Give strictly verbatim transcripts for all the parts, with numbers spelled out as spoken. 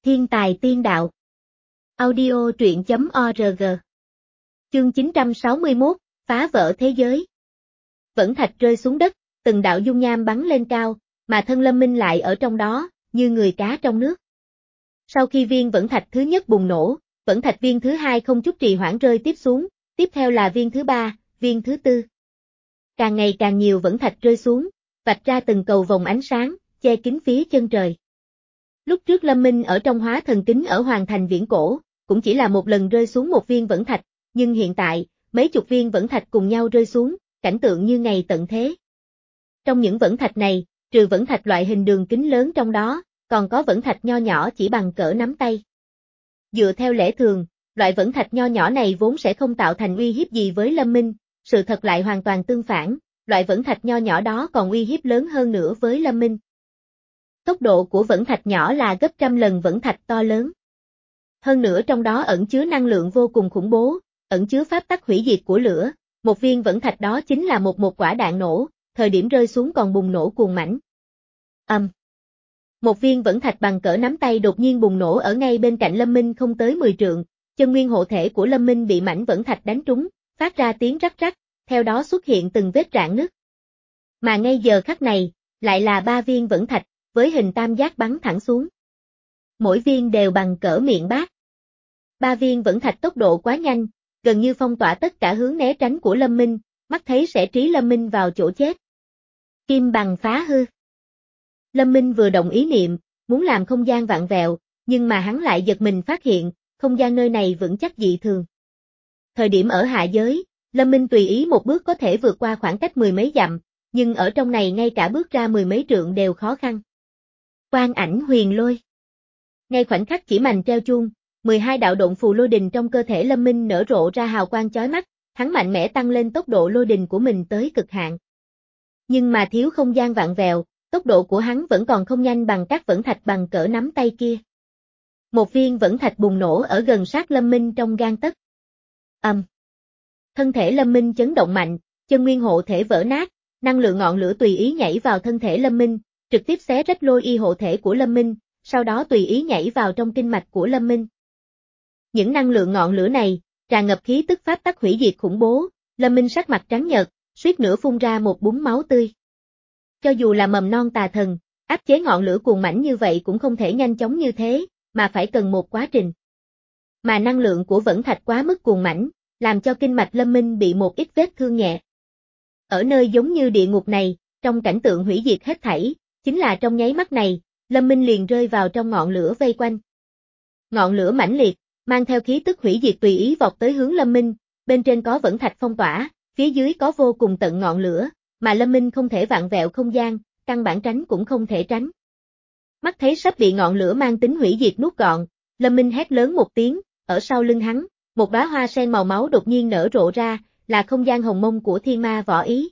Thiên tài tiên đạo. Audio truyện chấm org. Chương chín trăm sáu mươi mốt, phá vỡ thế giới. Vẫn thạch rơi xuống đất, từng đạo dung nham bắn lên cao, mà thân Lâm Minh lại ở trong đó, như người cá trong nước. Sau khi viên vẫn thạch thứ nhất bùng nổ, vẫn thạch viên thứ hai không chút trì hoãn rơi tiếp xuống, tiếp theo là viên thứ ba, viên thứ tư. Càng ngày càng nhiều vẫn thạch rơi xuống, vạch ra từng cầu vòng ánh sáng, che kín phía chân trời. Lúc trước Lâm Minh ở trong hóa thần kính ở Hoàng Thành Viễn Cổ, cũng chỉ là một lần rơi xuống một viên vẫn thạch, nhưng hiện tại, mấy chục viên vẫn thạch cùng nhau rơi xuống, cảnh tượng như ngày tận thế. Trong những vẫn thạch này, trừ vẫn thạch loại hình đường kính lớn trong đó, còn có vẫn thạch nho nhỏ chỉ bằng cỡ nắm tay. Dựa theo lẽ thường, loại vẫn thạch nho nhỏ này vốn sẽ không tạo thành uy hiếp gì với Lâm Minh, sự thật lại hoàn toàn tương phản, loại vẫn thạch nho nhỏ đó còn uy hiếp lớn hơn nữa với Lâm Minh. Tốc độ của vẫn thạch nhỏ là gấp trăm lần vẫn thạch to lớn. Hơn nữa trong đó ẩn chứa năng lượng vô cùng khủng bố, ẩn chứa pháp tắc hủy diệt của lửa, một viên vẫn thạch đó chính là một một quả đạn nổ, thời điểm rơi xuống còn bùng nổ cuồng mãnh. Âm. Um. Một viên vẫn thạch bằng cỡ nắm tay đột nhiên bùng nổ ở ngay bên cạnh Lâm Minh không tới mười trượng, chân nguyên hộ thể của Lâm Minh bị mảnh vẫn thạch đánh trúng, phát ra tiếng rắc rắc, theo đó xuất hiện từng vết rạn nứt. Mà ngay giờ khắc này, lại là ba viên vẫn thạch, với hình tam giác bắn thẳng xuống. Mỗi viên đều bằng cỡ miệng bát. Ba viên vẫn thạch tốc độ quá nhanh, gần như phong tỏa tất cả hướng né tránh của Lâm Minh, mắt thấy sẽ trí Lâm Minh vào chỗ chết. Kim bằng phá hư. Lâm Minh vừa động ý niệm, muốn làm không gian vặn vẹo, nhưng mà hắn lại giật mình phát hiện, không gian nơi này vững chắc dị thường. Thời điểm ở hạ giới, Lâm Minh tùy ý một bước có thể vượt qua khoảng cách mười mấy dặm, nhưng ở trong này ngay cả bước ra mười mấy trượng đều khó khăn. Quang ảnh huyền lôi. Ngay khoảnh khắc chỉ mành treo chuông, mười hai đạo động phù lôi đình trong cơ thể Lâm Minh nở rộ ra hào quang chói mắt, hắn mạnh mẽ tăng lên tốc độ lôi đình của mình tới cực hạn. Nhưng mà thiếu không gian vặn vẹo, tốc độ của hắn vẫn còn không nhanh bằng các vẫn thạch bằng cỡ nắm tay kia. Một viên vẫn thạch bùng nổ ở gần sát Lâm Minh trong gang tấc. Âm. Um. Thân thể Lâm Minh chấn động mạnh, chân nguyên hộ thể vỡ nát, năng lượng ngọn lửa tùy ý nhảy vào thân thể Lâm Minh, trực tiếp xé rách lôi y hộ thể của Lâm Minh, sau đó tùy ý nhảy vào trong kinh mạch của Lâm Minh. Những năng lượng ngọn lửa này, tràn ngập khí tức pháp tắc hủy diệt khủng bố, Lâm Minh sắc mặt trắng nhợt, suýt nữa phun ra một búng máu tươi. Cho dù là mầm non tà thần, áp chế ngọn lửa cuồng mãnh như vậy cũng không thể nhanh chóng như thế, mà phải cần một quá trình. Mà năng lượng của vẫn thạch quá mức cuồng mãnh, làm cho kinh mạch Lâm Minh bị một ít vết thương nhẹ. Ở nơi giống như địa ngục này, trong cảnh tượng hủy diệt hết thảy, chính là trong nháy mắt này, Lâm Minh liền rơi vào trong ngọn lửa vây quanh. Ngọn lửa mãnh liệt, mang theo khí tức hủy diệt tùy ý vọt tới hướng Lâm Minh, bên trên có vẫn thạch phong tỏa, phía dưới có vô cùng tận ngọn lửa, mà Lâm Minh không thể vặn vẹo không gian, căn bản tránh cũng không thể tránh. Mắt thấy sắp bị ngọn lửa mang tính hủy diệt nuốt gọn, Lâm Minh hét lớn một tiếng, ở sau lưng hắn, một đóa hoa sen màu máu đột nhiên nở rộ ra, là không gian hồng mông của thiên ma võ ý.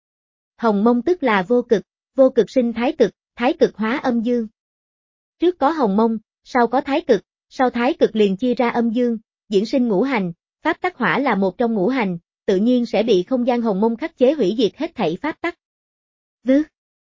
Hồng mông tức là vô cực, vô cực sinh thái cực, thái cực hóa âm dương. Trước có hồng mông, sau có thái cực, sau thái cực liền chia ra âm dương, diễn sinh ngũ hành, pháp tắc hỏa là một trong ngũ hành, tự nhiên sẽ bị không gian hồng mông khắc chế hủy diệt hết thảy pháp tắc. Vứ.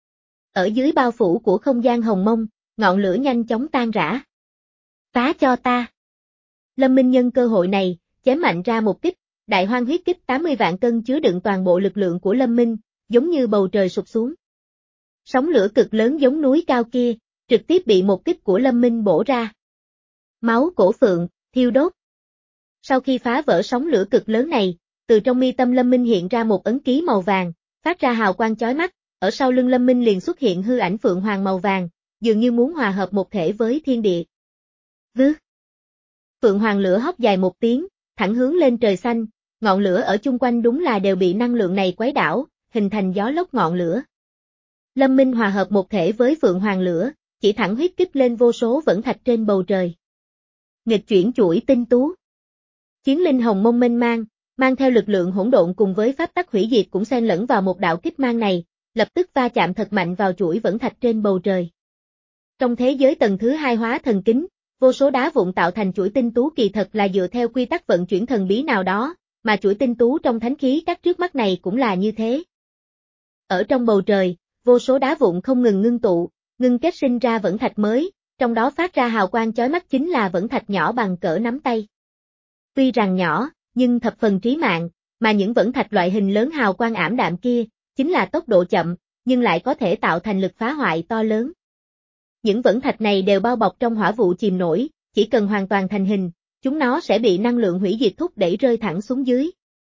Ở dưới bao phủ của không gian hồng mông, ngọn lửa nhanh chóng tan rã. Phá cho ta. Lâm Minh nhân cơ hội này, chém mạnh ra một kích, đại hoang huyết kích tám mươi vạn cân chứa đựng toàn bộ lực lượng của Lâm Minh, giống như bầu trời sụp xuống. Sóng lửa cực lớn giống núi cao kia, trực tiếp bị một kích của Lâm Minh bổ ra. Máu cổ phượng, thiêu đốt. Sau khi phá vỡ sóng lửa cực lớn này, từ trong mi tâm Lâm Minh hiện ra một ấn ký màu vàng, phát ra hào quang chói mắt, ở sau lưng Lâm Minh liền xuất hiện hư ảnh phượng hoàng màu vàng, dường như muốn hòa hợp một thể với thiên địa. Vứ. Phượng hoàng lửa hót dài một tiếng, thẳng hướng lên trời xanh, ngọn lửa ở chung quanh đúng là đều bị năng lượng này quấy đảo, hình thành gió lốc ngọn lửa. Lâm Minh hòa hợp một thể với phượng hoàng lửa, chỉ thẳng huyết kích lên vô số vẫn thạch trên bầu trời. Nghịch chuyển chuỗi tinh tú. Chiến linh hồng mông mênh mang, mang theo lực lượng hỗn độn cùng với pháp tắc hủy diệt cũng xen lẫn vào một đạo kích mang này, lập tức va chạm thật mạnh vào chuỗi vẫn thạch trên bầu trời. Trong thế giới tầng thứ hai hóa thần kính, vô số đá vụn tạo thành chuỗi tinh tú kỳ thật là dựa theo quy tắc vận chuyển thần bí nào đó, mà chuỗi tinh tú trong thánh khí các trước mắt này cũng là như thế. Ở trong bầu trời, vô số đá vụn không ngừng ngưng tụ, ngưng kết sinh ra vẫn thạch mới, Trong đó phát ra hào quang chói mắt chính là vẫn thạch nhỏ bằng cỡ nắm tay. Tuy rằng nhỏ, nhưng thập phần trí mạng, mà những vẫn thạch loại hình lớn hào quang ảm đạm kia, chính là tốc độ chậm, nhưng lại có thể tạo thành lực phá hoại to lớn. Những vẫn thạch này đều bao bọc trong hỏa vụ chìm nổi, chỉ cần hoàn toàn thành hình, chúng nó sẽ bị năng lượng hủy diệt thúc đẩy rơi thẳng xuống dưới.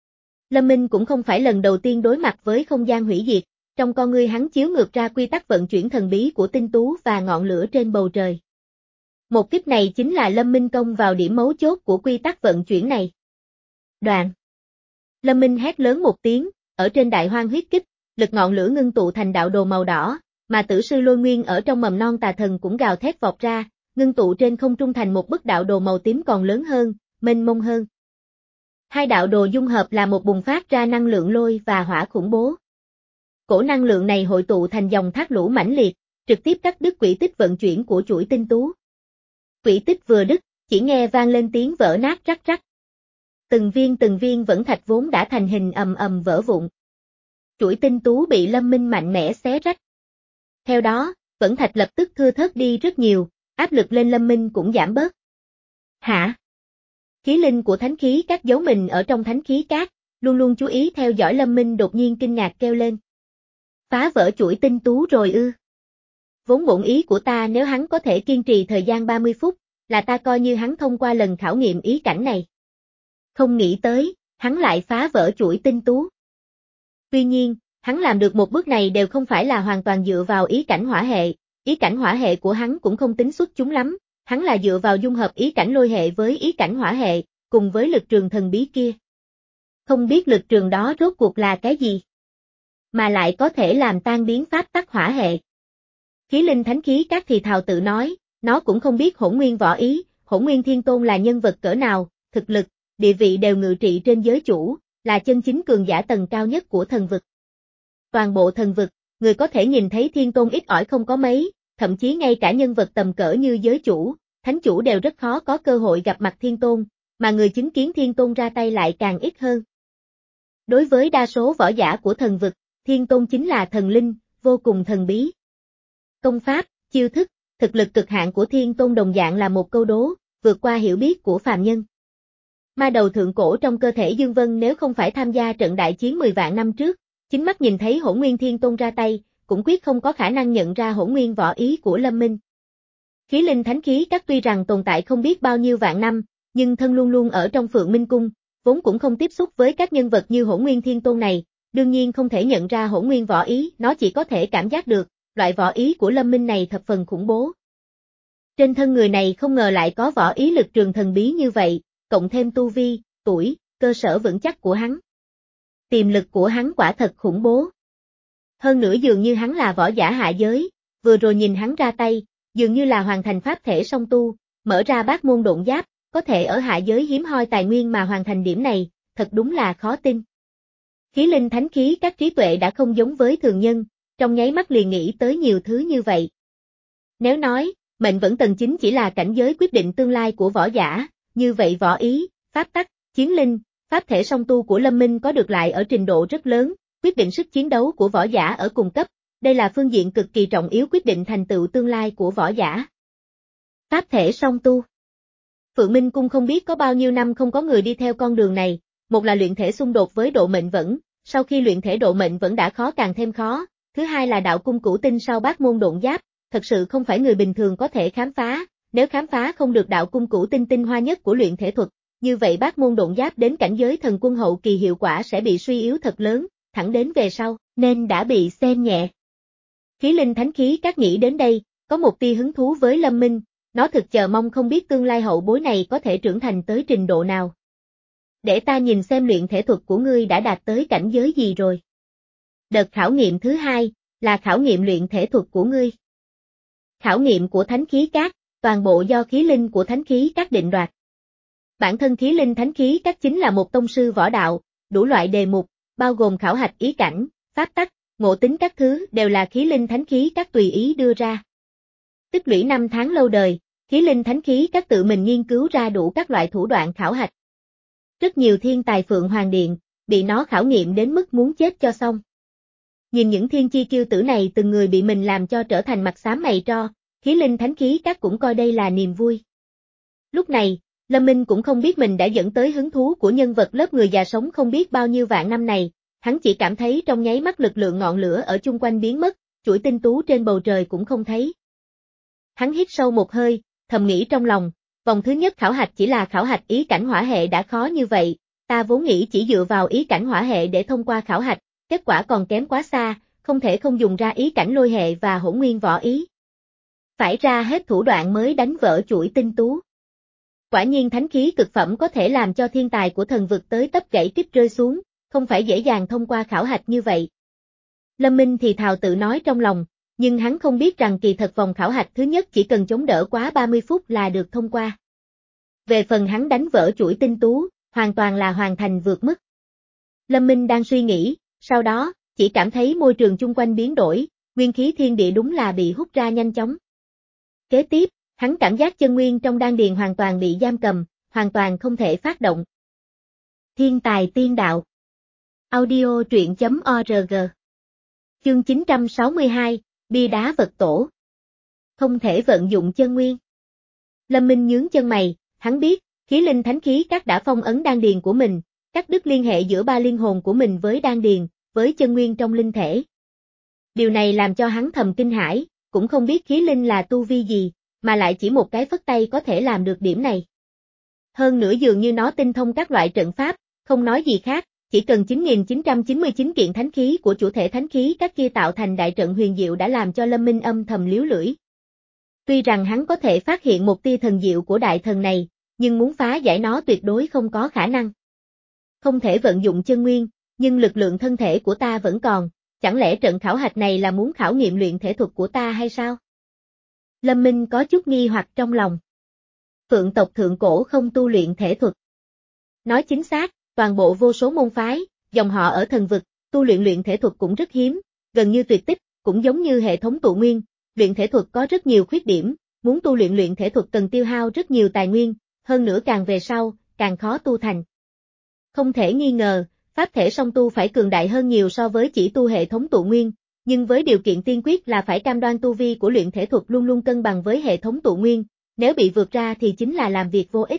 Lâm Minh cũng không phải lần đầu tiên đối mặt với không gian hủy diệt, trong con ngươi hắn chiếu ngược ra quy tắc vận chuyển thần bí của tinh tú và ngọn lửa trên bầu trời. Một kích này chính là Lâm Minh công vào điểm mấu chốt của quy tắc vận chuyển này. Đoạn. Lâm Minh hét lớn một tiếng, ở trên đại hoang huyết kích, lực ngọn lửa ngưng tụ thành đạo đồ màu đỏ, mà tử sư Lôi Nguyên ở trong mầm non tà thần cũng gào thét vọt ra, ngưng tụ trên không trung thành một bức đạo đồ màu tím còn lớn hơn, mênh mông hơn. Hai đạo đồ dung hợp là một bùng phát ra năng lượng lôi và hỏa khủng bố. Cổ năng lượng này hội tụ thành dòng thác lũ mãnh liệt, trực tiếp cắt đứt quỹ tích vận chuyển của chuỗi tinh tú. Quỹ tích vừa đứt, chỉ nghe vang lên tiếng vỡ nát rắc rắc. Từng viên từng viên vẫn thạch vốn đã thành hình ầm ầm vỡ vụn. Chuỗi tinh tú bị Lâm Minh mạnh mẽ xé rách. Theo đó, vẫn thạch lập tức thưa thớt đi rất nhiều, áp lực lên Lâm Minh cũng giảm bớt. Hả? Khí linh của thánh khí các giấu mình ở trong thánh khí cát, luôn luôn chú ý theo dõi Lâm Minh đột nhiên kinh ngạc kêu lên. Phá vỡ chuỗi tinh tú rồi ư? Vốn bổn ý của ta nếu hắn có thể kiên trì thời gian ba mươi phút, là ta coi như hắn thông qua lần khảo nghiệm ý cảnh này. Không nghĩ tới, hắn lại phá vỡ chuỗi tinh tú. Tuy nhiên, hắn làm được một bước này đều không phải là hoàn toàn dựa vào ý cảnh hỏa hệ, ý cảnh hỏa hệ của hắn cũng không tính xuất chúng lắm, hắn là dựa vào dung hợp ý cảnh lôi hệ với ý cảnh hỏa hệ, cùng với lực trường thần bí kia. Không biết lực trường đó rốt cuộc là cái gì, mà lại có thể làm tan biến pháp tắc hỏa hệ. Khí linh thánh khí các thì thào tự nói, nó cũng không biết Hỗn Nguyên võ ý, Hỗn Nguyên Thiên Tôn là nhân vật cỡ nào, thực lực, địa vị đều ngự trị trên giới chủ, là chân chính cường giả tầng cao nhất của thần vực. Toàn bộ thần vực, người có thể nhìn thấy Thiên Tôn ít ỏi không có mấy, thậm chí ngay cả nhân vật tầm cỡ như giới chủ, thánh chủ đều rất khó có cơ hội gặp mặt Thiên Tôn, mà người chứng kiến Thiên Tôn ra tay lại càng ít hơn. Đối với đa số võ giả của thần vực, Thiên Tôn chính là thần linh, vô cùng thần bí. Công pháp, chiêu thức, thực lực cực hạn của Thiên Tôn đồng dạng là một câu đố, vượt qua hiểu biết của phàm nhân. Ma đầu thượng cổ trong cơ thể Dương Vân nếu không phải tham gia trận đại chiến mười vạn năm trước, chính mắt nhìn thấy Hỗn Nguyên Thiên Tôn ra tay, cũng quyết không có khả năng nhận ra Hỗn Nguyên võ ý của Lâm Minh. Khí linh thánh khí các tuy rằng tồn tại không biết bao nhiêu vạn năm, nhưng thân luôn luôn ở trong Phượng Minh Cung, vốn cũng không tiếp xúc với các nhân vật như Hỗn Nguyên Thiên Tôn này, đương nhiên không thể nhận ra Hỗn Nguyên võ ý, nó chỉ có thể cảm giác được, loại võ ý của Lâm Minh này thập phần khủng bố. Trên thân người này không ngờ lại có võ ý lực trường thần bí như vậy, cộng thêm tu vi, tuổi, cơ sở vững chắc của hắn. Tiềm lực của hắn quả thật khủng bố. Hơn nữa dường như hắn là võ giả hạ giới, vừa rồi nhìn hắn ra tay, dường như là hoàn thành pháp thể song tu, mở ra bát môn độn giáp, có thể ở hạ giới hiếm hoi tài nguyên mà hoàn thành điểm này, thật đúng là khó tin. Khí linh thánh khí các trí tuệ đã không giống với thường nhân, trong nháy mắt liền nghĩ tới nhiều thứ như vậy. Nếu nói, mệnh vẫn tầng chín chỉ là cảnh giới quyết định tương lai của võ giả, như vậy võ ý, pháp tắc, chiến linh, pháp thể song tu của Lâm Minh có được lại ở trình độ rất lớn, quyết định sức chiến đấu của võ giả ở cùng cấp, đây là phương diện cực kỳ trọng yếu quyết định thành tựu tương lai của võ giả. Pháp thể song tu. Phượng Minh Cung không biết có bao nhiêu năm không có người đi theo con đường này, một là luyện thể xung đột với độ mệnh vẫn, sau khi luyện thể độ mệnh vẫn đã khó càng thêm khó, thứ hai là đạo cung cửu tinh sau bát môn độn giáp, thật sự không phải người bình thường có thể khám phá, nếu khám phá không được đạo cung cửu tinh tinh hoa nhất của luyện thể thuật, như vậy bát môn độn giáp đến cảnh giới thần quân hậu kỳ hiệu quả sẽ bị suy yếu thật lớn, thẳng đến về sau, nên đã bị xem nhẹ. Khí linh thánh khí các nghĩ đến đây, có một tia hứng thú với Lâm Minh, nó thực chờ mong không biết tương lai hậu bối này có thể trưởng thành tới trình độ nào. Để ta nhìn xem luyện thể thuật của ngươi đã đạt tới cảnh giới gì rồi. Đợt khảo nghiệm thứ hai, là khảo nghiệm luyện thể thuật của ngươi. Khảo nghiệm của thánh khí các, toàn bộ do khí linh của thánh khí các định đoạt. Bản thân khí linh thánh khí các chính là một tông sư võ đạo, đủ loại đề mục, bao gồm khảo hạch ý cảnh, pháp tắc, ngộ tính các thứ đều là khí linh thánh khí các tùy ý đưa ra. Tích lũy năm tháng lâu đời, khí linh thánh khí các tự mình nghiên cứu ra đủ các loại thủ đoạn khảo hạch. Rất nhiều thiên tài Phượng Hoàng Điện, bị nó khảo nghiệm đến mức muốn chết cho xong. Nhìn những thiên chi kiêu tử này từng người bị mình làm cho trở thành mặt xám mày tro, khí linh thánh khí các cũng coi đây là niềm vui. Lúc này, Lâm Minh cũng không biết mình đã dẫn tới hứng thú của nhân vật lớp người già sống không biết bao nhiêu vạn năm này, hắn chỉ cảm thấy trong nháy mắt lực lượng ngọn lửa ở chung quanh biến mất, chuỗi tinh tú trên bầu trời cũng không thấy. Hắn hít sâu một hơi, thầm nghĩ trong lòng, vòng thứ nhất khảo hạch chỉ là khảo hạch ý cảnh hỏa hệ đã khó như vậy, ta vốn nghĩ chỉ dựa vào ý cảnh hỏa hệ để thông qua khảo hạch, kết quả còn kém quá xa, không thể không dùng ra ý cảnh lôi hệ và hỗn nguyên võ ý. Phải ra hết thủ đoạn mới đánh vỡ chuỗi tinh tú. Quả nhiên thánh khí cực phẩm có thể làm cho thiên tài của thần vực tới tấp gãy kích rơi xuống, không phải dễ dàng thông qua khảo hạch như vậy. Lâm Minh thì thào tự nói trong lòng, nhưng hắn không biết rằng kỳ thật vòng khảo hạch thứ nhất chỉ cần chống đỡ quá ba mươi phút là được thông qua. Về phần hắn đánh vỡ chuỗi tinh tú, hoàn toàn là hoàn thành vượt mức. Lâm Minh đang suy nghĩ, sau đó, chỉ cảm thấy môi trường chung quanh biến đổi, nguyên khí thiên địa đúng là bị hút ra nhanh chóng. Kế tiếp, hắn cảm giác chân nguyên trong đan điền hoàn toàn bị giam cầm, hoàn toàn không thể phát động. Thiên tài tiên đạo. Audio truyện chấm org. Chương chín trăm sáu mươi hai, bia đá vật tổ. Không thể vận dụng chân nguyên. Lâm Minh nhướng chân mày, hắn biết, khí linh thánh khí các đã phong ấn đan điền của mình, cắt đứt liên hệ giữa ba linh hồn của mình với đan điền, với chân nguyên trong linh thể. Điều này làm cho hắn thầm kinh hãi, cũng không biết khí linh là tu vi gì, mà lại chỉ một cái phất tay có thể làm được điểm này. Hơn nữa dường như nó tinh thông các loại trận pháp, không nói gì khác, chỉ cần chín nghìn chín trăm chín mươi chín kiện thánh khí của chủ thể thánh khí các kia tạo thành đại trận huyền diệu đã làm cho Lâm Minh âm thầm liếu lưỡi. Tuy rằng hắn có thể phát hiện một tia thần diệu của đại thần này, nhưng muốn phá giải nó tuyệt đối không có khả năng. Không thể vận dụng chân nguyên, nhưng lực lượng thân thể của ta vẫn còn, chẳng lẽ trận khảo hạch này là muốn khảo nghiệm luyện thể thuật của ta hay sao? Lâm Minh có chút nghi hoặc trong lòng. Phượng tộc thượng cổ không tu luyện thể thuật. Nói chính xác, toàn bộ vô số môn phái, dòng họ ở thần vực, tu luyện luyện thể thuật cũng rất hiếm, gần như tuyệt tích, cũng giống như hệ thống tụ nguyên, luyện thể thuật có rất nhiều khuyết điểm, muốn tu luyện luyện thể thuật cần tiêu hao rất nhiều tài nguyên, hơn nữa càng về sau, càng khó tu thành. Không thể nghi ngờ, pháp thể song tu phải cường đại hơn nhiều so với chỉ tu hệ thống tụ nguyên, nhưng với điều kiện tiên quyết là phải cam đoan tu vi của luyện thể thuật luôn luôn cân bằng với hệ thống tụ nguyên, nếu bị vượt ra thì chính là làm việc vô ích.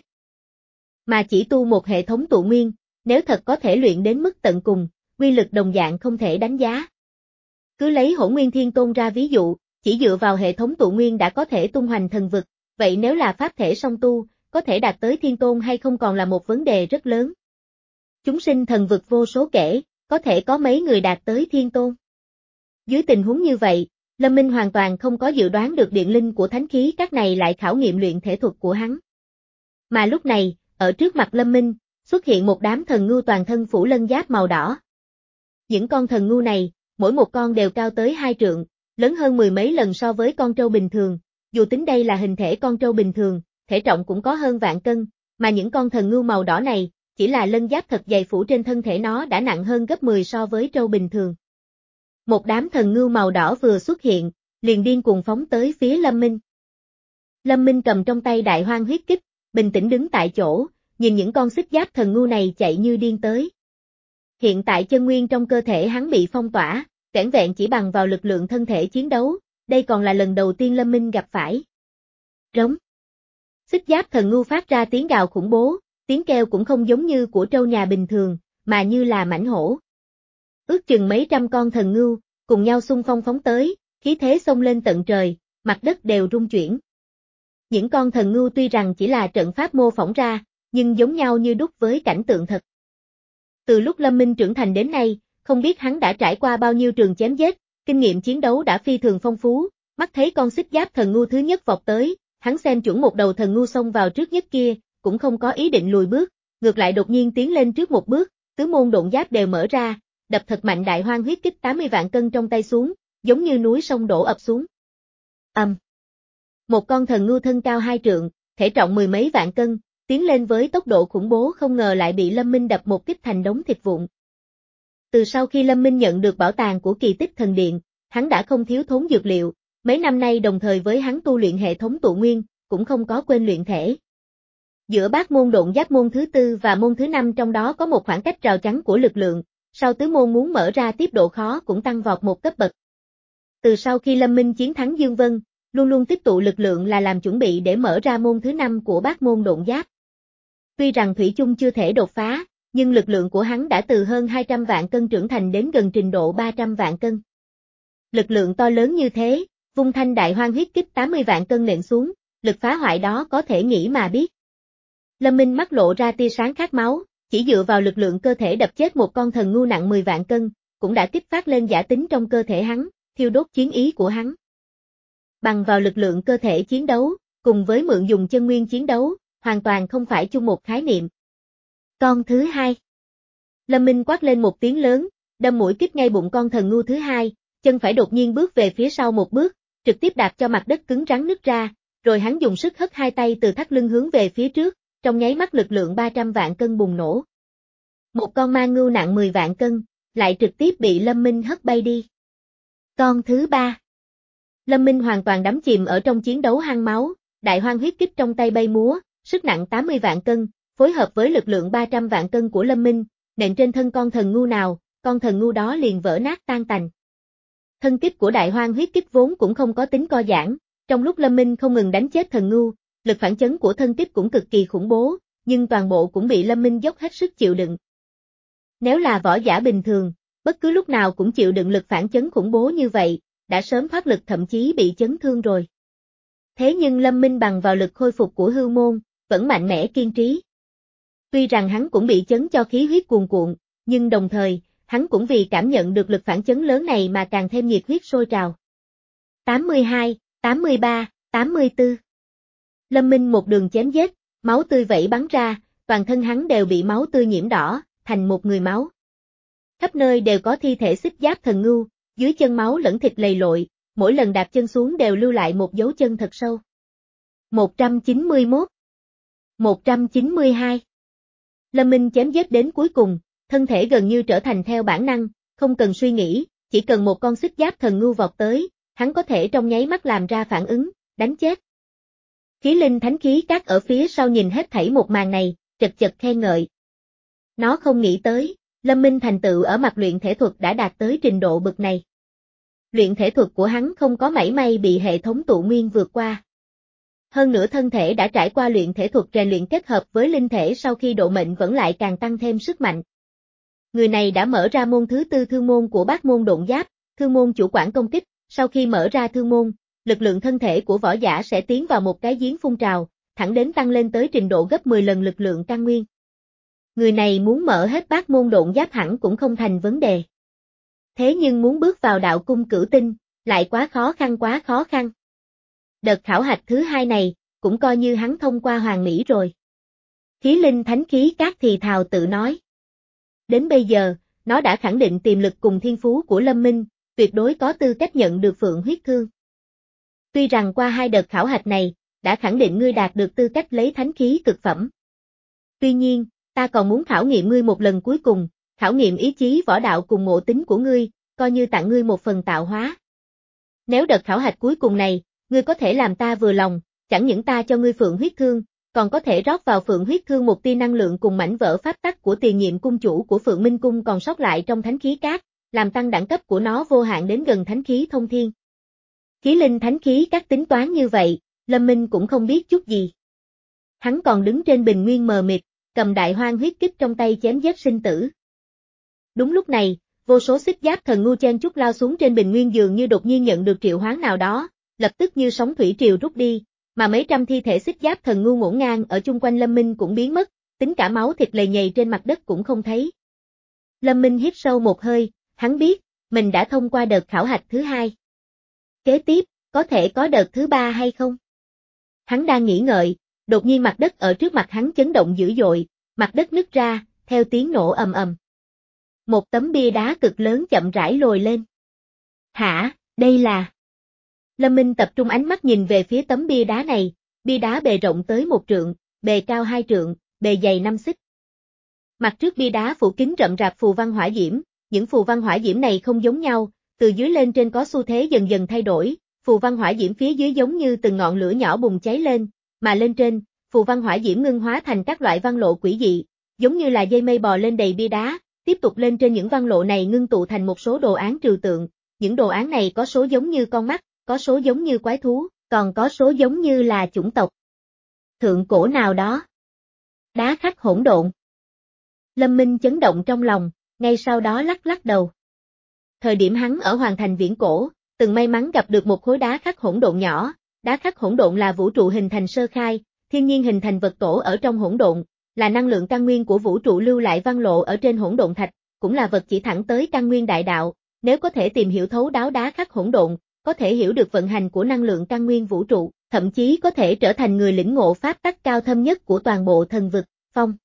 Mà chỉ tu một hệ thống tụ nguyên, nếu thật có thể luyện đến mức tận cùng, uy lực đồng dạng không thể đánh giá. Cứ lấy Hỗn Nguyên Thiên Tôn ra ví dụ, chỉ dựa vào hệ thống tụ nguyên đã có thể tung hoành thần vực, vậy nếu là pháp thể song tu, có thể đạt tới Thiên Tôn hay không còn là một vấn đề rất lớn. Chúng sinh thần vực vô số kể, có thể có mấy người đạt tới Thiên Tôn. Dưới tình huống như vậy, Lâm Minh hoàn toàn không có dự đoán được điện linh của thánh khí các này lại khảo nghiệm luyện thể thuật của hắn. Mà lúc này, ở trước mặt Lâm Minh, xuất hiện một đám thần ngưu toàn thân phủ lân giáp màu đỏ. Những con thần ngưu này, mỗi một con đều cao tới hai trượng, lớn hơn mười mấy lần so với con trâu bình thường, dù tính đây là hình thể con trâu bình thường, thể trọng cũng có hơn vạn cân, mà những con thần ngưu màu đỏ này, chỉ là lân giáp thật dày phủ trên thân thể nó đã nặng hơn gấp mười so với trâu bình thường. Một đám thần ngưu màu đỏ vừa xuất hiện, liền điên cuồng phóng tới phía Lâm Minh. Lâm Minh cầm trong tay đại hoang huyết kích, bình tĩnh đứng tại chỗ, nhìn những con xích giáp thần ngưu này chạy như điên tới. Hiện tại chân nguyên trong cơ thể hắn bị phong tỏa, vẻn vẹn chỉ bằng vào lực lượng thân thể chiến đấu, đây còn là lần đầu tiên Lâm Minh gặp phải. Rống. Xích giáp thần ngưu phát ra tiếng gào khủng bố, tiếng kêu cũng không giống như của trâu nhà bình thường, mà như là mãnh hổ. Ước chừng mấy trăm con thần ngưu, cùng nhau xung phong phóng tới, khí thế xông lên tận trời, mặt đất đều rung chuyển. Những con thần ngưu tuy rằng chỉ là trận pháp mô phỏng ra, nhưng giống nhau như đúc với cảnh tượng thật. Từ lúc Lâm Minh trưởng thành đến nay, không biết hắn đã trải qua bao nhiêu trường chém giết, kinh nghiệm chiến đấu đã phi thường phong phú, mắt thấy con xích giáp thần ngưu thứ nhất vọt tới, hắn xem chuẩn một đầu thần ngưu xông vào trước nhất kia, cũng không có ý định lùi bước, ngược lại đột nhiên tiến lên trước một bước, tứ môn độn giáp đều mở ra, đập thật mạnh đại hoang huyết kích tám mươi vạn cân trong tay xuống, giống như núi sông đổ ập xuống. Ầm. Um. Một con thần ngưu thân cao hai trượng, thể trọng mười mấy vạn cân, tiến lên với tốc độ khủng bố không ngờ lại bị Lâm Minh đập một kích thành đống thịt vụn. Từ sau khi Lâm Minh nhận được bảo tàng của kỳ tích thần điện, hắn đã không thiếu thốn dược liệu, mấy năm nay đồng thời với hắn tu luyện hệ thống tụ nguyên, cũng không có quên luyện thể. Giữa bát môn độn giáp môn thứ tư và môn thứ năm trong đó có một khoảng cách rào chắn của lực lượng, sau tứ môn muốn mở ra tiếp độ khó cũng tăng vọt một cấp bậc. Từ sau khi Lâm Minh chiến thắng Dương Vân, luôn luôn tích tụ lực lượng là làm chuẩn bị để mở ra môn thứ năm của bát môn độn giáp. Tuy rằng thủy chung chưa thể đột phá, nhưng lực lượng của hắn đã từ hơn hai trăm vạn cân trưởng thành đến gần trình độ ba trăm vạn cân. Lực lượng to lớn như thế, vung thanh đại hoang huyết kích tám mươi vạn cân nện xuống, lực phá hoại đó có thể nghĩ mà biết. Lâm Minh mắt lộ ra tia sáng khát máu, chỉ dựa vào lực lượng cơ thể đập chết một con thần ngu nặng mười vạn cân, cũng đã kích phát lên giả tính trong cơ thể hắn, thiêu đốt chiến ý của hắn. Bằng vào lực lượng cơ thể chiến đấu, cùng với mượn dùng chân nguyên chiến đấu, hoàn toàn không phải chung một khái niệm. Con thứ hai. Lâm Minh quát lên một tiếng lớn, đâm mũi kích ngay bụng con thần ngu thứ hai, chân phải đột nhiên bước về phía sau một bước, trực tiếp đạp cho mặt đất cứng rắn nứt ra, rồi hắn dùng sức hất hai tay từ thắt lưng hướng về phía trước, trong nháy mắt lực lượng ba trăm vạn cân bùng nổ. Một con ma ngưu nặng mười vạn cân, lại trực tiếp bị Lâm Minh hất bay đi. Con thứ ba. Lâm Minh hoàn toàn đắm chìm ở trong chiến đấu hăng máu, đại hoang huyết kích trong tay bay múa, sức nặng tám mươi vạn cân, phối hợp với lực lượng ba trăm vạn cân của Lâm Minh, nện trên thân con thần ngu nào, con thần ngu đó liền vỡ nát tan tành. Thân kích của đại hoang huyết kích vốn cũng không có tính co giãn, trong lúc Lâm Minh không ngừng đánh chết thần ngu, lực phản chấn của thân kích cũng cực kỳ khủng bố, nhưng toàn bộ cũng bị Lâm Minh dốc hết sức chịu đựng. Nếu là võ giả bình thường, bất cứ lúc nào cũng chịu đựng lực phản chấn khủng bố như vậy, đã sớm thoát lực thậm chí bị chấn thương rồi. Thế nhưng Lâm Minh bằng vào lực khôi phục của hư môn, vẫn mạnh mẽ kiên trí. Tuy rằng hắn cũng bị chấn cho khí huyết cuồn cuộn, nhưng đồng thời, hắn cũng vì cảm nhận được lực phản chấn lớn này mà càng thêm nhiệt huyết sôi trào. tám mươi hai, tám mươi ba, tám mươi tư. Lâm Minh một đường chém giết, máu tươi vẩy bắn ra, toàn thân hắn đều bị máu tươi nhiễm đỏ, thành một người máu. Khắp nơi đều có thi thể xích giáp thần ngưu, dưới chân máu lẫn thịt lầy lội, mỗi lần đạp chân xuống đều lưu lại một dấu chân thật sâu. một trăm chín mươi mốt. một trăm chín mươi hai. Lâm Minh chém giết đến cuối cùng, thân thể gần như trở thành theo bản năng, không cần suy nghĩ, chỉ cần một con xích giáp thần ngưu vọt tới, hắn có thể trong nháy mắt làm ra phản ứng, đánh chết. Khí linh thánh khí các ở phía sau nhìn hết thảy một màn này, chật chật khen ngợi. Nó không nghĩ tới, Lâm Minh thành tựu ở mặt luyện thể thuật đã đạt tới trình độ bậc này. Luyện thể thuật của hắn không có mảy may bị hệ thống tụ nguyên vượt qua. Hơn nữa thân thể đã trải qua luyện thể thuật rèn luyện kết hợp với linh thể sau khi độ mệnh vẫn lại càng tăng thêm sức mạnh. Người này đã mở ra môn thứ tư thương môn của bát môn độn giáp, thương môn chủ quản công kích, sau khi mở ra thương môn, lực lượng thân thể của võ giả sẽ tiến vào một cái giếng phun trào, thẳng đến tăng lên tới trình độ gấp mười lần lực lượng căn nguyên. Người này muốn mở hết bát môn độn giáp hẳn cũng không thành vấn đề. Thế nhưng muốn bước vào đạo cung cửu tinh, lại quá khó khăn quá khó khăn. Đợt khảo hạch thứ hai này, cũng coi như hắn thông qua hoàn mỹ rồi. Khí linh thánh khí các thì thào tự nói. Đến bây giờ, nó đã khẳng định tiềm lực cùng thiên phú của Lâm Minh, tuyệt đối có tư cách nhận được phượng huyết thương. Tuy rằng qua hai đợt khảo hạch này, đã khẳng định ngươi đạt được tư cách lấy thánh khí cực phẩm. Tuy nhiên, ta còn muốn khảo nghiệm ngươi một lần cuối cùng, khảo nghiệm ý chí võ đạo cùng ngộ tính của ngươi, coi như tặng ngươi một phần tạo hóa. Nếu đợt khảo hạch cuối cùng này, ngươi có thể làm ta vừa lòng, chẳng những ta cho ngươi phượng huyết thương, còn có thể rót vào phượng huyết thương một tia năng lượng cùng mảnh vỡ pháp tắc của tiền nhiệm cung chủ của Phượng Minh Cung còn sót lại trong thánh khí cát, làm tăng đẳng cấp của nó vô hạn đến gần thánh khí thông thiên. Khí linh thánh khí các tính toán như vậy, Lâm Minh cũng không biết chút gì. Hắn còn đứng trên bình nguyên mờ mịt, cầm đại hoang huyết kích trong tay chém giết sinh tử. Đúng lúc này, vô số xích giáp thần ngu chen chúc lao xuống trên bình nguyên dường như đột nhiên nhận được triệu hoán nào đó, lập tức như sóng thủy triều rút đi, mà mấy trăm thi thể xích giáp thần ngu ngổn ngang ở chung quanh Lâm Minh cũng biến mất, tính cả máu thịt lầy nhầy trên mặt đất cũng không thấy. Lâm Minh hít sâu một hơi, hắn biết, mình đã thông qua đợt khảo hạch thứ hai. Kế tiếp, có thể có đợt thứ ba hay không? Hắn đang nghĩ ngợi, đột nhiên mặt đất ở trước mặt hắn chấn động dữ dội, mặt đất nứt ra, theo tiếng nổ ầm ầm. Một tấm bia đá cực lớn chậm rãi lồi lên. Hả, đây là... Lâm Minh tập trung ánh mắt nhìn về phía tấm bia đá này, bia đá bề rộng tới một trượng, bề cao hai trượng, bề dày năm xích. Mặt trước bia đá phủ kín rậm rạp phù văn hỏa diễm, những phù văn hỏa diễm này không giống nhau, từ dưới lên trên có xu thế dần dần thay đổi, phù văn hỏa diễm phía dưới giống như từng ngọn lửa nhỏ bùng cháy lên, mà lên trên, phù văn hỏa diễm ngưng hóa thành các loại văn lộ quỷ dị, giống như là dây mây bò lên đầy bia đá, tiếp tục lên trên những văn lộ này ngưng tụ thành một số đồ án trừu tượng, những đồ án này có số giống như con mắt, có số giống như quái thú, còn có số giống như là chủng tộc thượng cổ nào đó. Đá khắc hỗn độn. Lâm Minh chấn động trong lòng, ngay sau đó lắc lắc đầu. Thời điểm hắn ở Hoàng Thành Viễn Cổ, từng may mắn gặp được một khối đá khắc hỗn độn nhỏ. Đá khắc hỗn độn là vũ trụ hình thành sơ khai, thiên nhiên hình thành vật tổ ở trong hỗn độn, là năng lượng căn nguyên của vũ trụ lưu lại văn lộ ở trên hỗn độn thạch, cũng là vật chỉ thẳng tới căn nguyên đại đạo. Nếu có thể tìm hiểu thấu đáo đá khắc hỗn độn, có thể hiểu được vận hành của năng lượng căn nguyên vũ trụ, thậm chí có thể trở thành người lĩnh ngộ pháp tắc cao thâm nhất của toàn bộ thần vực, phong.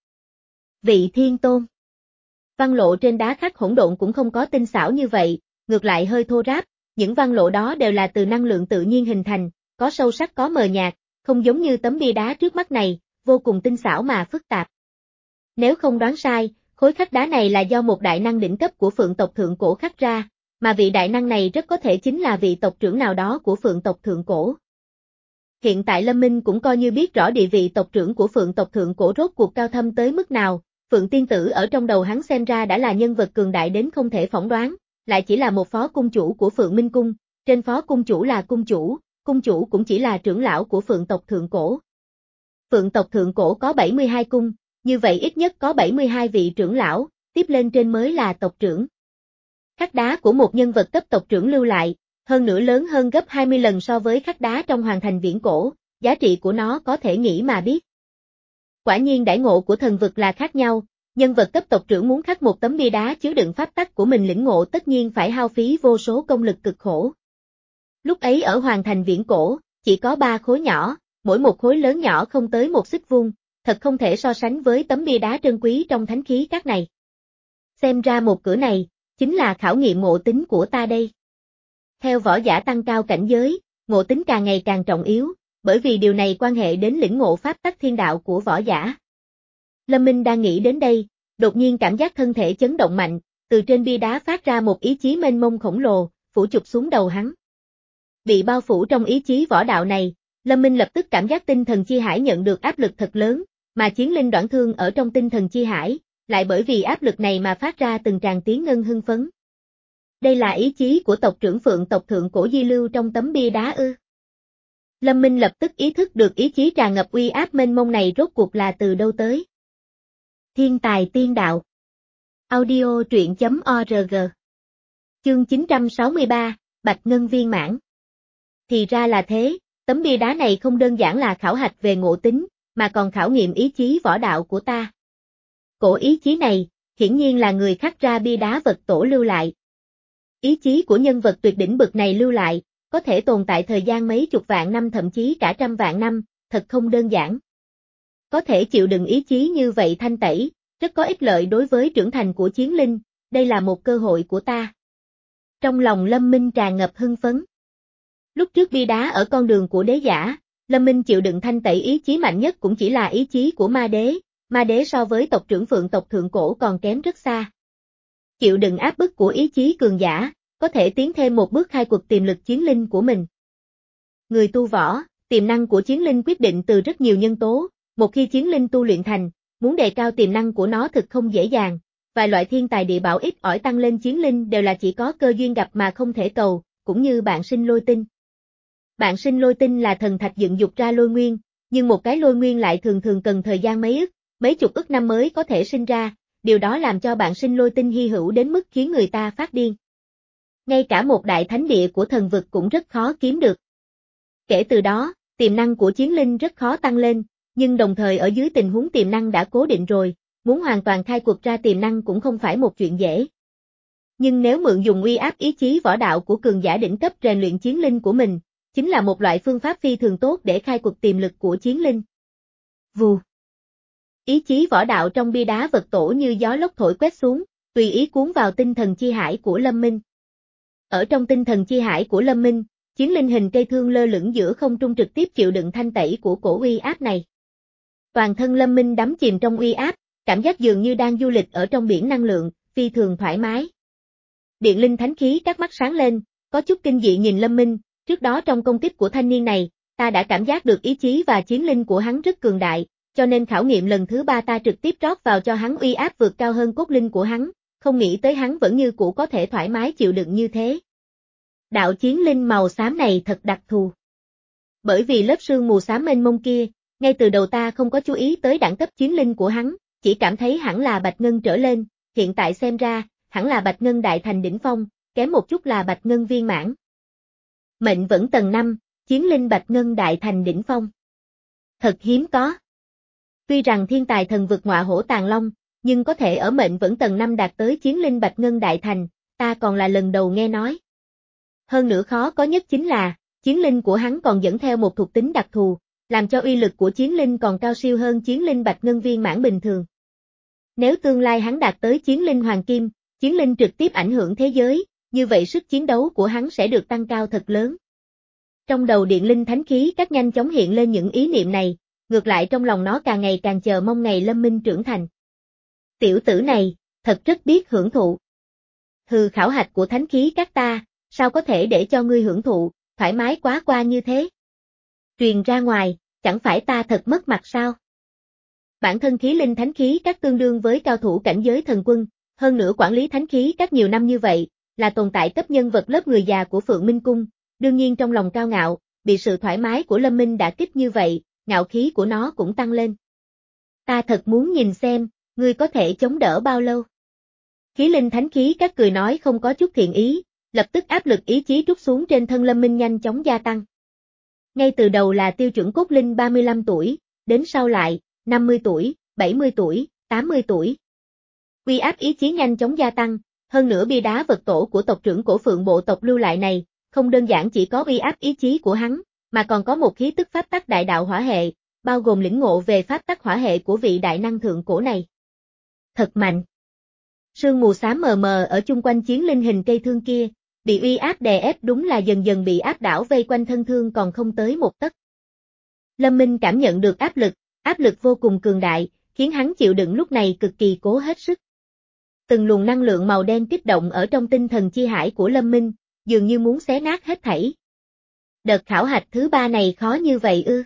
Vị Thiên Tôn. Văn lộ trên đá khắc hỗn độn cũng không có tinh xảo như vậy, ngược lại hơi thô ráp, những văn lộ đó đều là từ năng lượng tự nhiên hình thành, có sâu sắc có mờ nhạt, không giống như tấm bia đá trước mắt này, vô cùng tinh xảo mà phức tạp. Nếu không đoán sai, khối khắc đá này là do một đại năng đỉnh cấp của Phượng tộc Thượng Cổ khắc ra, mà vị đại năng này rất có thể chính là vị tộc trưởng nào đó của Phượng tộc Thượng Cổ. Hiện tại Lâm Minh cũng coi như biết rõ địa vị tộc trưởng của Phượng tộc Thượng Cổ rốt cuộc cao thâm tới mức nào, Phượng tiên tử ở trong đầu hắn xem ra đã là nhân vật cường đại đến không thể phỏng đoán, lại chỉ là một phó cung chủ của Phượng Minh Cung, trên phó cung chủ là cung chủ, cung chủ cũng chỉ là trưởng lão của Phượng tộc Thượng Cổ. Phượng tộc Thượng Cổ có bảy mươi hai cung, như vậy ít nhất có bảy mươi hai vị trưởng lão, tiếp lên trên mới là tộc trưởng. Khắc đá của một nhân vật cấp tộc trưởng lưu lại, hơn nữa lớn hơn gấp hai mươi lần so với khắc đá trong Hoàng Thành Viễn Cổ, giá trị của nó có thể nghĩ mà biết. Quả nhiên đãi ngộ của thần vực là khác nhau, nhân vật cấp tộc trưởng muốn khắc một tấm bia đá chứa đựng pháp tắc của mình lĩnh ngộ tất nhiên phải hao phí vô số công lực cực khổ. Lúc ấy ở Hoàng Thành Viễn Cổ, chỉ có ba khối nhỏ, mỗi một khối lớn nhỏ không tới một xích vuông, thật không thể so sánh với tấm bia đá trân quý trong thánh khí các này. Xem ra một cửa này, chính là khảo nghiệm ngộ tính của ta đây. Theo võ giả tăng cao cảnh giới, ngộ tính càng ngày càng trọng yếu, bởi vì điều này quan hệ đến lĩnh ngộ pháp tắc thiên đạo của võ giả. Lâm Minh đang nghĩ đến đây, đột nhiên cảm giác thân thể chấn động mạnh, từ trên bia đá phát ra một ý chí mênh mông khổng lồ, phủ chụp xuống đầu hắn. Bị bao phủ trong ý chí võ đạo này, Lâm Minh lập tức cảm giác tinh thần chi hải nhận được áp lực thật lớn, mà chiến linh Đoản Thương ở trong tinh thần chi hải, lại bởi vì áp lực này mà phát ra từng tràng tiếng ngân hưng phấn. Đây là ý chí của tộc trưởng Phượng tộc Thượng Cổ di lưu trong tấm bia đá ư? Lâm Minh lập tức ý thức được ý chí tràn ngập uy áp mênh mông này rốt cuộc là từ đâu tới. Thiên tài tiên đạo. Audio truyện chấm org. Chương chín trăm sáu mươi ba, Bạch Ngân viên mãn. Thì ra là thế, tấm bia đá này không đơn giản là khảo hạch về ngộ tính, mà còn khảo nghiệm ý chí võ đạo của ta. Cổ ý chí này, hiển nhiên là người khắc ra bia đá vật tổ lưu lại. Ý chí của nhân vật tuyệt đỉnh bực này lưu lại, có thể tồn tại thời gian mấy chục vạn năm thậm chí cả trăm vạn năm, thật không đơn giản. Có thể chịu đựng ý chí như vậy thanh tẩy, rất có ích lợi đối với trưởng thành của chiến linh, đây là một cơ hội của ta. Trong lòng Lâm Minh tràn ngập hưng phấn. Lúc trước bia đá ở con đường của đế giả, Lâm Minh chịu đựng thanh tẩy ý chí mạnh nhất cũng chỉ là ý chí của ma đế, ma đế so với tộc trưởng Phượng tộc Thượng Cổ còn kém rất xa. Chịu đựng áp bức của ý chí cường giả, có thể tiến thêm một bước khai quật tiềm lực chiến linh của mình. Người tu võ, tiềm năng của chiến linh quyết định từ rất nhiều nhân tố, một khi chiến linh tu luyện thành, muốn đề cao tiềm năng của nó thực không dễ dàng, vài loại thiên tài địa bảo ít ỏi tăng lên chiến linh đều là chỉ có cơ duyên gặp mà không thể cầu, cũng như bạn sinh lôi tinh. Bạn sinh lôi tinh là thần thạch dựng dục ra lôi nguyên, nhưng một cái lôi nguyên lại thường thường cần thời gian mấy ức, mấy chục ức năm mới có thể sinh ra, điều đó làm cho bạn sinh lôi tinh hy hữu đến mức khiến người ta phát điên. Ngay cả một đại thánh địa của thần vực cũng rất khó kiếm được. Kể từ đó, tiềm năng của chiến linh rất khó tăng lên, nhưng đồng thời ở dưới tình huống tiềm năng đã cố định rồi, muốn hoàn toàn khai quật ra tiềm năng cũng không phải một chuyện dễ. Nhưng nếu mượn dùng uy áp ý chí võ đạo của cường giả đỉnh cấp rèn luyện chiến linh của mình, chính là một loại phương pháp phi thường tốt để khai quật tiềm lực của chiến linh. Vù. Ý chí võ đạo trong bia đá vật tổ như gió lốc thổi quét xuống, tùy ý cuốn vào tinh thần chi hải của Lâm Minh. Ở trong tinh thần chi hải của Lâm Minh, chiến linh hình cây thương lơ lửng giữa không trung trực tiếp chịu đựng thanh tẩy của cổ uy áp này. Toàn thân Lâm Minh đắm chìm trong uy áp, cảm giác dường như đang du lịch ở trong biển năng lượng, phi thường thoải mái. Điện linh thánh khí các mắt sáng lên, có chút kinh dị nhìn Lâm Minh, trước đó trong công kích của thanh niên này, ta đã cảm giác được ý chí và chiến linh của hắn rất cường đại, cho nên khảo nghiệm lần thứ ba ta trực tiếp rót vào cho hắn uy áp vượt cao hơn cốt linh của hắn, không nghĩ tới hắn vẫn như cũ có thể thoải mái chịu đựng như thế. Đạo chiến linh màu xám này thật đặc thù. Bởi vì lớp sương mù xám mênh mông kia, ngay từ đầu ta không có chú ý tới đẳng cấp chiến linh của hắn, chỉ cảm thấy hẳn là Bạch Ngân trở lên, hiện tại xem ra, hẳn là Bạch Ngân đại thành đỉnh phong, kém một chút là Bạch Ngân viên mãn. Mệnh vẫn tầng năm, chiến linh Bạch Ngân đại thành đỉnh phong. Thật hiếm có. Tuy rằng thiên tài thần vực ngọa hổ tàng long, nhưng có thể ở mệnh vẫn tầng năm đạt tới chiến linh Bạch Ngân đại thành, ta còn là lần đầu nghe nói. Hơn nữa khó có nhất chính là, chiến linh của hắn còn dẫn theo một thuộc tính đặc thù, làm cho uy lực của chiến linh còn cao siêu hơn chiến linh Bạch Ngân viên mãn bình thường. Nếu tương lai hắn đạt tới chiến linh hoàng kim, chiến linh trực tiếp ảnh hưởng thế giới, như vậy sức chiến đấu của hắn sẽ được tăng cao thật lớn. Trong đầu Điện Linh Thánh Khí các nhanh chóng hiện lên những ý niệm này, ngược lại trong lòng nó càng ngày càng chờ mong ngày Lâm Minh trưởng thành. Tiểu tử này, thật rất biết hưởng thụ. Hừ, khảo hạch của thánh khí các ta, sao có thể để cho ngươi hưởng thụ, thoải mái quá qua như thế. Truyền ra ngoài, chẳng phải ta thật mất mặt sao? Bản thân khí linh thánh khí các tương đương với cao thủ cảnh giới thần quân, hơn nữa quản lý thánh khí các nhiều năm như vậy, là tồn tại cấp nhân vật lớp người già của Phượng Minh Cung, đương nhiên trong lòng cao ngạo, bị sự thoải mái của Lâm Minh đã kích như vậy, ngạo khí của nó cũng tăng lên. Ta thật muốn nhìn xem, ngươi có thể chống đỡ bao lâu. Khí linh thánh khí các cười nói không có chút thiện ý, lập tức áp lực ý chí trút xuống trên thân Lâm Minh nhanh chóng gia tăng. Ngay từ đầu là tiêu chuẩn cốt linh ba mươi lăm tuổi, đến sau lại, năm mươi tuổi, bảy mươi tuổi, tám mươi tuổi. Uy áp ý chí nhanh chóng gia tăng, hơn nữa bia đá vật tổ của tộc trưởng cổ Phượng bộ tộc lưu lại này, không đơn giản chỉ có uy áp ý chí của hắn, mà còn có một khí tức pháp tắc đại đạo hỏa hệ, bao gồm lĩnh ngộ về pháp tắc hỏa hệ của vị đại năng thượng cổ này. Thật mạnh. Sương mù xám mờ mờ ở chung quanh chiến linh hình cây thương kia, bị uy áp đè ép đúng là dần dần bị áp đảo vây quanh thân thương còn không tới một tấc. Lâm Minh cảm nhận được áp lực, áp lực vô cùng cường đại, khiến hắn chịu đựng lúc này cực kỳ cố hết sức. Từng luồng năng lượng màu đen kích động ở trong tinh thần chi hải của Lâm Minh, dường như muốn xé nát hết thảy. Đợt khảo hạch thứ ba này khó như vậy ư?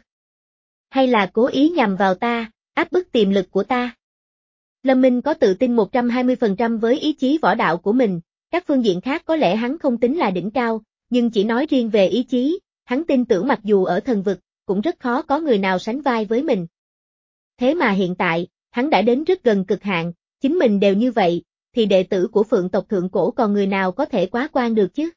Hay là cố ý nhằm vào ta, áp bức tiềm lực của ta? Lâm Minh có tự tin một trăm hai mươi phần trăm với ý chí võ đạo của mình, các phương diện khác có lẽ hắn không tính là đỉnh cao, nhưng chỉ nói riêng về ý chí, hắn tin tưởng mặc dù ở thần vực, cũng rất khó có người nào sánh vai với mình. Thế mà hiện tại, hắn đã đến rất gần cực hạn, chính mình đều như vậy, thì đệ tử của Phượng tộc thượng cổ còn người nào có thể quá quan được chứ?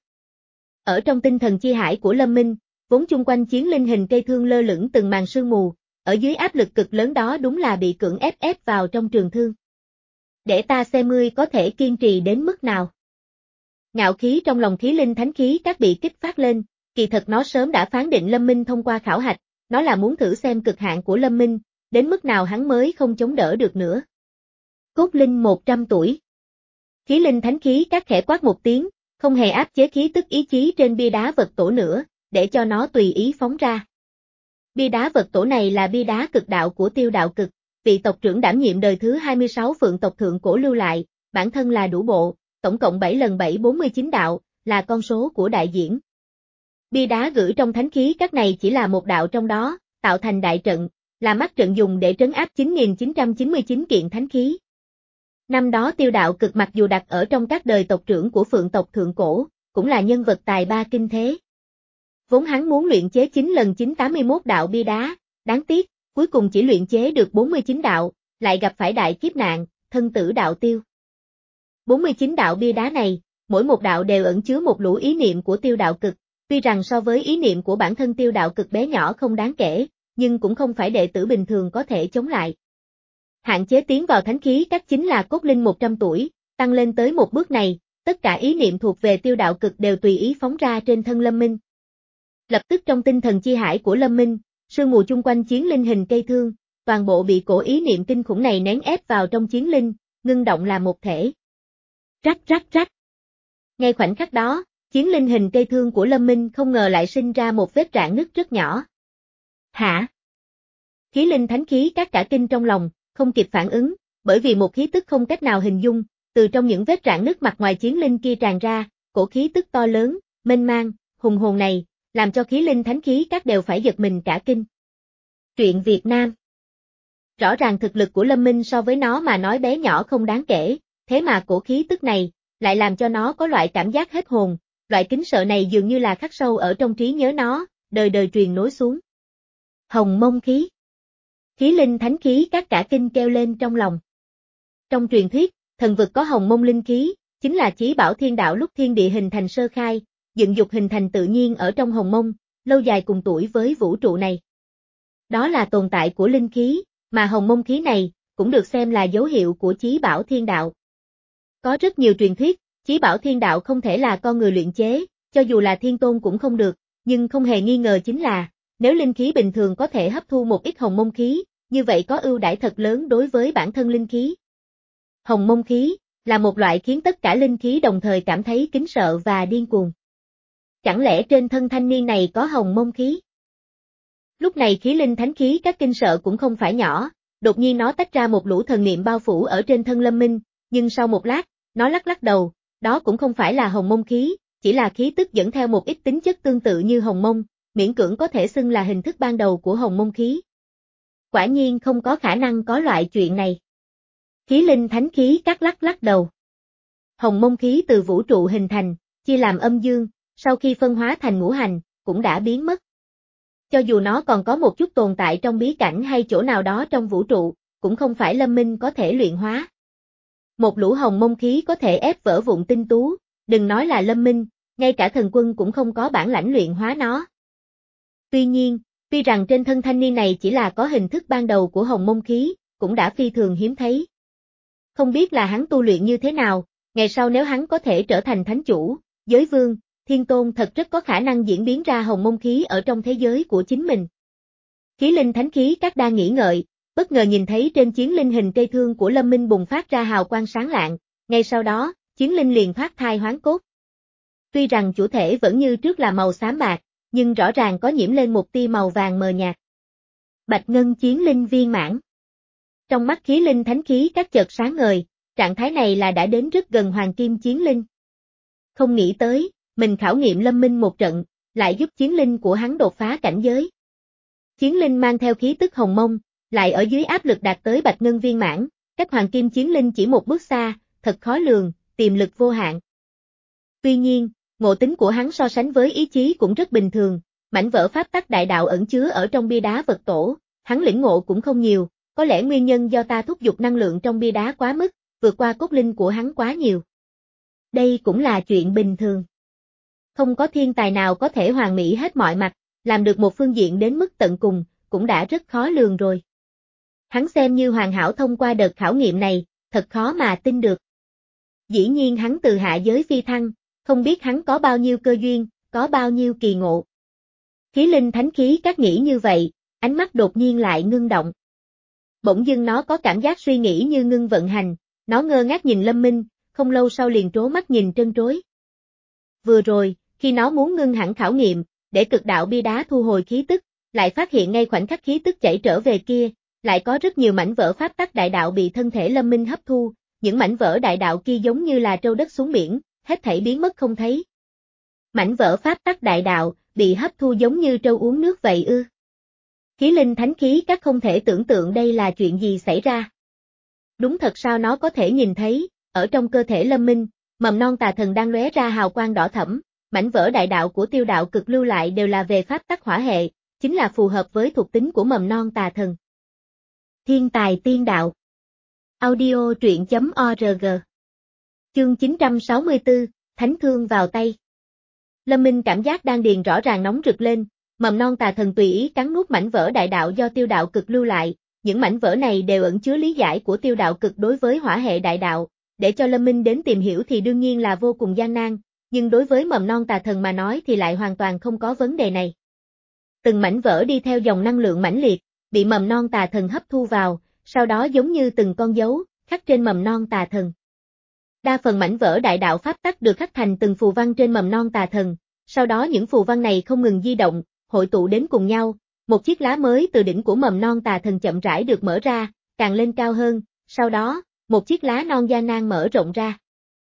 Ở trong tinh thần chi hải của Lâm Minh, vốn chung quanh chiến linh hình cây thương lơ lửng từng màn sương mù, ở dưới áp lực cực lớn đó đúng là bị cưỡng ép ép vào trong trường thương. Để ta xem ngươi có thể kiên trì đến mức nào. Ngạo khí trong lòng khí linh thánh khí các bị kích phát lên, kỳ thật nó sớm đã phán định Lâm Minh thông qua khảo hạch, nó là muốn thử xem cực hạn của Lâm Minh, đến mức nào hắn mới không chống đỡ được nữa. Cốt linh một trăm tuổi. Khí linh thánh khí các khẽ quát một tiếng, không hề áp chế khí tức ý chí trên bia đá vật tổ nữa, để cho nó tùy ý phóng ra. Bia đá vật tổ này là bia đá cực đạo của Tiêu Đạo Cực, vị tộc trưởng đảm nhiệm đời thứ hai mươi sáu Phượng tộc thượng cổ lưu lại, bản thân là đủ bộ, tổng cộng bảy lần bảy bốn mươi chín đạo, là con số của đại diễn. Bia đá gửi trong thánh khí các này chỉ là một đạo trong đó, tạo thành đại trận, là mắt trận dùng để trấn áp chín nghìn chín trăm chín mươi chín kiện thánh khí. Năm đó Tiêu Đạo Cực mặc dù đặt ở trong các đời tộc trưởng của Phượng tộc thượng cổ, cũng là nhân vật tài ba kinh thế. Vốn hắn muốn luyện chế chín lần chín tám mươi mốt đạo bia đá, đáng tiếc, cuối cùng chỉ luyện chế được bốn mươi chín đạo, lại gặp phải đại kiếp nạn, thân tử đạo tiêu. bốn mươi chín đạo bia đá này, mỗi một đạo đều ẩn chứa một lũ ý niệm của Tiêu Đạo Cực, tuy rằng so với ý niệm của bản thân Tiêu Đạo Cực bé nhỏ không đáng kể, nhưng cũng không phải đệ tử bình thường có thể chống lại. Hạn chế tiến vào thánh khí các chính là cốt linh một trăm tuổi, tăng lên tới một bước này, tất cả ý niệm thuộc về Tiêu Đạo Cực đều tùy ý phóng ra trên thân Lâm Minh. Lập tức trong tinh thần chi hải của Lâm Minh, sương mù chung quanh chiến linh hình cây thương, toàn bộ bị cổ ý niệm kinh khủng này nén ép vào trong chiến linh, ngưng động làm một thể. Rắc rắc rắc. Ngay khoảnh khắc đó, chiến linh hình cây thương của Lâm Minh không ngờ lại sinh ra một vết rạn nứt rất nhỏ. Hả? Khí linh thánh khí các cả kinh trong lòng, không kịp phản ứng, bởi vì một khí tức không cách nào hình dung, từ trong những vết rạn nứt mặt ngoài chiến linh kia tràn ra, cổ khí tức to lớn, mênh mang, hùng hồn này, làm cho khí linh thánh khí các đều phải giật mình cả kinh. Truyện Việt Nam. Rõ ràng thực lực của Lâm Minh so với nó mà nói bé nhỏ không đáng kể, thế mà cổ khí tức này, lại làm cho nó có loại cảm giác hết hồn, loại kính sợ này dường như là khắc sâu ở trong trí nhớ nó, đời đời truyền nối xuống. Hồng mông khí. Khí linh thánh khí các cả kinh kêu lên trong lòng. Trong truyền thuyết, thần vực có hồng mông linh khí, chính là chí bảo thiên đạo lúc thiên địa hình thành sơ khai, dựng dục hình thành tự nhiên ở trong hồng mông, lâu dài cùng tuổi với vũ trụ này. Đó là tồn tại của linh khí, mà hồng mông khí này cũng được xem là dấu hiệu của chí bảo thiên đạo. Có rất nhiều truyền thuyết, chí bảo thiên đạo không thể là con người luyện chế, cho dù là thiên tôn cũng không được, nhưng không hề nghi ngờ chính là, nếu linh khí bình thường có thể hấp thu một ít hồng mông khí, như vậy có ưu đãi thật lớn đối với bản thân linh khí. Hồng mông khí là một loại khiến tất cả linh khí đồng thời cảm thấy kính sợ và điên cuồng. Chẳng lẽ trên thân thanh niên này có hồng mông khí? Lúc này khí linh thánh khí các kinh sợ cũng không phải nhỏ, đột nhiên nó tách ra một lũ thần niệm bao phủ ở trên thân Lâm Minh, nhưng sau một lát, nó lắc lắc đầu, đó cũng không phải là hồng mông khí, chỉ là khí tức dẫn theo một ít tính chất tương tự như hồng mông, miễn cưỡng có thể xưng là hình thức ban đầu của hồng mông khí. Quả nhiên không có khả năng có loại chuyện này. Khí linh thánh khí các lắc lắc đầu. Hồng mông khí từ vũ trụ hình thành, chia làm âm dương, sau khi phân hóa thành ngũ hành, cũng đã biến mất. Cho dù nó còn có một chút tồn tại trong bí cảnh hay chỗ nào đó trong vũ trụ, cũng không phải Lâm Minh có thể luyện hóa. Một lũ hồng mông khí có thể ép vỡ vụn tinh tú, đừng nói là Lâm Minh, ngay cả thần quân cũng không có bản lãnh luyện hóa nó. Tuy nhiên, tuy rằng trên thân thanh niên này chỉ là có hình thức ban đầu của hồng mông khí, cũng đã phi thường hiếm thấy. Không biết là hắn tu luyện như thế nào, ngày sau nếu hắn có thể trở thành thánh chủ, giới vương, thiên tôn thật rất có khả năng diễn biến ra hồng mông khí ở trong thế giới của chính mình. Khí linh thánh khí các đang nghĩ ngợi, bất ngờ nhìn thấy trên chiến linh hình cây thương của Lâm Minh bùng phát ra hào quang sáng lạng, ngay sau đó, chiến linh liền thoát thai hoán cốt. Tuy rằng chủ thể vẫn như trước là màu xám bạc, nhưng rõ ràng có nhiễm lên một tia màu vàng mờ nhạt. Bạch ngân chiến linh viên mãn. Trong mắt khí linh thánh khí các chợt sáng ngời, trạng thái này là đã đến rất gần hoàng kim chiến linh. Không nghĩ tới, mình khảo nghiệm Lâm Minh một trận, lại giúp chiến linh của hắn đột phá cảnh giới. Chiến linh mang theo khí tức hồng mông, lại ở dưới áp lực đạt tới bạch ngân viên mãn, cách hoàng kim chiến linh chỉ một bước xa, thật khó lường, tiềm lực vô hạn. Tuy nhiên, ngộ tính của hắn so sánh với ý chí cũng rất bình thường, mảnh vỡ pháp tắc đại đạo ẩn chứa ở trong bia đá vật tổ, hắn lĩnh ngộ cũng không nhiều, có lẽ nguyên nhân do ta thúc giục năng lượng trong bia đá quá mức, vượt qua cốt linh của hắn quá nhiều. Đây cũng là chuyện bình thường. Không có thiên tài nào có thể hoàn mỹ hết mọi mặt, làm được một phương diện đến mức tận cùng, cũng đã rất khó lường rồi. Hắn xem như hoàn hảo thông qua đợt khảo nghiệm này, thật khó mà tin được. Dĩ nhiên hắn từ hạ giới phi thăng, không biết hắn có bao nhiêu cơ duyên, có bao nhiêu kỳ ngộ. Khí linh thánh khí các nghĩ như vậy, ánh mắt đột nhiên lại ngưng động. Bỗng dưng nó có cảm giác suy nghĩ như ngưng vận hành, nó ngơ ngác nhìn Lâm Minh, không lâu sau liền trố mắt nhìn trân trối. Vừa rồi, khi nó muốn ngưng hẳn khảo nghiệm, để cực đạo bia đá thu hồi khí tức, lại phát hiện ngay khoảnh khắc khí tức chảy trở về kia, lại có rất nhiều mảnh vỡ pháp tắc đại đạo bị thân thể Lâm Minh hấp thu, những mảnh vỡ đại đạo kia giống như là trâu đất xuống biển, hết thảy biến mất không thấy. Mảnh vỡ pháp tắc đại đạo, bị hấp thu giống như trâu uống nước vậy ư. Khí linh thánh khí các không thể tưởng tượng đây là chuyện gì xảy ra. Đúng thật sao nó có thể nhìn thấy, ở trong cơ thể Lâm Minh, mầm non tà thần đang lóe ra hào quang đỏ thẫm, mảnh vỡ đại đạo của tiêu đạo cực lưu lại đều là về pháp tắc hỏa hệ, chính là phù hợp với thuộc tính của mầm non tà thần. Thiên tài tiên đạo. Audio truyện chấm org. Chương chín trăm sáu mươi tư, Thánh thương vào tay. Lâm Minh cảm giác đan điền rõ ràng nóng rực lên, mầm non tà thần tùy ý cắn nuốt mảnh vỡ đại đạo do tiêu đạo cực lưu lại, những mảnh vỡ này đều ẩn chứa lý giải của tiêu đạo cực đối với hỏa hệ đại đạo, để cho Lâm Minh đến tìm hiểu thì đương nhiên là vô cùng gian nan, nhưng đối với mầm non tà thần mà nói thì lại hoàn toàn không có vấn đề này. Từng mảnh vỡ đi theo dòng năng lượng mãnh liệt, bị mầm non tà thần hấp thu vào, sau đó giống như từng con dấu, khắc trên mầm non tà thần. Đa phần mảnh vỡ đại đạo pháp tắc được khắc thành từng phù văn trên mầm non tà thần, sau đó những phù văn này không ngừng di động, hội tụ đến cùng nhau, một chiếc lá mới từ đỉnh của mầm non tà thần chậm rãi được mở ra, càng lên cao hơn, sau đó, một chiếc lá non gian nan mở rộng ra.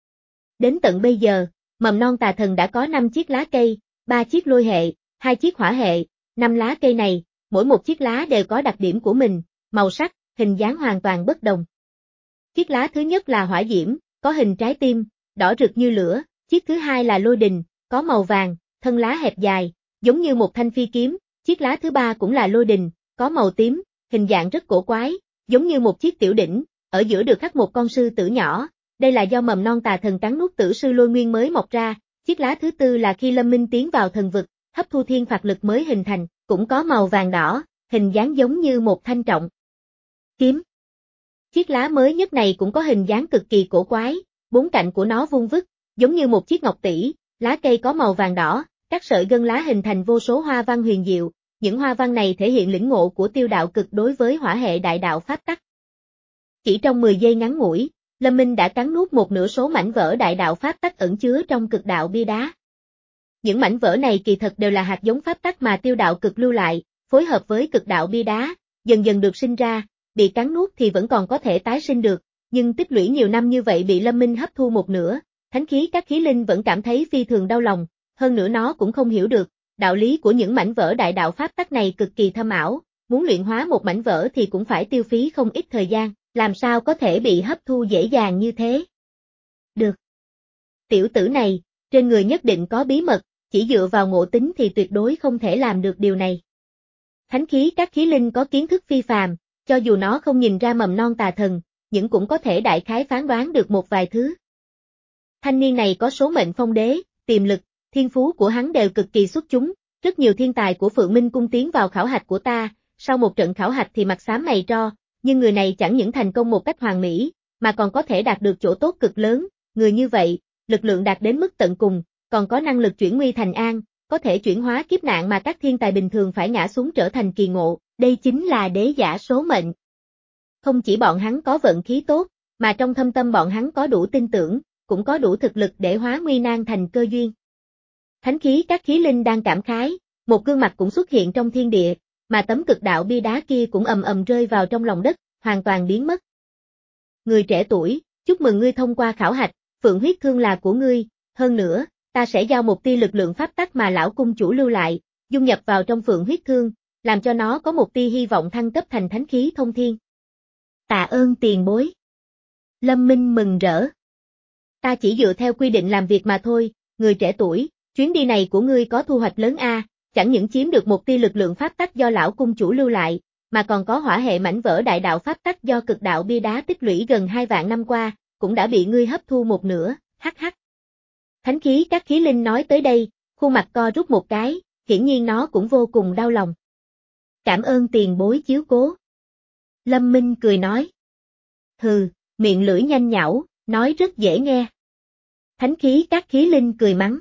Đến tận bây giờ, mầm non tà thần đã có năm chiếc lá cây, ba chiếc lôi hệ, hai chiếc hỏa hệ, năm lá cây này, mỗi một chiếc lá đều có đặc điểm của mình, màu sắc, hình dáng hoàn toàn bất đồng. Chiếc lá thứ nhất là hỏa diễm, có hình trái tim, đỏ rực như lửa, chiếc thứ hai là lôi đình, có màu vàng, thân lá hẹp dài, giống như một thanh phi kiếm, chiếc lá thứ ba cũng là lôi đình, có màu tím, hình dạng rất cổ quái, giống như một chiếc tiểu đỉnh, ở giữa được khắc một con sư tử nhỏ, đây là do mầm non tà thần cắn nuốt tử sư lôi nguyên mới mọc ra, chiếc lá thứ tư là khi Lâm Minh tiến vào thần vực, hấp thu thiên phạt lực mới hình thành, cũng có màu vàng đỏ, hình dáng giống như một thanh trọng kiếm. Chiếc lá mới nhất này cũng có hình dáng cực kỳ cổ quái, bốn cạnh của nó vuông vức, giống như một chiếc ngọc tỷ, lá cây có màu vàng đỏ, các sợi gân lá hình thành vô số hoa văn huyền diệu, những hoa văn này thể hiện lĩnh ngộ của Tiêu đạo cực đối với hỏa hệ đại đạo pháp tắc. Chỉ trong mười giây ngắn ngủi, Lâm Minh đã cắn nuốt một nửa số mảnh vỡ đại đạo pháp tắc ẩn chứa trong cực đạo bia đá. Những mảnh vỡ này kỳ thật đều là hạt giống pháp tắc mà Tiêu đạo cực lưu lại, phối hợp với cực đạo bia đá, dần dần được sinh ra, bị cắn nuốt thì vẫn còn có thể tái sinh được, nhưng tích lũy nhiều năm như vậy bị Lâm Minh hấp thu một nửa, thánh khí các khí linh vẫn cảm thấy phi thường đau lòng, hơn nữa nó cũng không hiểu được, đạo lý của những mảnh vỡ đại đạo pháp tắc này cực kỳ thâm ảo, muốn luyện hóa một mảnh vỡ thì cũng phải tiêu phí không ít thời gian, làm sao có thể bị hấp thu dễ dàng như thế. Được. Tiểu tử này, trên người nhất định có bí mật, chỉ dựa vào ngộ tính thì tuyệt đối không thể làm được điều này. Thánh khí các khí linh có kiến thức phi phàm, cho dù nó không nhìn ra mầm non tà thần, nhưng cũng có thể đại khái phán đoán được một vài thứ. Thanh niên này có số mệnh phong đế, tiềm lực, thiên phú của hắn đều cực kỳ xuất chúng, rất nhiều thiên tài của Phượng Minh cung tiến vào khảo hạch của ta, sau một trận khảo hạch thì mặt xám mày tro, nhưng người này chẳng những thành công một cách hoàn mỹ, mà còn có thể đạt được chỗ tốt cực lớn, người như vậy, lực lượng đạt đến mức tận cùng, còn có năng lực chuyển nguy thành an, có thể chuyển hóa kiếp nạn mà các thiên tài bình thường phải ngã xuống trở thành kỳ ngộ, đây chính là đế giả số mệnh. Không chỉ bọn hắn có vận khí tốt, mà trong thâm tâm bọn hắn có đủ tin tưởng, cũng có đủ thực lực để hóa nguy nan thành cơ duyên. Thánh khí các khí linh đang cảm khái, một gương mặt cũng xuất hiện trong thiên địa, mà tấm cực đạo bia đá kia cũng ầm ầm rơi vào trong lòng đất, hoàn toàn biến mất. Người trẻ tuổi, chúc mừng ngươi thông qua khảo hạch, phượng huyết thương là của ngươi, hơn nữa, ta sẽ giao một tia lực lượng pháp tắc mà lão cung chủ lưu lại, dung nhập vào trong phượng huyết thương, làm cho nó có một tia hy vọng thăng cấp thành thánh khí thông thiên. Tạ ơn tiền bối. Lâm Minh mừng rỡ. Ta chỉ dựa theo quy định làm việc mà thôi, người trẻ tuổi, chuyến đi này của ngươi có thu hoạch lớn a, chẳng những chiếm được một tia lực lượng pháp tắc do lão cung chủ lưu lại, mà còn có hỏa hệ mảnh vỡ đại đạo pháp tắc do cực đạo bia đá tích lũy gần hai vạn năm qua, cũng đã bị ngươi hấp thu một nửa, hắc hắc. Thánh khí các khí linh nói tới đây, khuôn mặt co rút một cái, hiển nhiên nó cũng vô cùng đau lòng. Cảm ơn tiền bối chiếu cố. Lâm Minh cười nói. Hừ, miệng lưỡi nhanh nhảu, nói rất dễ nghe. Thánh khí các khí linh cười mắng.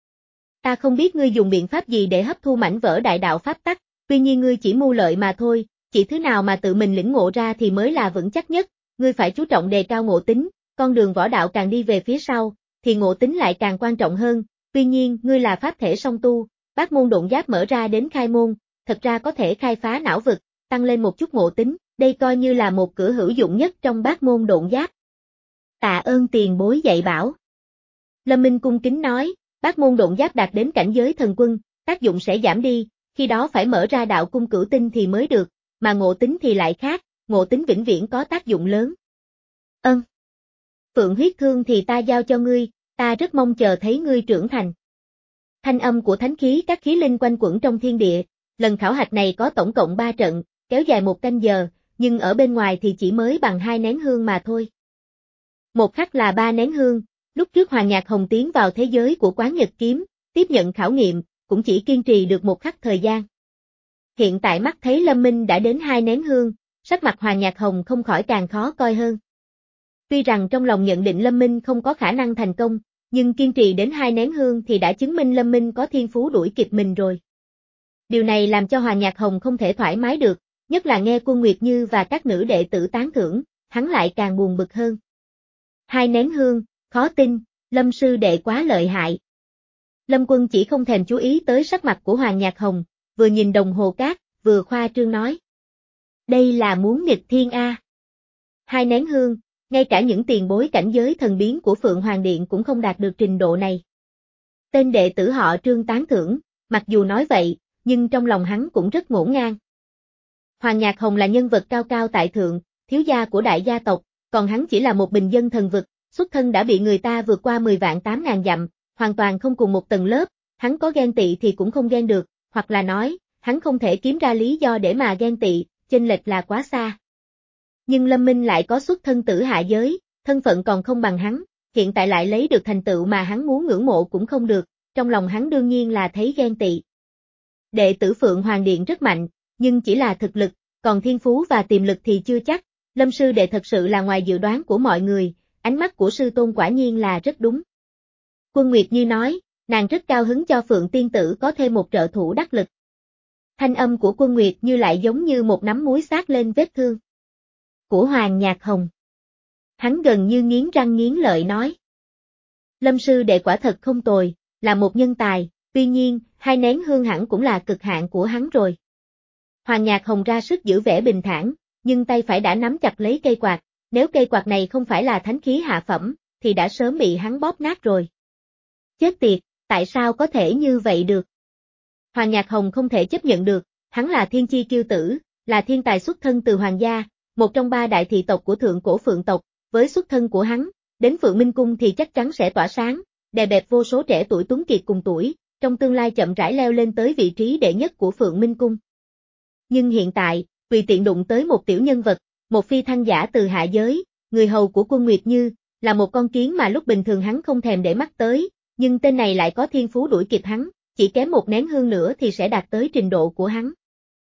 Ta không biết ngươi dùng biện pháp gì để hấp thu mảnh vỡ đại đạo pháp tắc, tuy nhiên ngươi chỉ mưu lợi mà thôi, chỉ thứ nào mà tự mình lĩnh ngộ ra thì mới là vững chắc nhất, ngươi phải chú trọng đề cao ngộ tính, con đường võ đạo càng đi về phía sau, thì ngộ tính lại càng quan trọng hơn, tuy nhiên ngươi là pháp thể song tu, bát môn độn giáp mở ra đến khai môn, thật ra có thể khai phá não vực, tăng lên một chút ngộ tính, đây coi như là một cửa hữu dụng nhất trong bát môn độn giáp. Tạ ơn tiền bối dạy bảo. Lâm Minh cung kính nói, bát môn độn giáp đạt đến cảnh giới thần quân, tác dụng sẽ giảm đi, khi đó phải mở ra đạo cung cửu tinh thì mới được, mà ngộ tính thì lại khác, ngộ tính vĩnh viễn có tác dụng lớn. Ân. Phượng huyết thương thì ta giao cho ngươi, ta rất mong chờ thấy ngươi trưởng thành. Thanh âm của thánh khí các khí linh quanh quẩn trong thiên địa, lần khảo hạch này có tổng cộng ba trận, kéo dài một canh giờ, nhưng ở bên ngoài thì chỉ mới bằng hai nén hương mà thôi. Một khắc là ba nén hương, lúc trước Hoàng Nhạc Hồng tiến vào thế giới của Quán Nhật Kiếm, tiếp nhận khảo nghiệm, cũng chỉ kiên trì được một khắc thời gian. Hiện tại mắt thấy Lâm Minh đã đến hai nén hương, sắc mặt Hoàng Nhạc Hồng không khỏi càng khó coi hơn. Tuy rằng trong lòng nhận định Lâm Minh không có khả năng thành công, nhưng kiên trì đến hai nén hương thì đã chứng minh Lâm Minh có thiên phú đuổi kịp mình rồi. Điều này làm cho Hoàng Nhạc Hồng không thể thoải mái được, nhất là nghe Quân Nguyệt Như và các nữ đệ tử tán thưởng, hắn lại càng buồn bực hơn. Hai nén hương, khó tin, Lâm sư đệ quá lợi hại. Lâm Quân chỉ không thèm chú ý tới sắc mặt của Hoàng Nhạc Hồng, vừa nhìn đồng hồ cát, vừa khoa trương nói. Đây là muốn nghịch thiên a. Hai nén hương, ngay cả những tiền bối cảnh giới thần biến của Phượng Hoàng Điện cũng không đạt được trình độ này. Tên đệ tử họ Trương tán thưởng, mặc dù nói vậy, nhưng trong lòng hắn cũng rất ngổn ngang. Hoàng Nhạc Hồng là nhân vật cao cao tại thượng, thiếu gia của đại gia tộc, còn hắn chỉ là một bình dân thần vực, xuất thân đã bị người ta vượt qua mười vạn tám ngàn dặm, hoàn toàn không cùng một tầng lớp, hắn có ghen tị thì cũng không ghen được, hoặc là nói, hắn không thể kiếm ra lý do để mà ghen tị, chênh lệch là quá xa. Nhưng Lâm Minh lại có xuất thân tử hạ giới, thân phận còn không bằng hắn, hiện tại lại lấy được thành tựu mà hắn muốn ngưỡng mộ cũng không được, trong lòng hắn đương nhiên là thấy ghen tị. Đệ tử Phượng Hoàng Điện rất mạnh, nhưng chỉ là thực lực, còn thiên phú và tiềm lực thì chưa chắc, Lâm sư đệ thật sự là ngoài dự đoán của mọi người, ánh mắt của sư tôn quả nhiên là rất đúng. Quân Nguyệt Như nói, nàng rất cao hứng cho Phượng tiên tử có thêm một trợ thủ đắc lực. Thanh âm của Quân Nguyệt Như lại giống như một nắm muối xát lên vết thương của Hoàng Nhạc Hồng. Hắn gần như nghiến răng nghiến lợi nói. Lâm sư đệ quả thật không tồi, là một nhân tài, tuy nhiên, hai nén hương hẳn cũng là cực hạn của hắn rồi. Hoàng Nhạc Hồng ra sức giữ vẻ bình thản, nhưng tay phải đã nắm chặt lấy cây quạt, nếu cây quạt này không phải là thánh khí hạ phẩm, thì đã sớm bị hắn bóp nát rồi. Chết tiệt, tại sao có thể như vậy được? Hoàng Nhạc Hồng không thể chấp nhận được, hắn là thiên chi kiêu tử, là thiên tài xuất thân từ hoàng gia, một trong ba đại thị tộc của thượng cổ Phượng tộc, với xuất thân của hắn, đến Phượng Minh Cung thì chắc chắn sẽ tỏa sáng, đè bẹp vô số trẻ tuổi tuấn kiệt cùng tuổi, trong tương lai chậm rãi leo lên tới vị trí đệ nhất của Phượng Minh Cung. Nhưng hiện tại, tùy tiện đụng tới một tiểu nhân vật, một phi thăng giả từ hạ giới, người hầu của Quân Nguyệt Như, là một con kiến mà lúc bình thường hắn không thèm để mắt tới, nhưng tên này lại có thiên phú đuổi kịp hắn, chỉ kém một nén hương nữa thì sẽ đạt tới trình độ của hắn.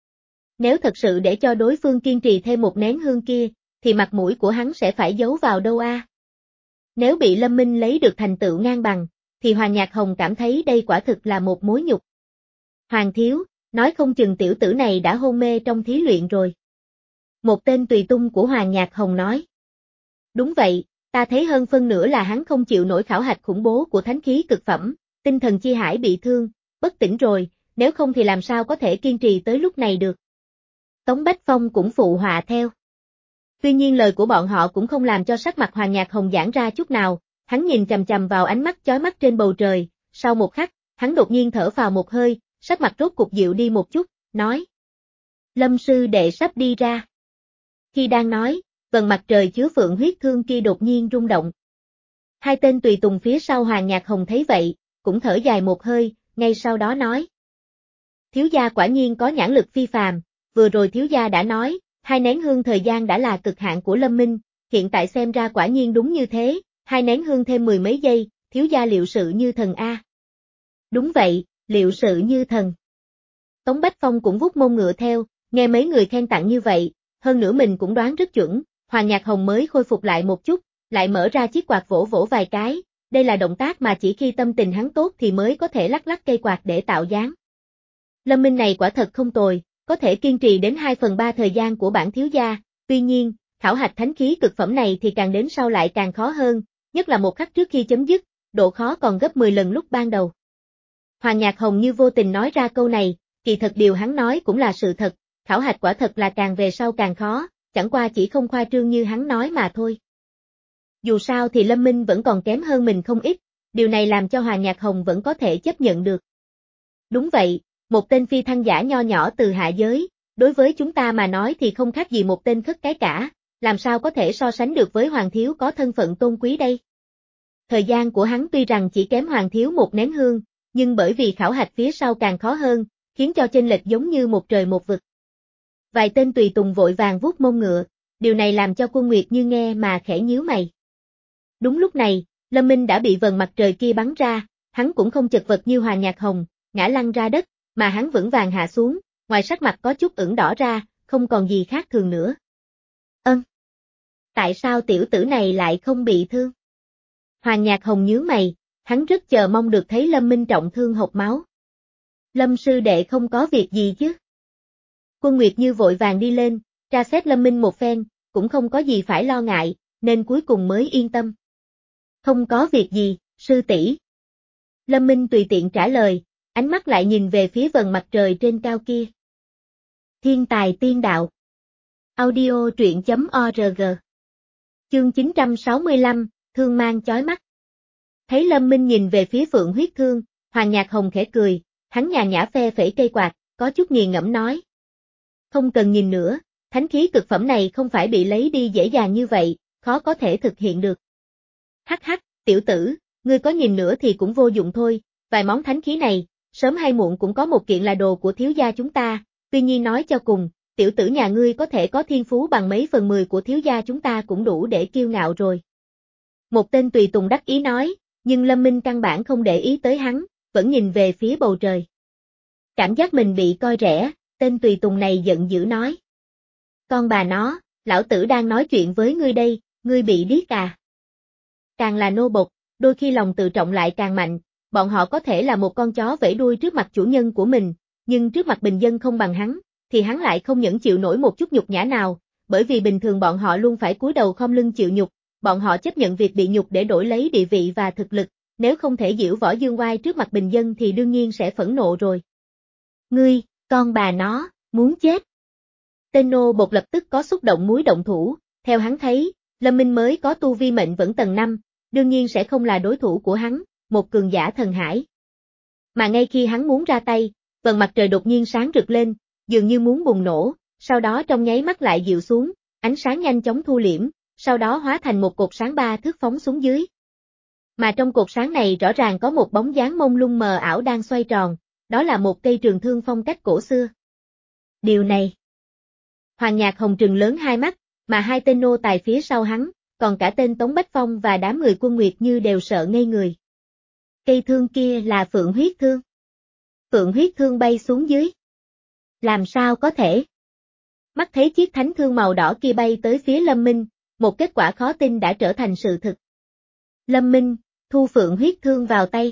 Nếu thật sự để cho đối phương kiên trì thêm một nén hương kia, thì mặt mũi của hắn sẽ phải giấu vào đâu a? Nếu bị Lâm Minh lấy được thành tựu ngang bằng, thì Hoàng Nhạc Hồng cảm thấy đây quả thực là một mối nhục. Hoàng thiếu, nói không chừng tiểu tử này đã hôn mê trong thí luyện rồi. Một tên tùy tung của Hoàng Nhạc Hồng nói. Đúng vậy, ta thấy hơn phân nửa là hắn không chịu nổi khảo hạch khủng bố của thánh khí cực phẩm, tinh thần chi hải bị thương, bất tỉnh rồi, nếu không thì làm sao có thể kiên trì tới lúc này được. Tống Bách Phong cũng phụ họa theo. Tuy nhiên lời của bọn họ cũng không làm cho sắc mặt Hoàng Nhạc Hồng giãn ra chút nào, hắn nhìn chằm chằm vào ánh mắt chói mắt trên bầu trời, sau một khắc, hắn đột nhiên thở phào một hơi, sắc mặt rốt cục dịu đi một chút, nói. Lâm sư đệ sắp đi ra. Khi đang nói, vầng mặt trời chứa phượng huyết thương kia đột nhiên rung động. Hai tên tùy tùng phía sau Hoàng Nhạc Hồng thấy vậy, cũng thở dài một hơi, ngay sau đó nói. Thiếu gia quả nhiên có nhãn lực phi phàm, vừa rồi thiếu gia đã nói, hai nén hương thời gian đã là cực hạn của Lâm Minh, hiện tại xem ra quả nhiên đúng như thế, hai nén hương thêm mười mấy giây, thiếu gia liệu sự như thần a. Đúng vậy, liệu sự như thần. Tống Bách Phong cũng vuốt mông ngựa theo, nghe mấy người khen tặng như vậy, hơn nữa mình cũng đoán rất chuẩn, Hoàng Nhạc Hồng mới khôi phục lại một chút, lại mở ra chiếc quạt vỗ vỗ vài cái, đây là động tác mà chỉ khi tâm tình hắn tốt thì mới có thể lắc lắc cây quạt để tạo dáng. Lâm Minh này quả thật không tồi, có thể kiên trì đến hai phần ba thời gian của bản thiếu gia, tuy nhiên, khảo hạch thánh khí cực phẩm này thì càng đến sau lại càng khó hơn, nhất là một khắc trước khi chấm dứt, độ khó còn gấp mười lần lúc ban đầu. Hoàng Nhạc Hồng như vô tình nói ra câu này, kỳ thật điều hắn nói cũng là sự thật, khảo hạch quả thật là càng về sau càng khó, chẳng qua chỉ không khoa trương như hắn nói mà thôi. Dù sao thì Lâm Minh vẫn còn kém hơn mình không ít, điều này làm cho Hoàng Nhạc Hồng vẫn có thể chấp nhận được. Đúng vậy, một tên phi thăng giả nho nhỏ từ hạ giới, đối với chúng ta mà nói thì không khác gì một tên khất cái cả, làm sao có thể so sánh được với Hoàng thiếu có thân phận tôn quý đây. Thời gian của hắn tuy rằng chỉ kém Hoàng thiếu một nén hương, nhưng bởi vì khảo hạch phía sau càng khó hơn, khiến cho chênh lệch giống như một trời một vực. Vài tên tùy tùng vội vàng vuốt mông ngựa, điều này làm cho Quân Nguyệt Như nghe mà khẽ nhíu mày. Đúng lúc này, Lâm Minh đã bị vầng mặt trời kia bắn ra, hắn cũng không chật vật như Hoàng Nhạc Hồng, ngã lăn ra đất, mà hắn vững vàng hạ xuống, ngoài sắc mặt có chút ửng đỏ ra, không còn gì khác thường nữa. Ân! Tại sao tiểu tử này lại không bị thương? Hoàng Nhạc Hồng nhướng mày, hắn rất chờ mong được thấy Lâm Minh trọng thương hộc máu. Lâm sư đệ không có việc gì chứ? Quân Nguyệt Như vội vàng đi lên, tra xét Lâm Minh một phen, cũng không có gì phải lo ngại, nên cuối cùng mới yên tâm. Không có việc gì, sư tỷ. Lâm Minh tùy tiện trả lời, ánh mắt lại nhìn về phía vầng mặt trời trên cao kia. Thiên tài tiên đạo. Audio truyện chấm org. Chương chín trăm sáu mươi lăm, thương mang chói mắt. Thấy Lâm Minh nhìn về phía Phượng huyết thương, Hoàng Nhạc Hồng khẽ cười, hắn nhàn nhã phe phẩy cây quạt, có chút nghiền ngẫm nói. Không cần nhìn nữa, thánh khí cực phẩm này không phải bị lấy đi dễ dàng như vậy, khó có thể thực hiện được. Hắc hắc, tiểu tử, ngươi có nhìn nữa thì cũng vô dụng thôi, vài món thánh khí này, sớm hay muộn cũng có một kiện là đồ của thiếu gia chúng ta, tuy nhiên nói cho cùng, tiểu tử nhà ngươi có thể có thiên phú bằng mấy phần mười của thiếu gia chúng ta cũng đủ để kiêu ngạo rồi. Một tên tùy tùng đắc ý nói, nhưng Lâm Minh căn bản không để ý tới hắn, vẫn nhìn về phía bầu trời. Cảm giác mình bị coi rẻ, tên tùy tùng này giận dữ nói. Con bà nó, lão tử đang nói chuyện với ngươi đây, ngươi bị điếc à. Càng là nô bộc, đôi khi lòng tự trọng lại càng mạnh, bọn họ có thể là một con chó vẫy đuôi trước mặt chủ nhân của mình, nhưng trước mặt bình dân không bằng hắn, thì hắn lại không nhẫn chịu nổi một chút nhục nhã nào, bởi vì bình thường bọn họ luôn phải cúi đầu khom lưng chịu nhục, bọn họ chấp nhận việc bị nhục để đổi lấy địa vị và thực lực, nếu không thể giễu võ dương oai trước mặt bình dân thì đương nhiên sẽ phẫn nộ rồi. Ngươi, con bà nó, muốn chết. Tên nô bộc lập tức có xúc động múi động thủ, theo hắn thấy, Lâm Minh mới có tu vi mệnh vẫn tầng năm, đương nhiên sẽ không là đối thủ của hắn, một cường giả thần hải. Mà ngay khi hắn muốn ra tay, vầng mặt trời đột nhiên sáng rực lên, dường như muốn bùng nổ, sau đó trong nháy mắt lại dịu xuống, ánh sáng nhanh chóng thu liễm, sau đó hóa thành một cột sáng ba thước phóng xuống dưới. Mà trong cột sáng này rõ ràng có một bóng dáng mông lung mờ ảo đang xoay tròn, đó là một cây trường thương phong cách cổ xưa. Điều này. Hoàng Nhạc Hồng trừng lớn hai mắt, mà hai tên nô tài phía sau hắn, còn cả tên Tống Bách Phong và đám người Quân Nguyệt Như đều sợ ngây người. Cây thương kia là Phượng huyết thương. Phượng huyết thương bay xuống dưới. Làm sao có thể? Mắt thấy chiếc thánh thương màu đỏ kia bay tới phía Lâm Minh, một kết quả khó tin đã trở thành sự thực. Lâm Minh, thu Phượng huyết thương vào tay.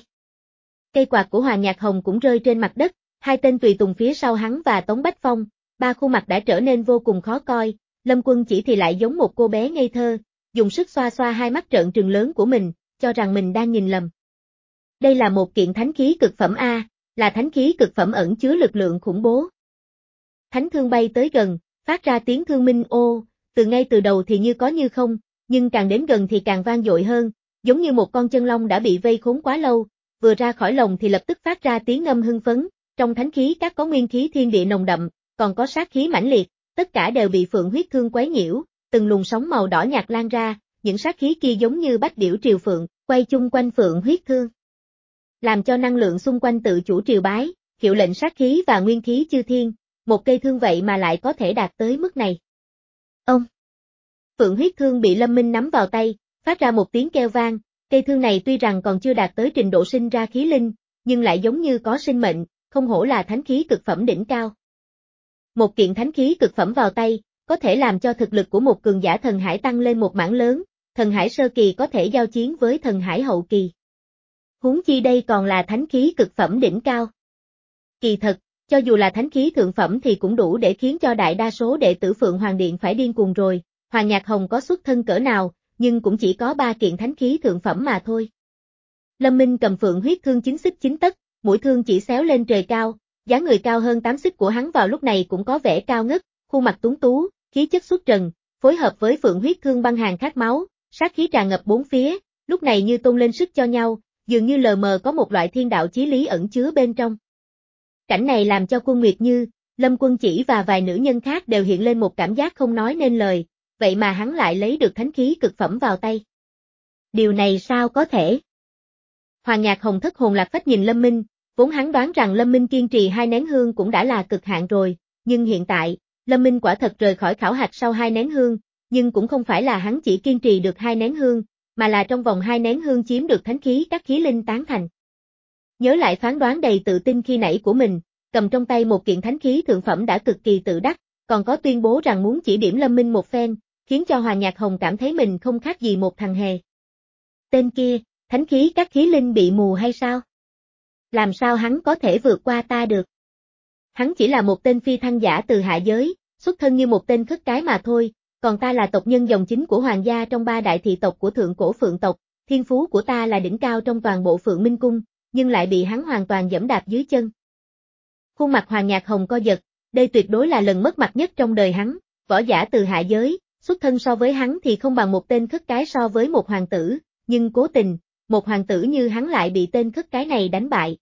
Cây quạt của Hoàng Nhạc Hồng cũng rơi trên mặt đất, hai tên tùy tùng phía sau hắn và Tống Bách Phong, ba khuôn mặt đã trở nên vô cùng khó coi, Lâm Quân Chỉ thì lại giống một cô bé ngây thơ, dùng sức xoa xoa hai mắt trợn trừng lớn của mình, cho rằng mình đang nhìn lầm. Đây là một kiện thánh khí cực phẩm A, là thánh khí cực phẩm ẩn chứa lực lượng khủng bố. Thánh thương bay tới gần, phát ra tiếng thương minh ô, từ ngay từ đầu thì như có như không, nhưng càng đến gần thì càng vang dội hơn, giống như một con chân long đã bị vây khốn quá lâu, vừa ra khỏi lồng thì lập tức phát ra tiếng ngâm hưng phấn, trong thánh khí các có nguyên khí thiên địa nồng đậm, còn có sát khí mãnh liệt, tất cả đều bị Phượng huyết thương quấy nhiễu, từng luồng sóng màu đỏ nhạt lan ra, những sát khí kia giống như bách điểu triều phượng, quay chung quanh Phượng huyết thương. Làm cho năng lượng xung quanh tự chủ triều bái, hiệu lệnh sát khí và nguyên khí chư thiên, một cây thương vậy mà lại có thể đạt tới mức này. Ông! Phượng huyết thương bị Lâm Minh nắm vào tay, phát ra một tiếng kêu vang, cây thương này tuy rằng còn chưa đạt tới trình độ sinh ra khí linh, nhưng lại giống như có sinh mệnh, không hổ là thánh khí cực phẩm đỉnh cao. Một kiện thánh khí cực phẩm vào tay, có thể làm cho thực lực của một cường giả thần hải tăng lên một mảng lớn, thần hải sơ kỳ có thể giao chiến với thần hải hậu kỳ. Huống chi đây còn là thánh khí cực phẩm đỉnh cao. Kỳ thật, cho dù là thánh khí thượng phẩm thì cũng đủ để khiến cho đại đa số đệ tử Phượng Hoàng Điện phải điên cuồng rồi, Hoàng Nhạc Hồng có xuất thân cỡ nào, nhưng cũng chỉ có ba kiện thánh khí thượng phẩm mà thôi. Lâm Minh cầm Phượng huyết thương chín xích chín tấc, mũi thương chỉ xéo lên trời cao, dáng người cao hơn tám xích của hắn vào lúc này cũng có vẻ cao ngất, khuôn mặt tuấn tú, khí chất xuất trần, phối hợp với Phượng huyết thương băng hàn khát máu, sát khí tràn ngập bốn phía, lúc này như tôn lên sức cho nhau, dường như lờ mờ có một loại thiên đạo chí lý ẩn chứa bên trong. Cảnh này làm cho Quân Nguyệt Như, Lâm Quân Chỉ và vài nữ nhân khác đều hiện lên một cảm giác không nói nên lời, vậy mà hắn lại lấy được thánh khí cực phẩm vào tay. Điều này sao có thể? Hoàng Nhạc Hồng thất hồn lạc phách nhìn Lâm Minh, vốn hắn đoán rằng Lâm Minh kiên trì hai nén hương cũng đã là cực hạn rồi, nhưng hiện tại, Lâm Minh quả thật rời khỏi khảo hạch sau hai nén hương, nhưng cũng không phải là hắn chỉ kiên trì được hai nén hương, mà là trong vòng hai nén hương chiếm được thánh khí các khí linh tán thành. Nhớ lại phán đoán đầy tự tin khi nãy của mình, cầm trong tay một kiện thánh khí thượng phẩm đã cực kỳ tự đắc, còn có tuyên bố rằng muốn chỉ điểm Lâm Minh một phen, khiến cho Hoàng Nhạc Hồng cảm thấy mình không khác gì một thằng hề. Tên kia, thánh khí các khí linh bị mù hay sao? Làm sao hắn có thể vượt qua ta được? Hắn chỉ là một tên phi thăng giả từ hạ giới, xuất thân như một tên khất cái mà thôi, còn ta là tộc nhân dòng chính của hoàng gia trong ba đại thị tộc của thượng cổ Phượng tộc, thiên phú của ta là đỉnh cao trong toàn bộ Phượng Minh Cung, nhưng lại bị hắn hoàn toàn giẫm đạp dưới chân. Khuôn mặt Hoàng Nhạc Hồng co giật, đây tuyệt đối là lần mất mặt nhất trong đời hắn, võ giả từ hạ giới, xuất thân so với hắn thì không bằng một tên khất cái so với một hoàng tử, nhưng cố tình, một hoàng tử như hắn lại bị tên khất cái này đánh bại.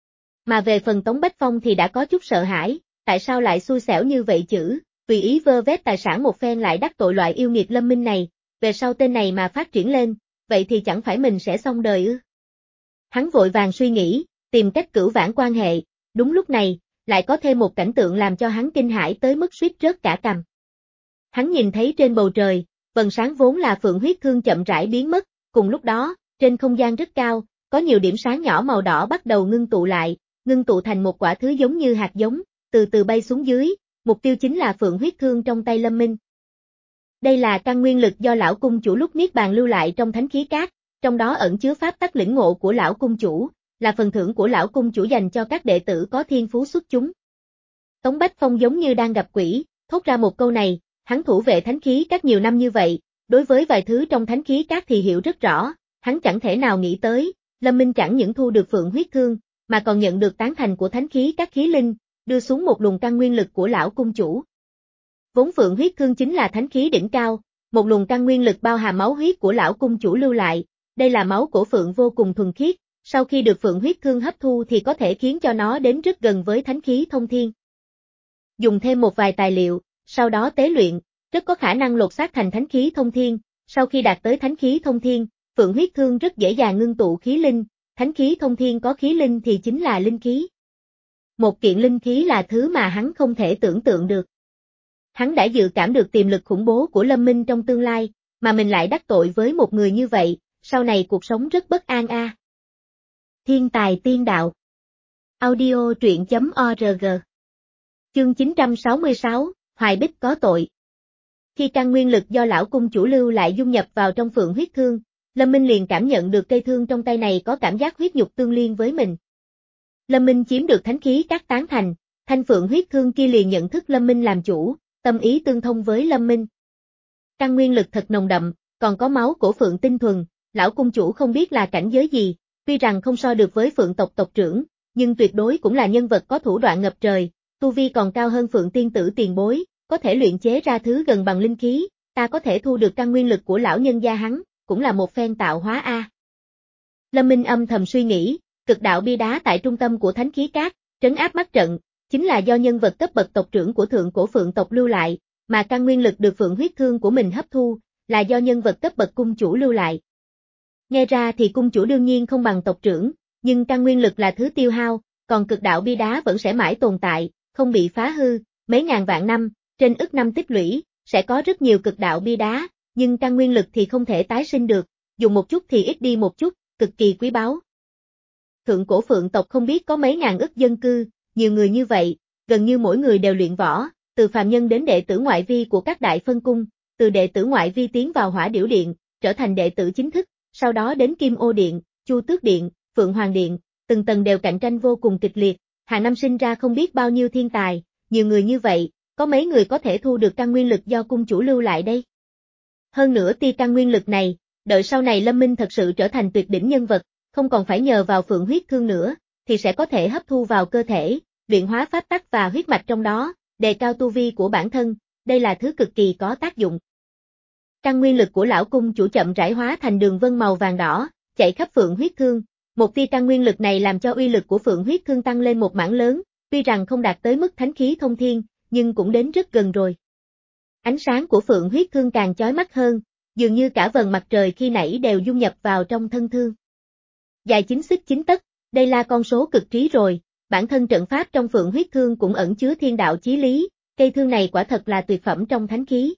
Mà về phần Tống Bách Phong thì đã có chút sợ hãi, tại sao lại xui xẻo như vậy chữ, tùy ý vơ vét tài sản một phen lại đắc tội loại yêu nghiệt Lâm Minh này, về sau tên này mà phát triển lên, vậy thì chẳng phải mình sẽ xong đời ư. Hắn vội vàng suy nghĩ, tìm cách cửu vãn quan hệ, đúng lúc này, lại có thêm một cảnh tượng làm cho hắn kinh hãi tới mức suýt rớt cả cằm. Hắn nhìn thấy trên bầu trời, vầng sáng vốn là phượng huyết thương chậm rãi biến mất, cùng lúc đó, trên không gian rất cao, có nhiều điểm sáng nhỏ màu đỏ bắt đầu ngưng tụ lại, ngưng tụ thành một quả thứ giống như hạt giống, từ từ bay xuống dưới, mục tiêu chính là phượng huyết thương trong tay Lâm Minh. Đây là căn nguyên lực do lão cung chủ lúc niết bàn lưu lại trong thánh khí cát, trong đó ẩn chứa pháp tắc lĩnh ngộ của lão cung chủ, là phần thưởng của lão cung chủ dành cho các đệ tử có thiên phú xuất chúng. Tống Bách Phong giống như đang gặp quỷ, thốt ra một câu này, hắn thủ vệ thánh khí cát nhiều năm như vậy, đối với vài thứ trong thánh khí cát thì hiểu rất rõ, hắn chẳng thể nào nghĩ tới, Lâm Minh chẳng những thu được phượng huyết thương, mà còn nhận được tán thành của thánh khí các khí linh, đưa xuống một luồng căn nguyên lực của lão cung chủ. Vốn phượng huyết thương chính là thánh khí đỉnh cao, một luồng căn nguyên lực bao hàm máu huyết của lão cung chủ lưu lại, đây là máu của phượng vô cùng thuần khiết, sau khi được phượng huyết thương hấp thu thì có thể khiến cho nó đến rất gần với thánh khí thông thiên. Dùng thêm một vài tài liệu, sau đó tế luyện, rất có khả năng lột xác thành thánh khí thông thiên, sau khi đạt tới thánh khí thông thiên, phượng huyết thương rất dễ dàng ngưng tụ khí linh, thánh khí thông thiên có khí linh thì chính là linh khí. Một kiện linh khí là thứ mà hắn không thể tưởng tượng được. Hắn đã dự cảm được tiềm lực khủng bố của Lâm Minh trong tương lai, mà mình lại đắc tội với một người như vậy, sau này cuộc sống rất bất an a. À. Thiên tài tiên đạo. Audio truyện chấm org. Chương chín trăm sáu mươi sáu, Hoài Bích có tội. Khi căn nguyên lực do lão cung chủ lưu lại dung nhập vào trong phượng huyết thương, Lâm Minh liền cảm nhận được cây thương trong tay này có cảm giác huyết nhục tương liên với mình. Lâm Minh chiếm được thánh khí các tán thành, thanh phượng huyết thương kia liền nhận thức Lâm Minh làm chủ, tâm ý tương thông với Lâm Minh. Căn nguyên lực thật nồng đậm, còn có máu của phượng tinh thuần, lão cung chủ không biết là cảnh giới gì, tuy rằng không so được với phượng tộc tộc trưởng, nhưng tuyệt đối cũng là nhân vật có thủ đoạn ngập trời, tu vi còn cao hơn phượng tiên tử tiền bối, có thể luyện chế ra thứ gần bằng linh khí, ta có thể thu được căn nguyên lực của lão nhân gia hắn, cũng là một phen tạo hóa a. À. Lâm Minh âm thầm suy nghĩ, cực đạo bia đá tại trung tâm của thánh khí cát, trấn áp mắt trận, chính là do nhân vật cấp bậc tộc trưởng của thượng cổ phượng tộc lưu lại, mà căn nguyên lực được phượng huyết thương của mình hấp thu, là do nhân vật cấp bậc cung chủ lưu lại. Nghe ra thì cung chủ đương nhiên không bằng tộc trưởng, nhưng căn nguyên lực là thứ tiêu hao, còn cực đạo bia đá vẫn sẽ mãi tồn tại, không bị phá hư, mấy ngàn vạn năm, trên ức năm tích lũy, sẽ có rất nhiều cực đạo bia đá, nhưng căn nguyên lực thì không thể tái sinh được, dùng một chút thì ít đi một chút, cực kỳ quý báu. Thượng cổ phượng tộc không biết có mấy ngàn ức dân cư, nhiều người như vậy, gần như mỗi người đều luyện võ, từ phàm nhân đến đệ tử ngoại vi của các đại phân cung, từ đệ tử ngoại vi tiến vào Hỏa Điểu Điện, trở thành đệ tử chính thức, sau đó đến Kim Ô Điện, Chu Tước Điện, Phượng Hoàng Điện, từng tầng đều cạnh tranh vô cùng kịch liệt, hàng năm sinh ra không biết bao nhiêu thiên tài, nhiều người như vậy, có mấy người có thể thu được căn nguyên lực do cung chủ lưu lại đây. Hơn nữa tia căn nguyên lực này, đợi sau này Lâm Minh thật sự trở thành tuyệt đỉnh nhân vật, không còn phải nhờ vào phượng huyết thương nữa, thì sẽ có thể hấp thu vào cơ thể, luyện hóa pháp tắc và huyết mạch trong đó, đề cao tu vi của bản thân, đây là thứ cực kỳ có tác dụng. Căn nguyên lực của lão cung chủ chậm rãi hóa thành đường vân màu vàng đỏ, chạy khắp phượng huyết thương, một tia căn nguyên lực này làm cho uy lực của phượng huyết thương tăng lên một mảng lớn, tuy rằng không đạt tới mức thánh khí thông thiên, nhưng cũng đến rất gần rồi. Ánh sáng của phượng huyết thương càng chói mắt hơn, dường như cả vầng mặt trời khi nãy đều dung nhập vào trong thân thương. Dài chín xích chín tấc, đây là con số cực trí rồi, bản thân trận pháp trong phượng huyết thương cũng ẩn chứa thiên đạo chí lý, cây thương này quả thật là tuyệt phẩm trong thánh khí.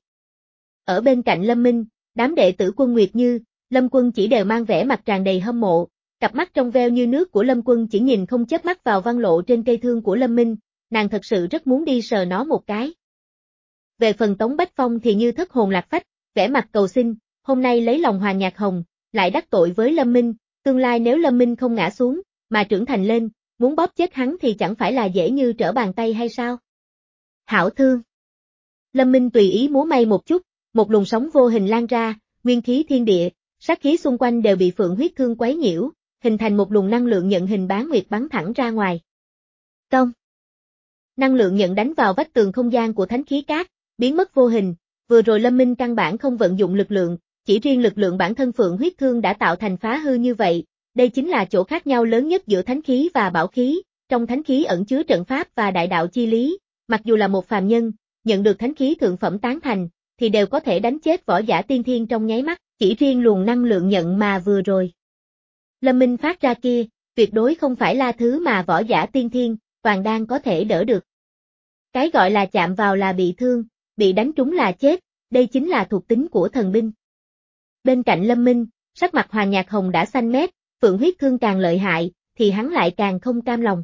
Ở bên cạnh Lâm Minh, đám đệ tử Quân Nguyệt Như, Lâm Quân chỉ đều mang vẻ mặt tràn đầy hâm mộ, cặp mắt trong veo như nước của Lâm Quân chỉ nhìn không chớp mắt vào văn lộ trên cây thương của Lâm Minh, nàng thật sự rất muốn đi sờ nó một cái. Về phần Tống Bách Phong thì như thất hồn lạc phách, vẻ mặt cầu xin, hôm nay lấy lòng Hoàng Nhạc Hồng, lại đắc tội với Lâm Minh, tương lai nếu Lâm Minh không ngã xuống, mà trưởng thành lên, muốn bóp chết hắn thì chẳng phải là dễ như trở bàn tay hay sao? Hảo thương. Lâm Minh tùy ý múa may một chút, một luồng sóng vô hình lan ra, nguyên khí thiên địa, sát khí xung quanh đều bị phượng huyết thương quấy nhiễu, hình thành một luồng năng lượng nhận hình bán nguyệt bắn thẳng ra ngoài. Công. Năng lượng nhận đánh vào vách tường không gian của thánh khí cát, biến mất vô hình, vừa rồi Lâm Minh căn bản không vận dụng lực lượng, chỉ riêng lực lượng bản thân phượng huyết thương đã tạo thành phá hư như vậy, đây chính là chỗ khác nhau lớn nhất giữa thánh khí và bảo khí, trong thánh khí ẩn chứa trận pháp và đại đạo chi lý, mặc dù là một phàm nhân, nhận được thánh khí thượng phẩm tán thành, thì đều có thể đánh chết võ giả tiên thiên trong nháy mắt, chỉ riêng luồng năng lượng nhận mà vừa rồi. Lâm Minh phát ra kia, tuyệt đối không phải là thứ mà võ giả tiên thiên, toàn đan có thể đỡ được. Cái gọi là chạm vào là bị thương, bị đánh trúng là chết, đây chính là thuộc tính của thần binh. Bên cạnh Lâm Minh, sắc mặt Hoàng Nhạc Hồng đã xanh mét, phượng huyết thương càng lợi hại, thì hắn lại càng không cam lòng.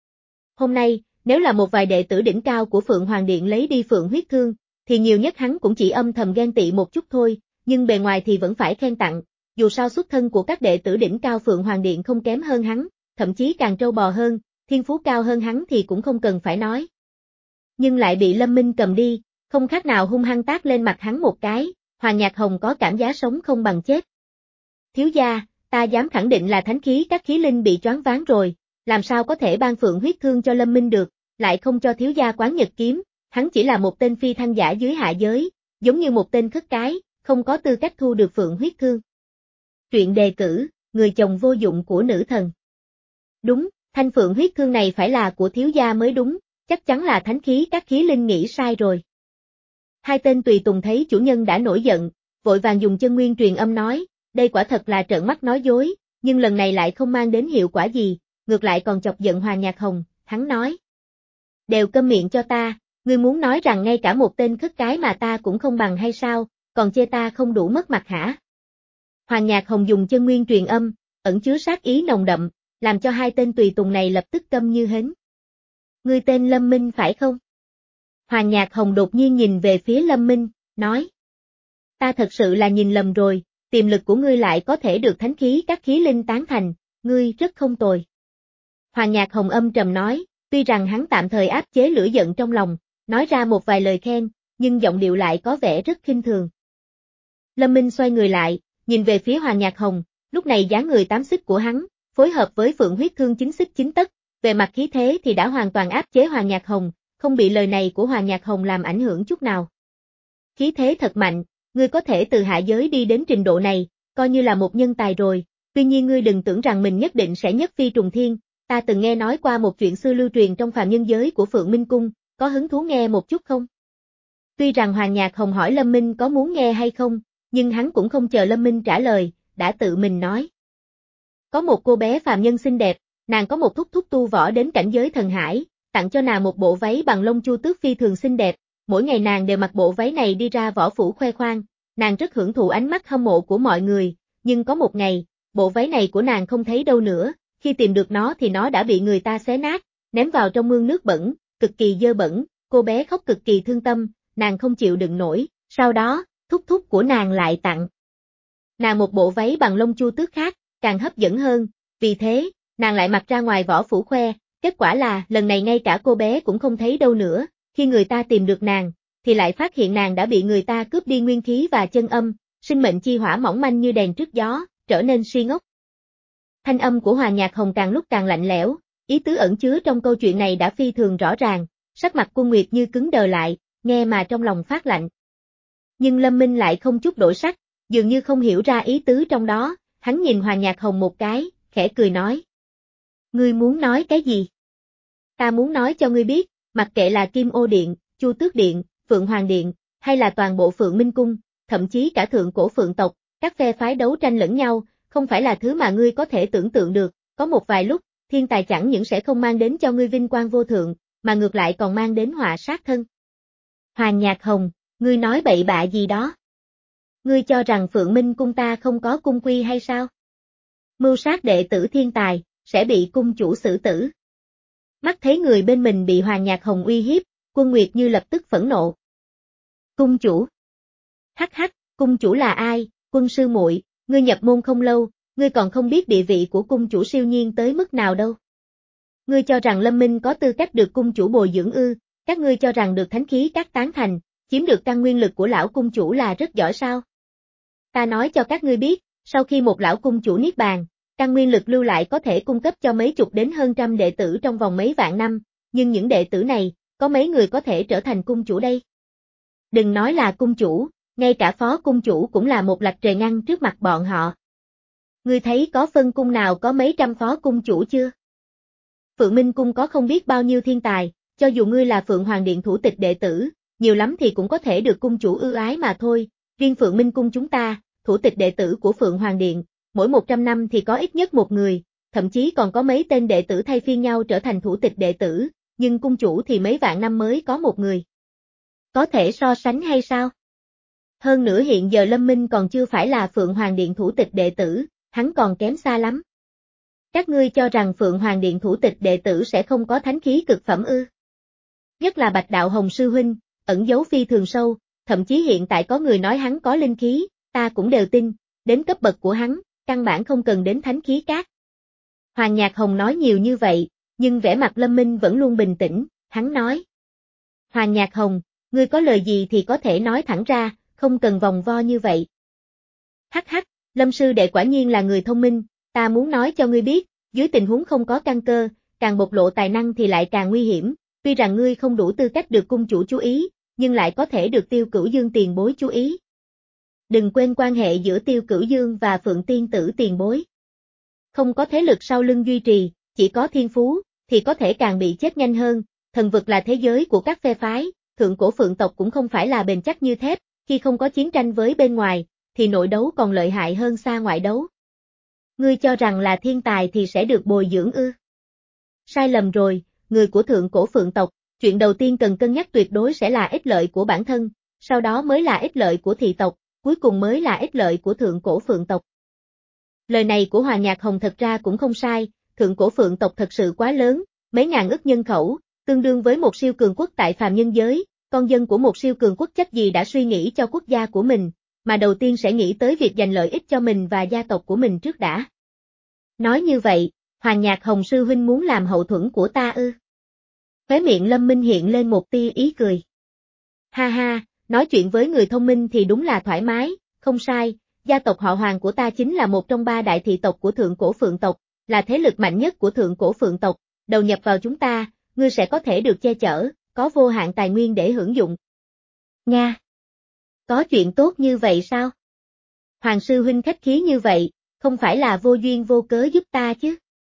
Hôm nay, nếu là một vài đệ tử đỉnh cao của Phượng Hoàng Điện lấy đi phượng huyết thương, thì nhiều nhất hắn cũng chỉ âm thầm ghen tị một chút thôi, nhưng bề ngoài thì vẫn phải khen tặng, dù sao xuất thân của các đệ tử đỉnh cao Phượng Hoàng Điện không kém hơn hắn, thậm chí càng trâu bò hơn, thiên phú cao hơn hắn thì cũng không cần phải nói. Nhưng lại bị Lâm Minh cầm đi, không khác nào hung hăng tát lên mặt hắn một cái, Hoàng Nhạc Hồng có cảm giác sống không bằng chết. Thiếu gia, ta dám khẳng định là thánh khí các khí linh bị choáng váng rồi, làm sao có thể ban phượng huyết thương cho Lâm Minh được, lại không cho thiếu gia Quán Nhật kiếm, hắn chỉ là một tên phi thăng giả dưới hạ giới, giống như một tên khất cái, không có tư cách thu được phượng huyết thương. Truyện đề cử, người chồng vô dụng của nữ thần. Đúng, thanh phượng huyết thương này phải là của thiếu gia mới đúng, chắc chắn là thánh khí các khí linh nghĩ sai rồi. Hai tên tùy tùng thấy chủ nhân đã nổi giận, vội vàng dùng chân nguyên truyền âm nói, đây quả thật là trợn mắt nói dối, nhưng lần này lại không mang đến hiệu quả gì, ngược lại còn chọc giận Hoàng Nhạc Hồng, hắn nói. Đều câm miệng cho ta, ngươi muốn nói rằng ngay cả một tên khất cái mà ta cũng không bằng hay sao, còn chê ta không đủ mất mặt hả? Hoàng Nhạc Hồng dùng chân nguyên truyền âm, ẩn chứa sát ý nồng đậm, làm cho hai tên tùy tùng này lập tức câm như hến. Ngươi tên Lâm Minh phải không? Hoàng Nhạc Hồng đột nhiên nhìn về phía Lâm Minh, nói. Ta thật sự là nhìn lầm rồi, tiềm lực của ngươi lại có thể được thánh khí các khí linh tán thành, ngươi rất không tồi. Hoàng Nhạc Hồng âm trầm nói, tuy rằng hắn tạm thời áp chế lửa giận trong lòng, nói ra một vài lời khen, nhưng giọng điệu lại có vẻ rất khinh thường. Lâm Minh xoay người lại, nhìn về phía Hoàng Nhạc Hồng, lúc này dáng người tám xích của hắn, phối hợp với phượng huyết thương chín xích chín tấc, về mặt khí thế thì đã hoàn toàn áp chế Hoàng Nhạc Hồng, không bị lời này của Hoàng Nhạc Hồng làm ảnh hưởng chút nào. Khí thế thật mạnh, ngươi có thể từ hạ giới đi đến trình độ này, coi như là một nhân tài rồi, tuy nhiên ngươi đừng tưởng rằng mình nhất định sẽ nhất phi trùng thiên, ta từng nghe nói qua một chuyện xưa lưu truyền trong phàm nhân giới của Phượng Minh Cung, có hứng thú nghe một chút không? Tuy rằng Hoàng Nhạc Hồng hỏi Lâm Minh có muốn nghe hay không, nhưng hắn cũng không chờ Lâm Minh trả lời, đã tự mình nói. Có một cô bé phàm nhân xinh đẹp, nàng có một thúc thúc tu võ đến cảnh giới thần hải, tặng cho nàng một bộ váy bằng lông chu tước phi thường xinh đẹp, mỗi ngày nàng đều mặc bộ váy này đi ra võ phủ khoe khoang, nàng rất hưởng thụ ánh mắt hâm mộ của mọi người, nhưng có một ngày, bộ váy này của nàng không thấy đâu nữa, khi tìm được nó thì nó đã bị người ta xé nát, ném vào trong mương nước bẩn, cực kỳ dơ bẩn, cô bé khóc cực kỳ thương tâm, nàng không chịu đựng nổi, sau đó, thúc thúc của nàng lại tặng nàng một bộ váy bằng lông chu tước khác, càng hấp dẫn hơn, vì thế, nàng lại mặc ra ngoài võ phủ khoe, kết quả là lần này ngay cả cô bé cũng không thấy đâu nữa, khi người ta tìm được nàng, thì lại phát hiện nàng đã bị người ta cướp đi nguyên khí và chân âm, sinh mệnh chi hỏa mỏng manh như đèn trước gió, trở nên si ngốc. Thanh âm của Hoàng Nhạc Hồng càng lúc càng lạnh lẽo, ý tứ ẩn chứa trong câu chuyện này đã phi thường rõ ràng, sắc mặt Quân Nguyệt như cứng đờ lại, nghe mà trong lòng phát lạnh. Nhưng Lâm Minh lại không chút đổi sắc, dường như không hiểu ra ý tứ trong đó, hắn nhìn Hoàng Nhạc Hồng một cái, khẽ cười nói. Ngươi muốn nói cái gì? Ta muốn nói cho ngươi biết, mặc kệ là Kim Ô Điện, Chu Tước Điện, Phượng Hoàng Điện, hay là toàn bộ Phượng Minh Cung, thậm chí cả thượng cổ Phượng tộc, các phe phái đấu tranh lẫn nhau, không phải là thứ mà ngươi có thể tưởng tượng được, có một vài lúc, thiên tài chẳng những sẽ không mang đến cho ngươi vinh quang vô thượng, mà ngược lại còn mang đến họa sát thân. Hoàng Nhạc Hồng, ngươi nói bậy bạ gì đó? Ngươi cho rằng Phượng Minh Cung ta không có cung quy hay sao? Mưu sát đệ tử thiên tài, sẽ bị cung chủ xử tử. Mắt thấy người bên mình bị Hoàng Nhạc Hồng uy hiếp, Quân Nguyệt Như lập tức phẫn nộ. Cung chủ? Hắc hắc, cung chủ là ai? Quân sư muội, ngươi nhập môn không lâu, ngươi còn không biết địa vị của cung chủ siêu nhiên tới mức nào đâu. Ngươi cho rằng Lâm Minh có tư cách được cung chủ bồi dưỡng ư? Các ngươi cho rằng được thánh khí các tán thành, chiếm được căn nguyên lực của lão cung chủ là rất giỏi sao? Ta nói cho các ngươi biết, sau khi một lão cung chủ niết bàn, căn nguyên lực lưu lại có thể cung cấp cho mấy chục đến hơn trăm đệ tử trong vòng mấy vạn năm, nhưng những đệ tử này, có mấy người có thể trở thành cung chủ đây? Đừng nói là cung chủ, ngay cả phó cung chủ cũng là một lạch trời ngăn trước mặt bọn họ. Ngươi thấy có phân cung nào có mấy trăm phó cung chủ chưa? Phượng Minh Cung có không biết bao nhiêu thiên tài, cho dù ngươi là Phượng Hoàng Điện thủ tịch đệ tử, nhiều lắm thì cũng có thể được cung chủ ưu ái mà thôi, riêng Phượng Minh Cung chúng ta, thủ tịch đệ tử của Phượng Hoàng Điện, mỗi một trăm năm thì có ít nhất một người, thậm chí còn có mấy tên đệ tử thay phiên nhau trở thành thủ tịch đệ tử, nhưng cung chủ thì mấy vạn năm mới có một người. Có thể so sánh hay sao? Hơn nữa hiện giờ Lâm Minh còn chưa phải là Phượng Hoàng Điện thủ tịch đệ tử, hắn còn kém xa lắm. Các ngươi cho rằng Phượng Hoàng Điện thủ tịch đệ tử sẽ không có thánh khí cực phẩm ư? Nhất là Bạch Đạo Hồng sư huynh, ẩn giấu phi thường sâu, thậm chí hiện tại có người nói hắn có linh khí, ta cũng đều tin, đến cấp bậc của hắn, căn bản không cần đến thánh khí các. Hoàng Nhạc Hồng nói nhiều như vậy, nhưng vẻ mặt Lâm Minh vẫn luôn bình tĩnh, hắn nói. Hoàng Nhạc Hồng, ngươi có lời gì thì có thể nói thẳng ra, không cần vòng vo như vậy. Hắc hắc, Lâm sư đệ quả nhiên là người thông minh, ta muốn nói cho ngươi biết, dưới tình huống không có căn cơ, càng bộc lộ tài năng thì lại càng nguy hiểm, tuy rằng ngươi không đủ tư cách được cung chủ chú ý, nhưng lại có thể được Tiêu Cửu Dương tiền bối chú ý. Đừng quên quan hệ giữa Tiêu Cửu Dương và Phượng Tiên Tử tiền bối. Không có thế lực sau lưng duy trì, chỉ có thiên phú, thì có thể càng bị chết nhanh hơn, thần vực là thế giới của các phe phái, thượng cổ Phượng tộc cũng không phải là bền chắc như thép, khi không có chiến tranh với bên ngoài, thì nội đấu còn lợi hại hơn xa ngoại đấu. Ngươi cho rằng là thiên tài thì sẽ được bồi dưỡng ư? Sai lầm rồi, người của thượng cổ Phượng tộc, chuyện đầu tiên cần cân nhắc tuyệt đối sẽ là ích lợi của bản thân, sau đó mới là ích lợi của thị tộc, cuối cùng mới là ích lợi của thượng cổ Phượng tộc. Lời này của Hoàng Nhạc Hồng thật ra cũng không sai, thượng cổ Phượng tộc thật sự quá lớn, mấy ngàn ức nhân khẩu, tương đương với một siêu cường quốc tại phàm nhân giới, con dân của một siêu cường quốc chắc gì đã suy nghĩ cho quốc gia của mình, mà đầu tiên sẽ nghĩ tới việc giành lợi ích cho mình và gia tộc của mình trước đã. Nói như vậy, Hoàng Nhạc Hồng sư huynh muốn làm hậu thuẫn của ta ư? Khóe miệng Lâm Minh hiện lên một tia ý cười. Ha ha, nói chuyện với người thông minh thì đúng là thoải mái, không sai, gia tộc họ Hoàng của ta chính là một trong ba đại thị tộc của thượng cổ Phượng tộc, là thế lực mạnh nhất của thượng cổ Phượng tộc, đầu nhập vào chúng ta, ngươi sẽ có thể được che chở, có vô hạn tài nguyên để hưởng dụng. Nga! Có chuyện tốt như vậy sao? Hoàng sư huynh khách khí như vậy, không phải là vô duyên vô cớ giúp ta chứ?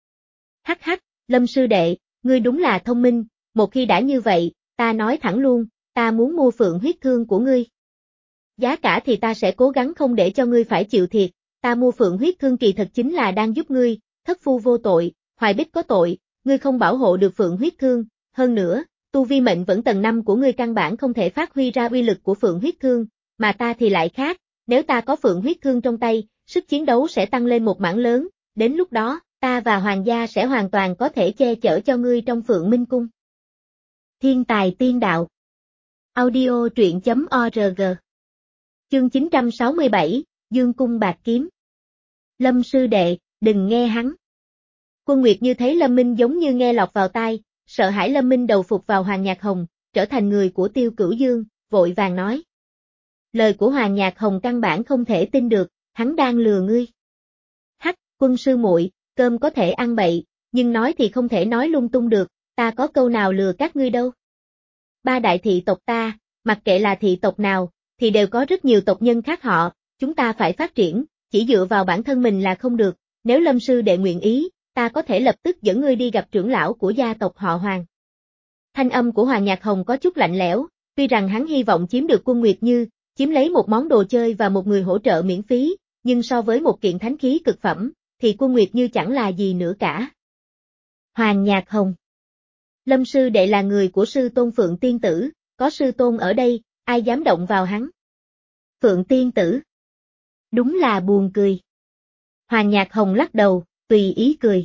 Hắc hắc, Lâm sư đệ, ngươi đúng là thông minh, một khi đã như vậy, ta nói thẳng luôn, ta muốn mua phượng huyết thương của ngươi. Giá cả thì ta sẽ cố gắng không để cho ngươi phải chịu thiệt, ta mua phượng huyết thương kỳ thật chính là đang giúp ngươi, thất phu vô tội, hoài bích có tội, ngươi không bảo hộ được phượng huyết thương, hơn nữa, tu vi mệnh vẫn tầng năm của ngươi căn bản không thể phát huy ra uy lực của phượng huyết thương, mà ta thì lại khác, nếu ta có phượng huyết thương trong tay, sức chiến đấu sẽ tăng lên một mảng lớn, đến lúc đó, ta và hoàng gia sẽ hoàn toàn có thể che chở cho ngươi trong Phượng Minh Cung. Thiên tài tiên đạo. Audio truyện chấm org. Chương chín trăm sáu mươi bảy, Dương Cung Bạc Kiếm. Lâm sư đệ, đừng nghe hắn. Quân Nguyệt như thấy Lâm Minh giống như nghe lọt vào tai, sợ hãi Lâm Minh đầu phục vào Hoàng Nhạc Hồng, trở thành người của Tiêu Cửu Dương, vội vàng nói. Lời của Hoàng Nhạc Hồng căn bản không thể tin được, hắn đang lừa ngươi. Hắc, quân sư muội, cơm có thể ăn bậy, nhưng nói thì không thể nói lung tung được, ta có câu nào lừa các ngươi đâu. Ba đại thị tộc ta, mặc kệ là thị tộc nào, thì đều có rất nhiều tộc nhân khác họ, chúng ta phải phát triển, chỉ dựa vào bản thân mình là không được, nếu Lâm sư đệ nguyện ý, ta có thể lập tức dẫn ngươi đi gặp trưởng lão của gia tộc họ Hoàng. Thanh âm của Hoàng Nhạc Hồng có chút lạnh lẽo, tuy rằng hắn hy vọng chiếm được Quân Nguyệt Như, chiếm lấy một món đồ chơi và một người hỗ trợ miễn phí, nhưng so với một kiện thánh khí cực phẩm, thì Quân Nguyệt Như chẳng là gì nữa cả. Hoàng Nhạc Hồng. Lâm sư đệ là người của sư tôn Phượng Tiên Tử, có sư tôn ở đây, ai dám động vào hắn. Phượng Tiên Tử. Đúng là buồn cười. Hoàng Nhạc Hồng lắc đầu, tùy ý cười.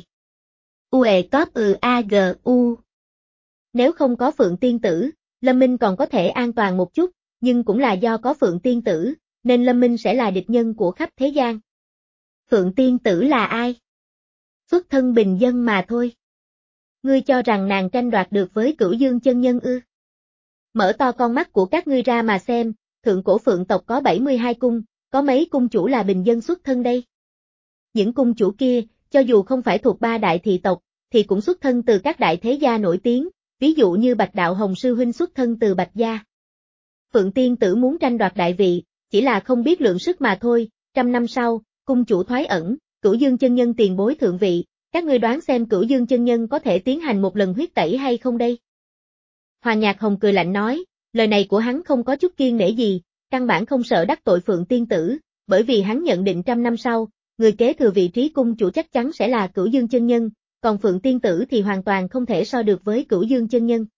Ue cóp ừ a g u. Nếu không có Phượng Tiên Tử, Lâm Minh còn có thể an toàn một chút, nhưng cũng là do có Phượng Tiên Tử, nên Lâm Minh sẽ là địch nhân của khắp thế gian. Phượng Tiên Tử là ai? Xuất thân bình dân mà thôi. Ngươi cho rằng nàng tranh đoạt được với Cửu Dương chân nhân ư? Mở to con mắt của các ngươi ra mà xem, thượng cổ Phượng tộc có bảy mươi hai cung, có mấy cung chủ là bình dân xuất thân đây? Những cung chủ kia, cho dù không phải thuộc ba đại thị tộc, thì cũng xuất thân từ các đại thế gia nổi tiếng, ví dụ như Bạch Đạo Hồng sư huynh xuất thân từ Bạch gia. Phượng Tiên Tử muốn tranh đoạt đại vị, chỉ là không biết lượng sức mà thôi, trăm năm sau, cung chủ thoái ẩn, Cửu Dương chân nhân tiền bối thượng vị, các ngươi đoán xem Cửu Dương chân nhân có thể tiến hành một lần huyết tẩy hay không đây? Hoàng Nhạc Hồng cười lạnh nói, lời này của hắn không có chút kiêng nể gì, căn bản không sợ đắc tội Phượng Tiên Tử, bởi vì hắn nhận định trăm năm sau, người kế thừa vị trí cung chủ chắc chắn sẽ là Cửu Dương chân nhân, còn Phượng tiên tử thì hoàn toàn không thể so được với Cửu Dương chân nhân.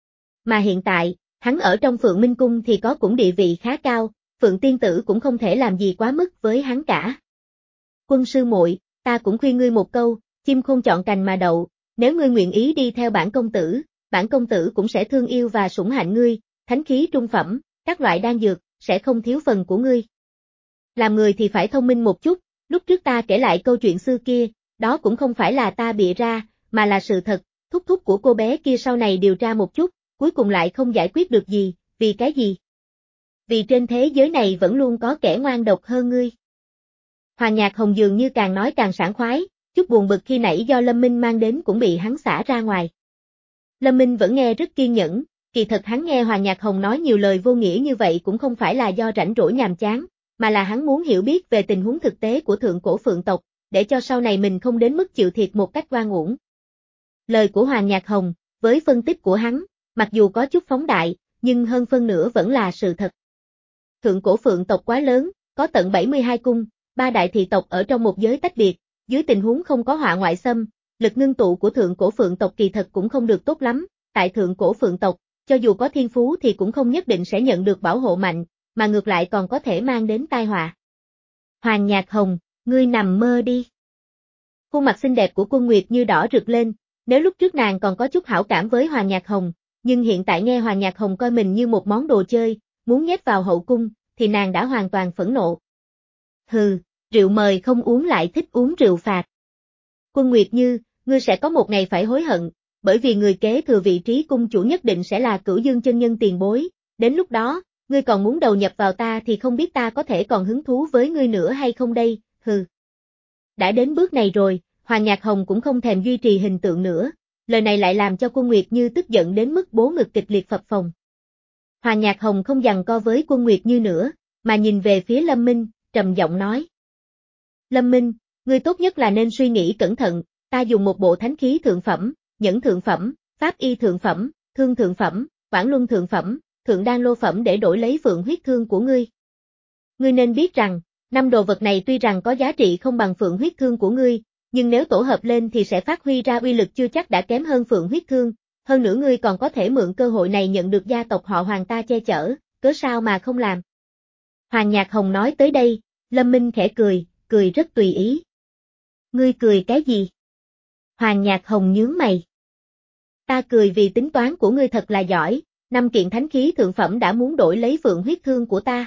Mà hiện tại, hắn ở trong Phượng Minh cung thì có cũng địa vị khá cao, Phượng tiên tử cũng không thể làm gì quá mức với hắn cả. Quân sư muội, ta cũng khuyên ngươi một câu, chim không chọn cành mà đậu, nếu ngươi nguyện ý đi theo bản công tử, bản công tử cũng sẽ thương yêu và sủng hạnh ngươi, thánh khí trung phẩm, các loại đan dược, sẽ không thiếu phần của ngươi. Làm người thì phải thông minh một chút, lúc trước ta kể lại câu chuyện xưa kia, đó cũng không phải là ta bịa ra, mà là sự thật, thúc thúc của cô bé kia sau này điều tra một chút, cuối cùng lại không giải quyết được gì, vì cái gì? Vì trên thế giới này vẫn luôn có kẻ ngoan độc hơn ngươi. Hoàng Nhạc Hồng dường như càng nói càng sảng khoái, chút buồn bực khi nãy do Lâm Minh mang đến cũng bị hắn xả ra ngoài. Lâm Minh vẫn nghe rất kiên nhẫn, kỳ thật hắn nghe Hoàng Nhạc Hồng nói nhiều lời vô nghĩa như vậy cũng không phải là do rảnh rỗi nhàm chán, mà là hắn muốn hiểu biết về tình huống thực tế của thượng cổ Phượng tộc, để cho sau này mình không đến mức chịu thiệt một cách oan uổng. Lời của Hoàng Nhạc Hồng, với phân tích của hắn, mặc dù có chút phóng đại, nhưng hơn phân nửa vẫn là sự thật. Thượng cổ Phượng tộc quá lớn, có tận bảy mươi hai cung, ba đại thị tộc ở trong một giới tách biệt, dưới tình huống không có họa ngoại xâm, lực ngưng tụ của thượng cổ Phượng tộc kỳ thật cũng không được tốt lắm, tại thượng cổ Phượng tộc, cho dù có thiên phú thì cũng không nhất định sẽ nhận được bảo hộ mạnh, mà ngược lại còn có thể mang đến tai họa. Hoàng Nhạc Hồng, ngươi nằm mơ đi. Khuôn mặt xinh đẹp của Quân Nguyệt như đỏ rực lên, nếu lúc trước nàng còn có chút hảo cảm với Hoàng Nhạc Hồng, nhưng hiện tại nghe Hoàng Nhạc Hồng coi mình như một món đồ chơi, muốn nhét vào hậu cung, thì nàng đã hoàn toàn phẫn nộ. Hừ, rượu mời không uống lại thích uống rượu phạt. Quân Nguyệt Như, ngươi sẽ có một ngày phải hối hận, bởi vì người kế thừa vị trí cung chủ nhất định sẽ là Cửu Dương chân nhân tiền bối, đến lúc đó, ngươi còn muốn đầu nhập vào ta thì không biết ta có thể còn hứng thú với ngươi nữa hay không đây, hừ. Đã đến bước này rồi, Hoàng Nhạc Hồng cũng không thèm duy trì hình tượng nữa, lời này lại làm cho Quân Nguyệt Như tức giận đến mức bố ngực kịch liệt phập phồng. Hoàng Nhạc Hồng không giằng co với Quân Nguyệt Như nữa, mà nhìn về phía Lâm Minh, trầm giọng nói. Lâm Minh, ngươi tốt nhất là nên suy nghĩ cẩn thận, ta dùng một bộ thánh khí thượng phẩm, nhẫn thượng phẩm, pháp y thượng phẩm, thương thượng phẩm, quảng luân thượng phẩm, thượng đan lô phẩm để đổi lấy phượng huyết thương của ngươi. Ngươi nên biết rằng, năm đồ vật này tuy rằng có giá trị không bằng phượng huyết thương của ngươi, nhưng nếu tổ hợp lên thì sẽ phát huy ra uy lực chưa chắc đã kém hơn phượng huyết thương, hơn nữa ngươi còn có thể mượn cơ hội này nhận được gia tộc họ Hoàng ta che chở, cớ sao mà không làm. Hoàng Nhạc Hồng nói tới đây, Lâm Minh khẽ cười, cười rất tùy ý. Ngươi cười cái gì? Hoàng Nhạc Hồng nhướng mày. Ta cười vì tính toán của ngươi thật là giỏi, năm kiện thánh khí thượng phẩm đã muốn đổi lấy phượng huyết thương của ta.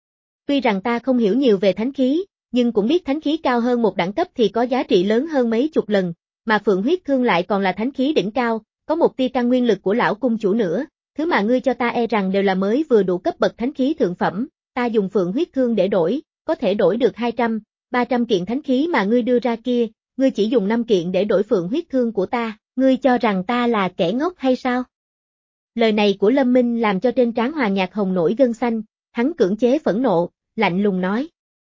Tuy rằng ta không hiểu nhiều về thánh khí, nhưng cũng biết thánh khí cao hơn một đẳng cấp thì có giá trị lớn hơn mấy chục lần, mà phượng huyết thương lại còn là thánh khí đỉnh cao, có một tia căn nguyên lực của lão cung chủ nữa, thứ mà ngươi cho ta e rằng đều là mới vừa đủ cấp bậc thánh khí thượng phẩm, ta dùng phượng huyết thương để đổi, có thể đổi được hai trăm, ba trăm kiện thánh khí mà ngươi đưa ra kia, ngươi chỉ dùng năm kiện để đổi phượng huyết thương của ta, ngươi cho rằng ta là kẻ ngốc hay sao? Lời này của Lâm Minh làm cho trên trán Hoàng Nhạc Hồng nổi gân xanh, hắn cưỡng chế phẫn nộ, lạnh lùng nói.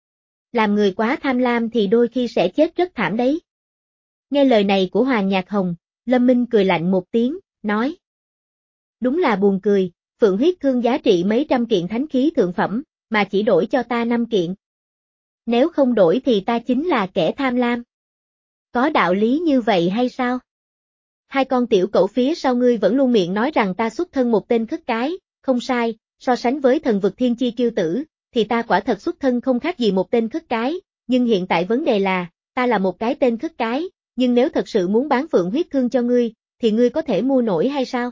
Làm người quá tham lam thì đôi khi sẽ chết rất thảm đấy. Nghe lời này của Hoàng Nhạc Hồng, Lâm Minh cười lạnh một tiếng, nói. Đúng là buồn cười, phượng huyết thương giá trị mấy trăm kiện thánh khí thượng phẩm, mà chỉ đổi cho ta năm kiện. Nếu không đổi thì ta chính là kẻ tham lam. Có đạo lý như vậy hay sao? Hai con tiểu cẩu phía sau ngươi vẫn luôn miệng nói rằng ta xuất thân một tên khất cái, không sai, so sánh với thần vực thiên chi kiêu tử, thì ta quả thật xuất thân không khác gì một tên khất cái, nhưng hiện tại vấn đề là, ta là một cái tên khất cái, nhưng nếu thật sự muốn bán phượng huyết thương cho ngươi, thì ngươi có thể mua nổi hay sao?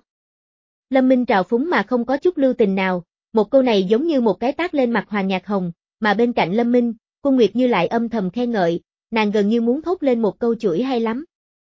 Lâm Minh trào phúng mà không có chút lưu tình nào, một câu này giống như một cái tát lên mặt Hoàng Nhạc Hồng, mà bên cạnh Lâm Minh, Quân Nguyệt Như lại âm thầm khen ngợi, nàng gần như muốn thốt lên một câu chửi hay lắm.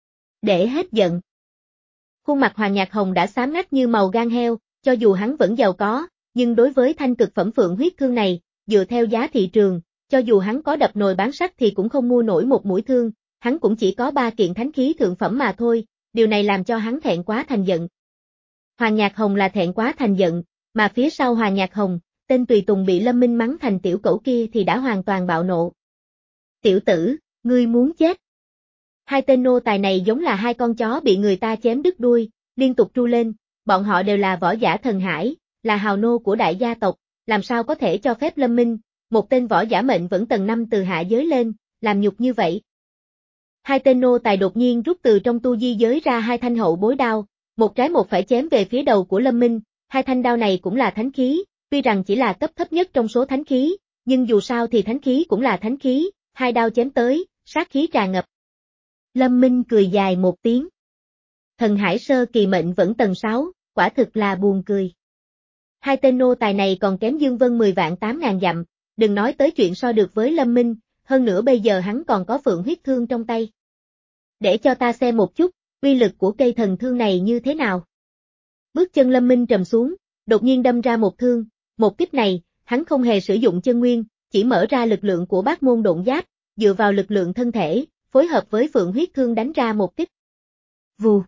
Để hết giận. Khuôn mặt Hoàng Nhạc Hồng đã xám ngắt như màu gan heo, cho dù hắn vẫn giàu có, nhưng đối với thanh cực phẩm phượng huyết thương này, dựa theo giá thị trường, cho dù hắn có đập nồi bán sắt thì cũng không mua nổi một mũi thương, hắn cũng chỉ có ba kiện thánh khí thượng phẩm mà thôi, điều này làm cho hắn thẹn quá thành giận. Hoàng Nhạc Hồng là thẹn quá thành giận, mà phía sau Hoàng Nhạc Hồng, tên tùy tùng bị Lâm Minh mắng thành tiểu cẩu kia thì đã hoàn toàn bạo nộ. Tiểu tử, ngươi muốn chết. Hai tên nô tài này giống là hai con chó bị người ta chém đứt đuôi, liên tục tru lên, bọn họ đều là võ giả thần hải, là hào nô của đại gia tộc, làm sao có thể cho phép Lâm Minh, một tên võ giả mệnh vẫn tầng năm từ hạ giới lên, làm nhục như vậy. Hai tên nô tài đột nhiên rút từ trong tu di giới ra hai thanh hậu bối đao, một trái một phải chém về phía đầu của Lâm Minh, hai thanh đao này cũng là thánh khí, tuy rằng chỉ là cấp thấp nhất trong số thánh khí, nhưng dù sao thì thánh khí cũng là thánh khí, hai đao chém tới, sát khí tràn ngập. Lâm Minh cười dài một tiếng. Thần hải sơ kỳ mệnh vẫn tầng sáu, quả thực là buồn cười. Hai tên nô tài này còn kém Dương Vân mười vạn tám ngàn dặm, đừng nói tới chuyện so được với Lâm Minh, hơn nữa bây giờ hắn còn có phượng huyết thương trong tay. Để cho ta xem một chút, uy lực của cây thần thương này như thế nào. Bước chân Lâm Minh trầm xuống, đột nhiên đâm ra một thương, một kích này, hắn không hề sử dụng chân nguyên, chỉ mở ra lực lượng của bát môn độn giáp, dựa vào lực lượng thân thể, phối hợp với phượng huyết thương đánh ra một kích. Vù.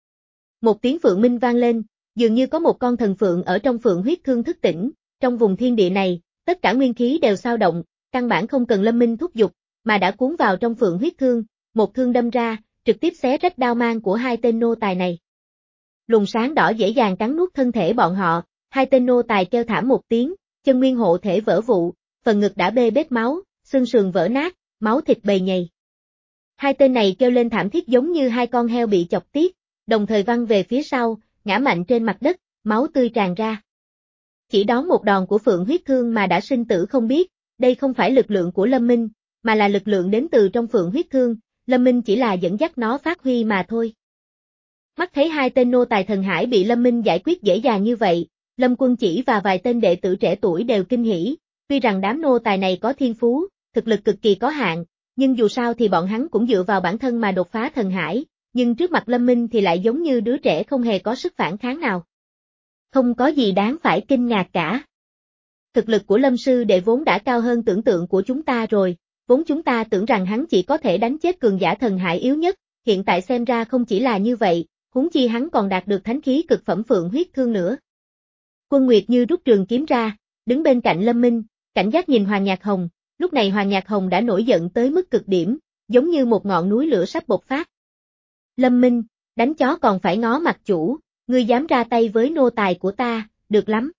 Một tiếng phượng minh vang lên, dường như có một con thần phượng ở trong phượng huyết thương thức tỉnh, trong vùng thiên địa này, tất cả nguyên khí đều xao động, căn bản không cần Lâm Minh thúc giục, mà đã cuốn vào trong phượng huyết thương, một thương đâm ra, trực tiếp xé rách đao mang của hai tên nô tài này. Luồng sáng đỏ dễ dàng cắn nuốt thân thể bọn họ, hai tên nô tài kêu thảm một tiếng, chân nguyên hộ thể vỡ vụn, phần ngực đã bê bết máu, xương sườn vỡ nát, máu thịt bầy nhầy. Hai tên này kêu lên thảm thiết giống như hai con heo bị chọc tiết, đồng thời văng về phía sau, ngã mạnh trên mặt đất, máu tươi tràn ra. Chỉ đón một đòn của phượng huyết thương mà đã sinh tử không biết, đây không phải lực lượng của Lâm Minh, mà là lực lượng đến từ trong phượng huyết thương, Lâm Minh chỉ là dẫn dắt nó phát huy mà thôi. Mắt thấy hai tên nô tài thần hải bị Lâm Minh giải quyết dễ dàng như vậy, Lâm Quân Chỉ và vài tên đệ tử trẻ tuổi đều kinh hỉ, tuy rằng đám nô tài này có thiên phú, thực lực cực kỳ có hạn, nhưng dù sao thì bọn hắn cũng dựa vào bản thân mà đột phá thần hải, nhưng trước mặt Lâm Minh thì lại giống như đứa trẻ không hề có sức phản kháng nào. Không có gì đáng phải kinh ngạc cả. Thực lực của Lâm sư đệ vốn đã cao hơn tưởng tượng của chúng ta rồi, vốn chúng ta tưởng rằng hắn chỉ có thể đánh chết cường giả thần hải yếu nhất, hiện tại xem ra không chỉ là như vậy, huống chi hắn còn đạt được thánh khí cực phẩm phượng huyết thương nữa. Quân Nguyệt Như rút trường kiếm ra, đứng bên cạnh Lâm Minh, cảnh giác nhìn Hoàng Nhạc Hồng, lúc này Hoàng Nhạc Hồng đã nổi giận tới mức cực điểm, giống như một ngọn núi lửa sắp bộc phát. Lâm Minh, đánh chó còn phải ngó mặt chủ, ngươi dám ra tay với nô tài của ta, được lắm.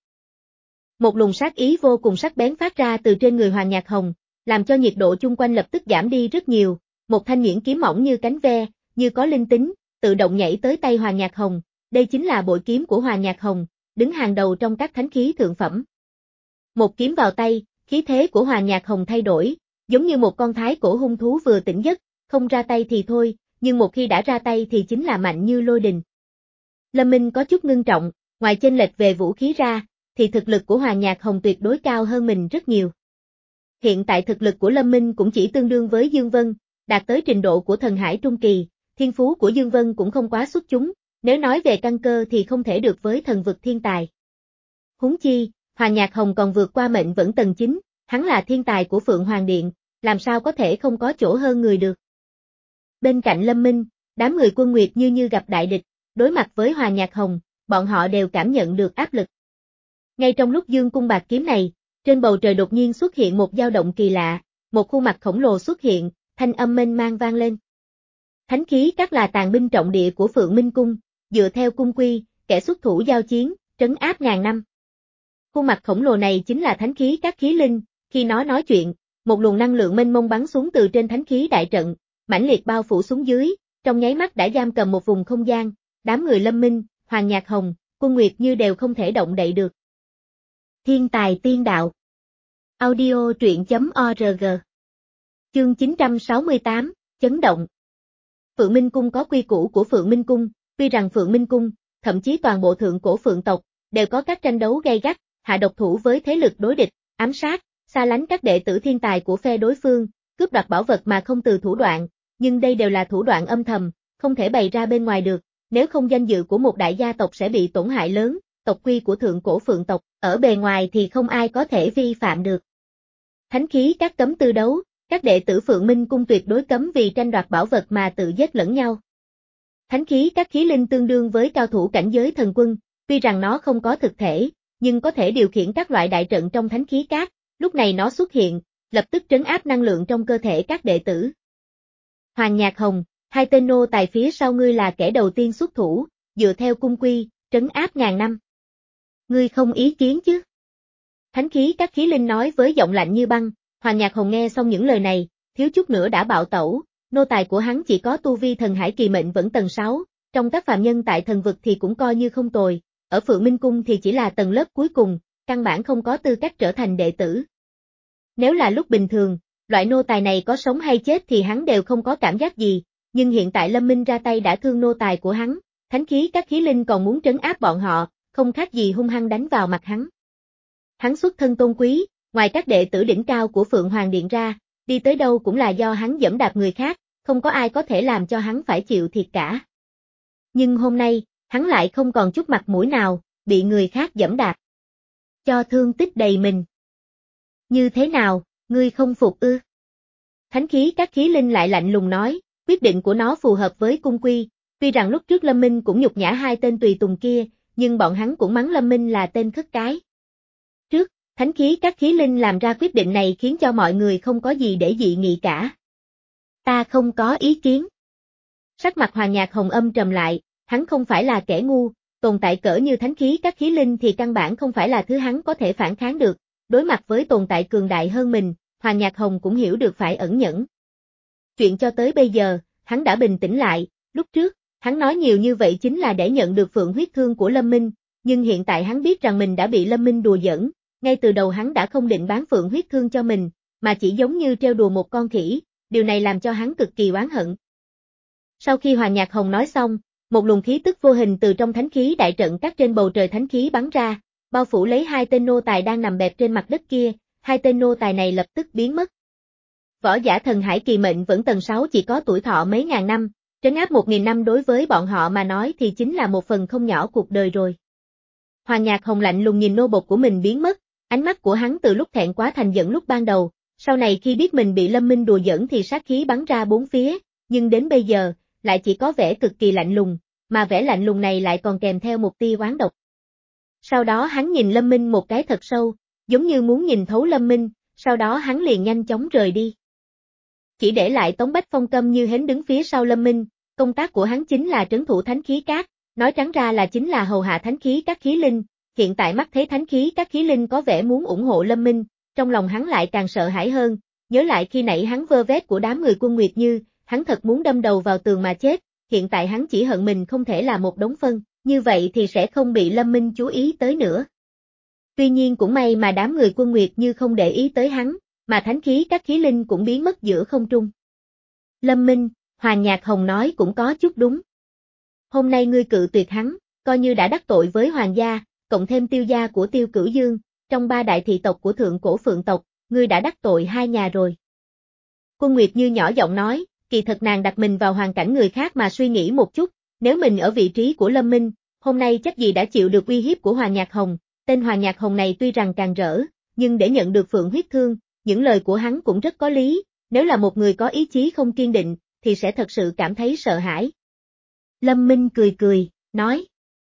Một luồng sát ý vô cùng sắc bén phát ra từ trên người Hoàng Nhạc Hồng, làm cho nhiệt độ chung quanh lập tức giảm đi rất nhiều, một thanh nhuyễn kiếm mỏng như cánh ve, như có linh tính, tự động nhảy tới tay Hoàng Nhạc Hồng, đây chính là bội kiếm của Hoàng Nhạc Hồng, đứng hàng đầu trong các thánh khí thượng phẩm. Một kiếm vào tay, khí thế của Hoàng Nhạc Hồng thay đổi, giống như một con thái cổ hung thú vừa tỉnh giấc, không ra tay thì thôi, nhưng một khi đã ra tay thì chính là mạnh như lôi đình. Lâm Minh có chút ngưng trọng, ngoài chênh lệch về vũ khí ra, thì thực lực của Hoàng Nhạc Hồng tuyệt đối cao hơn mình rất nhiều. Hiện tại thực lực của Lâm Minh cũng chỉ tương đương với Dương Vân, đạt tới trình độ của thần hải trung kỳ, thiên phú của Dương Vân cũng không quá xuất chúng, nếu nói về căn cơ thì không thể được với thần vực thiên tài. Huống chi, Hoàng Nhạc Hồng còn vượt qua mệnh vẫn tầng chín, hắn là thiên tài của Phượng Hoàng Điện, làm sao có thể không có chỗ hơn người được. Bên cạnh Lâm Minh, đám người Quân Nguyệt Như như gặp đại địch, đối mặt với Hoàng Nhạc Hồng, bọn họ đều cảm nhận được áp lực. Ngay trong lúc dương cung bạc kiếm này, trên bầu trời đột nhiên xuất hiện một dao động kỳ lạ, một khuôn mặt khổng lồ xuất hiện, thanh âm mênh mang vang lên. Thánh khí các là tàn binh trọng địa của Phượng Minh Cung, dựa theo cung quy, kẻ xuất thủ giao chiến, trấn áp ngàn năm. Khuôn mặt khổng lồ này chính là thánh khí các khí linh, khi nó nói chuyện, một luồng năng lượng mênh mông bắn xuống từ trên thánh khí đại trận, mãnh liệt bao phủ xuống dưới, trong nháy mắt đã giam cầm một vùng không gian, đám người Lâm Minh, Hoàng Nhạc Hồng, Quân Nguyệt Như đều không thể động đậy được. Thiên tài tiên đạo. Audio truyện chấm org. Chương chín trăm sáu mươi tám, chấn động. Phượng Minh Cung có quy củ của Phượng Minh Cung, tuy rằng Phượng Minh Cung, thậm chí toàn bộ thượng cổ Phượng tộc, đều có các tranh đấu gay gắt, hạ độc thủ với thế lực đối địch, ám sát, xa lánh các đệ tử thiên tài của phe đối phương, cướp đoạt bảo vật mà không từ thủ đoạn, nhưng đây đều là thủ đoạn âm thầm, không thể bày ra bên ngoài được, nếu không danh dự của một đại gia tộc sẽ bị tổn hại lớn, tộc quy của thượng cổ Phượng tộc, ở bề ngoài thì không ai có thể vi phạm được. Thánh khí các cấm tư đấu, các đệ tử Phượng Minh Cung tuyệt đối cấm vì tranh đoạt bảo vật mà tự giết lẫn nhau. Thánh khí các khí linh tương đương với cao thủ cảnh giới thần quân, tuy rằng nó không có thực thể, nhưng có thể điều khiển các loại đại trận trong thánh khí các, lúc này nó xuất hiện, lập tức trấn áp năng lượng trong cơ thể các đệ tử. Hoàng Nhạc Hồng, hai tên nô tài phía sau ngươi là kẻ đầu tiên xuất thủ, dựa theo cung quy, trấn áp ngàn năm. Ngươi không ý kiến chứ? Thánh khí các khí linh nói với giọng lạnh như băng, Hoàng Nhạc Hồng nghe xong những lời này, thiếu chút nữa đã bạo tẩu, nô tài của hắn chỉ có tu vi thần hải kỳ mệnh vẫn tầng sáu, trong các phàm nhân tại thần vực thì cũng coi như không tồi, ở Phượng Minh Cung thì chỉ là tầng lớp cuối cùng, căn bản không có tư cách trở thành đệ tử. Nếu là lúc bình thường, loại nô tài này có sống hay chết thì hắn đều không có cảm giác gì, nhưng hiện tại Lâm Minh ra tay đã thương nô tài của hắn, thánh khí các khí linh còn muốn trấn áp bọn họ, không khác gì hung hăng đánh vào mặt hắn. Hắn xuất thân tôn quý, ngoài các đệ tử đỉnh cao của Phượng Hoàng Điện ra, đi tới đâu cũng là do hắn dẫm đạp người khác, không có ai có thể làm cho hắn phải chịu thiệt cả. Nhưng hôm nay, hắn lại không còn chút mặt mũi nào, bị người khác dẫm đạp. Cho thương tích đầy mình. Như thế nào, ngươi không phục ư? Thánh khí các khí linh lại lạnh lùng nói, quyết định của nó phù hợp với cung quy, tuy rằng lúc trước Lâm Minh cũng nhục nhã hai tên tùy tùng kia, nhưng bọn hắn cũng mắng Lâm Minh là tên khất cái. Trước, thánh khí các khí linh làm ra quyết định này khiến cho mọi người không có gì để dị nghị cả. Ta không có ý kiến. Sắc mặt Hoàng Nhạc Hồng âm trầm lại, hắn không phải là kẻ ngu, tồn tại cỡ như thánh khí các khí linh thì căn bản không phải là thứ hắn có thể phản kháng được, đối mặt với tồn tại cường đại hơn mình, Hoàng Nhạc Hồng cũng hiểu được phải ẩn nhẫn. Chuyện cho tới bây giờ, hắn đã bình tĩnh lại, lúc trước, hắn nói nhiều như vậy chính là để nhận được phượng huyết thương của Lâm Minh, nhưng hiện tại hắn biết rằng mình đã bị Lâm Minh đùa giỡn, ngay từ đầu hắn đã không định bán phượng huyết thương cho mình, mà chỉ giống như trêu đùa một con khỉ, điều này làm cho hắn cực kỳ oán hận. Sau khi Hoàng Nhạc Hồng nói xong, một luồng khí tức vô hình từ trong thánh khí đại trận cắt trên bầu trời thánh khí bắn ra, bao phủ lấy hai tên nô tài đang nằm bẹp trên mặt đất kia, hai tên nô tài này lập tức biến mất. Võ giả thần hải kỳ mệnh vẫn tầng sáu chỉ có tuổi thọ mấy ngàn năm, trấn áp một nghìn năm đối với bọn họ mà nói thì chính là một phần không nhỏ cuộc đời rồi. Hoàng Nhạc Hồng lạnh lùng nhìn nô bộc của mình biến mất, ánh mắt của hắn từ lúc thẹn quá thành giận lúc ban đầu, sau này khi biết mình bị Lâm Minh đùa giỡn thì sát khí bắn ra bốn phía, nhưng đến bây giờ, lại chỉ có vẻ cực kỳ lạnh lùng, mà vẻ lạnh lùng này lại còn kèm theo một tia oán độc. Sau đó hắn nhìn Lâm Minh một cái thật sâu, giống như muốn nhìn thấu Lâm Minh, sau đó hắn liền nhanh chóng rời đi. Chỉ để lại Tống Bách Phong câm như hến đứng phía sau Lâm Minh, công tác của hắn chính là trấn thủ thánh khí cát, nói trắng ra là chính là hầu hạ thánh khí các khí linh, hiện tại mắt thấy thánh khí các khí linh có vẻ muốn ủng hộ Lâm Minh, trong lòng hắn lại càng sợ hãi hơn, nhớ lại khi nãy hắn vơ vét của đám người Quân Nguyệt Như, hắn thật muốn đâm đầu vào tường mà chết, hiện tại hắn chỉ hận mình không thể là một đống phân, như vậy thì sẽ không bị Lâm Minh chú ý tới nữa. Tuy nhiên cũng may mà đám người Quân Nguyệt Như không để ý tới hắn, mà thánh khí các khí linh cũng biến mất giữa không trung. Lâm Minh, Hoàng Nhạc Hồng nói cũng có chút đúng. Hôm nay ngươi cự tuyệt hắn, coi như đã đắc tội với Hoàng gia, cộng thêm Tiêu gia của Tiêu Cửu Dương, trong ba đại thị tộc của thượng cổ Phượng tộc, ngươi đã đắc tội hai nhà rồi. Quân Nguyệt Như nhỏ giọng nói, kỳ thật nàng đặt mình vào hoàn cảnh người khác mà suy nghĩ một chút, nếu mình ở vị trí của Lâm Minh, hôm nay chắc gì đã chịu được uy hiếp của Hoàng Nhạc Hồng, tên Hoàng Nhạc Hồng này tuy rằng càng rỡ, nhưng để nhận được phượng huyết thương, những lời của hắn cũng rất có lý, nếu là một người có ý chí không kiên định, thì sẽ thật sự cảm thấy sợ hãi. Lâm Minh cười cười, nói.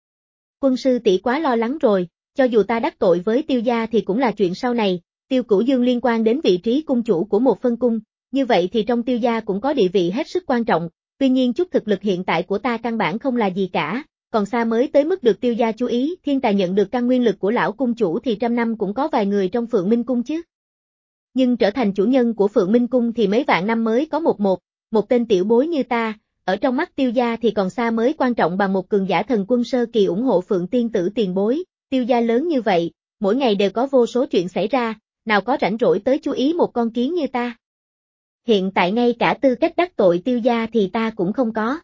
Quân sư tỷ quá lo lắng rồi, cho dù ta đắc tội với Tiêu gia thì cũng là chuyện sau này, Tiêu Cửu Dương liên quan đến vị trí cung chủ của một phân cung, như vậy thì trong Tiêu gia cũng có địa vị hết sức quan trọng, tuy nhiên chút thực lực hiện tại của ta căn bản không là gì cả, còn xa mới tới mức được Tiêu gia chú ý, thiên tài nhận được căn nguyên lực của lão cung chủ thì trăm năm cũng có vài người trong Phượng Minh cung chứ. Nhưng trở thành chủ nhân của Phượng Minh cung thì mấy vạn năm mới có một một, một tên tiểu bối như ta, ở trong mắt Tiêu gia thì còn xa mới quan trọng bằng một cường giả thần quân sơ kỳ ủng hộ Phượng tiên tử tiền bối, Tiêu gia lớn như vậy, mỗi ngày đều có vô số chuyện xảy ra, nào có rảnh rỗi tới chú ý một con kiến như ta. Hiện tại ngay cả tư cách đắc tội Tiêu gia thì ta cũng không có.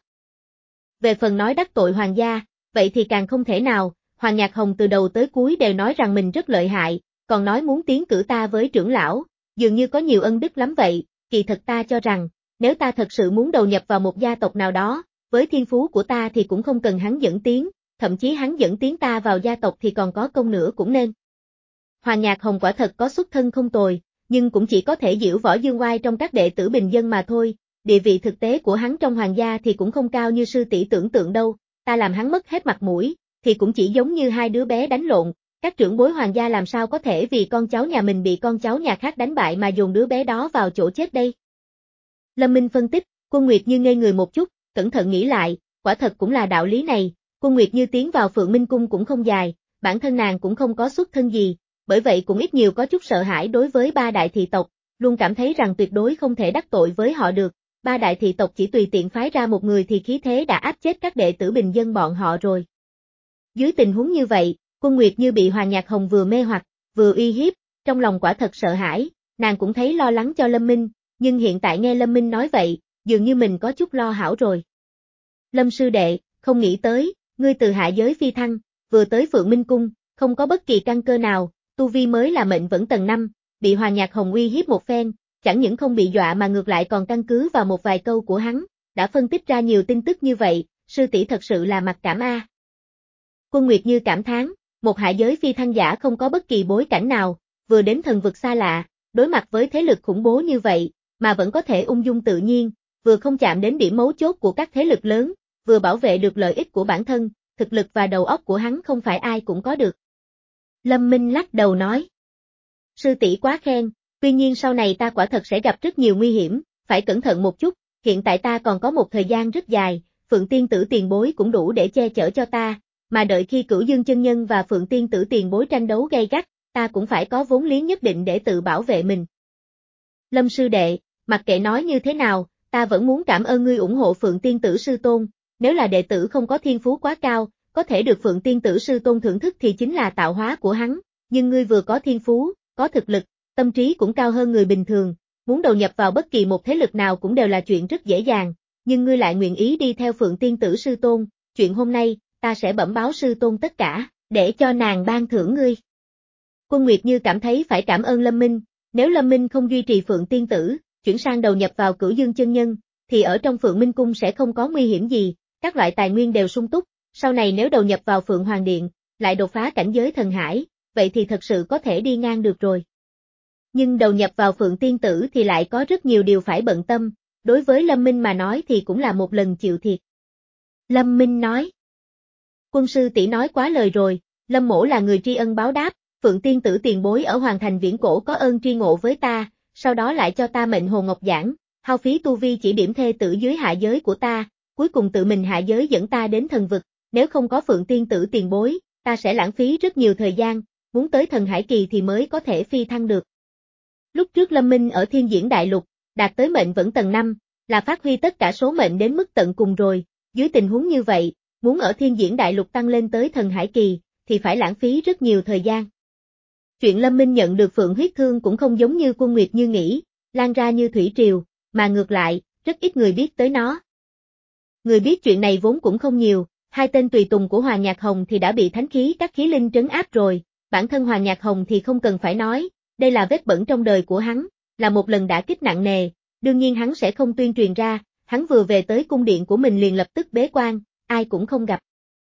Về phần nói đắc tội Hoàng gia, vậy thì càng không thể nào, Hoàng Nhạc Hồng từ đầu tới cuối đều nói rằng mình rất lợi hại, còn nói muốn tiến cử ta với trưởng lão, dường như có nhiều ân đức lắm vậy, kỳ thật ta cho rằng, nếu ta thật sự muốn đầu nhập vào một gia tộc nào đó, với thiên phú của ta thì cũng không cần hắn dẫn tiến, thậm chí hắn dẫn tiến ta vào gia tộc thì còn có công nữa cũng nên. Hoàng Nhạc Hồng quả thật có xuất thân không tồi, nhưng cũng chỉ có thể diễu võ dương oai trong các đệ tử bình dân mà thôi, địa vị thực tế của hắn trong hoàng gia thì cũng không cao như sư tỷ tưởng tượng đâu, ta làm hắn mất hết mặt mũi, thì cũng chỉ giống như hai đứa bé đánh lộn, các trưởng bối hoàng gia làm sao có thể vì con cháu nhà mình bị con cháu nhà khác đánh bại mà dồn đứa bé đó vào chỗ chết đây. Lâm Minh phân tích, Quân Nguyệt Như ngây người một chút, cẩn thận nghĩ lại, quả thật cũng là đạo lý này, Quân Nguyệt Như tiến vào Phượng Minh cung cũng không dài, bản thân nàng cũng không có xuất thân gì, bởi vậy cũng ít nhiều có chút sợ hãi đối với ba đại thị tộc, luôn cảm thấy rằng tuyệt đối không thể đắc tội với họ được, ba đại thị tộc chỉ tùy tiện phái ra một người thì khí thế đã áp chết các đệ tử bình dân bọn họ rồi. Dưới tình huống như vậy, Quân Nguyệt Như bị Hoàng Nhạc Hồng vừa mê hoặc, vừa uy hiếp, trong lòng quả thật sợ hãi, nàng cũng thấy lo lắng cho Lâm Minh, nhưng hiện tại nghe Lâm Minh nói vậy, dường như mình có chút lo hảo rồi. Lâm sư đệ, không nghĩ tới, ngươi từ hạ giới phi thăng, vừa tới Phượng Minh Cung, không có bất kỳ căn cơ nào, tu vi mới là mệnh vẫn tầng năm, bị Hoàng Nhạc Hồng uy hiếp một phen, chẳng những không bị dọa mà ngược lại còn căn cứ vào một vài câu của hắn, đã phân tích ra nhiều tin tức như vậy, sư tỷ thật sự là mặc cảm a. Quân Nguyệt Như cảm thán, một hạ giới phi thăng giả không có bất kỳ bối cảnh nào, vừa đến thần vực xa lạ, đối mặt với thế lực khủng bố như vậy, mà vẫn có thể ung dung tự nhiên, vừa không chạm đến điểm mấu chốt của các thế lực lớn, vừa bảo vệ được lợi ích của bản thân, thực lực và đầu óc của hắn không phải ai cũng có được. Lâm Minh lắc đầu nói, sư tỷ quá khen, tuy nhiên sau này ta quả thật sẽ gặp rất nhiều nguy hiểm, phải cẩn thận một chút, hiện tại ta còn có một thời gian rất dài, Phượng Tiên Tử tiền bối cũng đủ để che chở cho ta, mà đợi khi Cửu Dương chân nhân và Phượng Tiên Tử tiền bối tranh đấu gay gắt, ta cũng phải có vốn liếng nhất định để tự bảo vệ mình. Lâm sư đệ, mặc kệ nói như thế nào, ta vẫn muốn cảm ơn ngươi ủng hộ Phượng Tiên Tử sư tôn, nếu là đệ tử không có thiên phú quá cao, có thể được Phượng Tiên Tử sư tôn thưởng thức thì chính là tạo hóa của hắn, nhưng ngươi vừa có thiên phú, có thực lực, tâm trí cũng cao hơn người bình thường, muốn đầu nhập vào bất kỳ một thế lực nào cũng đều là chuyện rất dễ dàng, nhưng ngươi lại nguyện ý đi theo Phượng Tiên Tử sư tôn, chuyện hôm nay, ta sẽ bẩm báo sư tôn tất cả, để cho nàng ban thưởng ngươi. Quân Nguyệt Như cảm thấy phải cảm ơn Lâm Minh, nếu Lâm Minh không duy trì Phượng Tiên Tử, chuyển sang đầu nhập vào Cửu Dương chân nhân, thì ở trong Phượng Minh Cung sẽ không có nguy hiểm gì, các loại tài nguyên đều sung túc, sau này nếu đầu nhập vào Phượng Hoàng Điện, lại đột phá cảnh giới thần hải, vậy thì thật sự có thể đi ngang được rồi. Nhưng đầu nhập vào Phượng Tiên Tử thì lại có rất nhiều điều phải bận tâm, đối với Lâm Minh mà nói thì cũng là một lần chịu thiệt. Lâm Minh nói, quân sư tỷ nói quá lời rồi, Lâm mỗ là người tri ân báo đáp, Phượng Tiên Tử tiền bối ở Hoàng Thành Viễn Cổ có ơn tri ngộ với ta, sau đó lại cho ta mệnh hồ ngọc giảng, hao phí tu vi chỉ điểm thê tử dưới hạ giới của ta, cuối cùng tự mình hạ giới dẫn ta đến thần vực, nếu không có Phượng Tiên Tử tiền bối, ta sẽ lãng phí rất nhiều thời gian, muốn tới thần hải kỳ thì mới có thể phi thăng được. Lúc trước Lâm Minh ở Thiên Diễn Đại Lục, đạt tới mệnh vẫn tầng năm, là phát huy tất cả số mệnh đến mức tận cùng rồi, dưới tình huống như vậy, muốn ở Thiên Diễn Đại Lục tăng lên tới thần hải kỳ, thì phải lãng phí rất nhiều thời gian. Chuyện Lâm Minh nhận được Phượng huyết thương cũng không giống như Quân Nguyệt Như nghĩ, lan ra như thủy triều, mà ngược lại, rất ít người biết tới nó. Người biết chuyện này vốn cũng không nhiều, hai tên tùy tùng của Hoàng Nhạc Hồng thì đã bị thánh khí các khí linh trấn áp rồi, bản thân Hoàng Nhạc Hồng thì không cần phải nói, đây là vết bẩn trong đời của hắn, là một lần đả kích nặng nề, đương nhiên hắn sẽ không tuyên truyền ra, hắn vừa về tới cung điện của mình liền lập tức bế quan, ai cũng không gặp.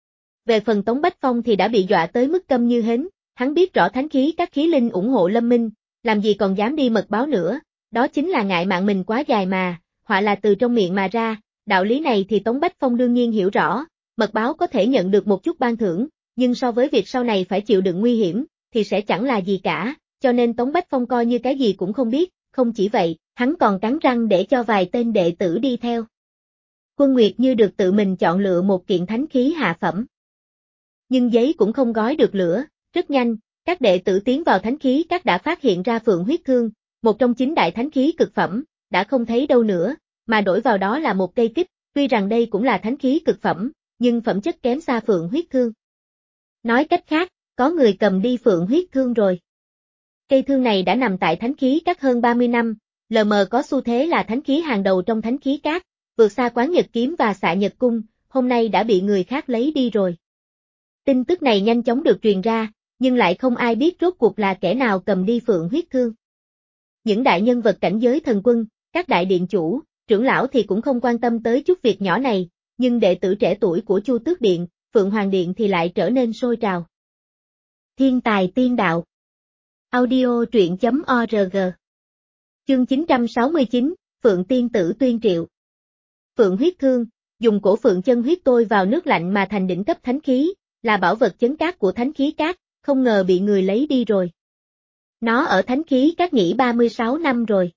Về phần Tống Bách Phong thì đã bị dọa tới mức câm như hến, hắn biết rõ thánh khí các khí linh ủng hộ Lâm Minh, làm gì còn dám đi mật báo nữa, đó chính là ngại mạng mình quá dài mà, họa là từ trong miệng mà ra, đạo lý này thì Tống Bách Phong đương nhiên hiểu rõ, mật báo có thể nhận được một chút ban thưởng, nhưng so với việc sau này phải chịu đựng nguy hiểm, thì sẽ chẳng là gì cả, cho nên Tống Bách Phong coi như cái gì cũng không biết, không chỉ vậy, hắn còn cắn răng để cho vài tên đệ tử đi theo. Quân Nguyệt Như được tự mình chọn lựa một kiện thánh khí hạ phẩm. Nhưng giấy cũng không gói được lửa, rất nhanh, các đệ tử tiến vào thánh khí các đã phát hiện ra Phượng huyết thương, một trong chín đại thánh khí cực phẩm, đã không thấy đâu nữa, mà đổi vào đó là một cây kích, tuy rằng đây cũng là thánh khí cực phẩm, nhưng phẩm chất kém xa Phượng huyết thương. Nói cách khác, có người cầm đi Phượng huyết thương rồi. Cây thương này đã nằm tại thánh khí các hơn ba mươi năm, lờ mờ có xu thế là thánh khí hàng đầu trong thánh khí các, vượt xa Quán Nhật kiếm và Xạ Nhật cung, hôm nay đã bị người khác lấy đi rồi. Tin tức này nhanh chóng được truyền ra, nhưng lại không ai biết rốt cuộc là kẻ nào cầm đi Phượng huyết thương. Những đại nhân vật cảnh giới thần quân, các đại điện chủ, trưởng lão thì cũng không quan tâm tới chút việc nhỏ này, nhưng đệ tử trẻ tuổi của Chu Tước Điện, Phượng Hoàng Điện thì lại trở nên sôi trào. Thiên tài tiên đạo. Audio truyện chấm org. Chương chín trăm sáu mươi chín, Phượng Tiên Tử tuyên triệu. Phượng huyết thương, dùng cổ phượng chân huyết tôi vào nước lạnh mà thành đỉnh cấp thánh khí, là bảo vật chấn cát của thánh khí cát, không ngờ bị người lấy đi rồi. Nó ở thánh khí cát nghỉ ba mươi sáu năm rồi.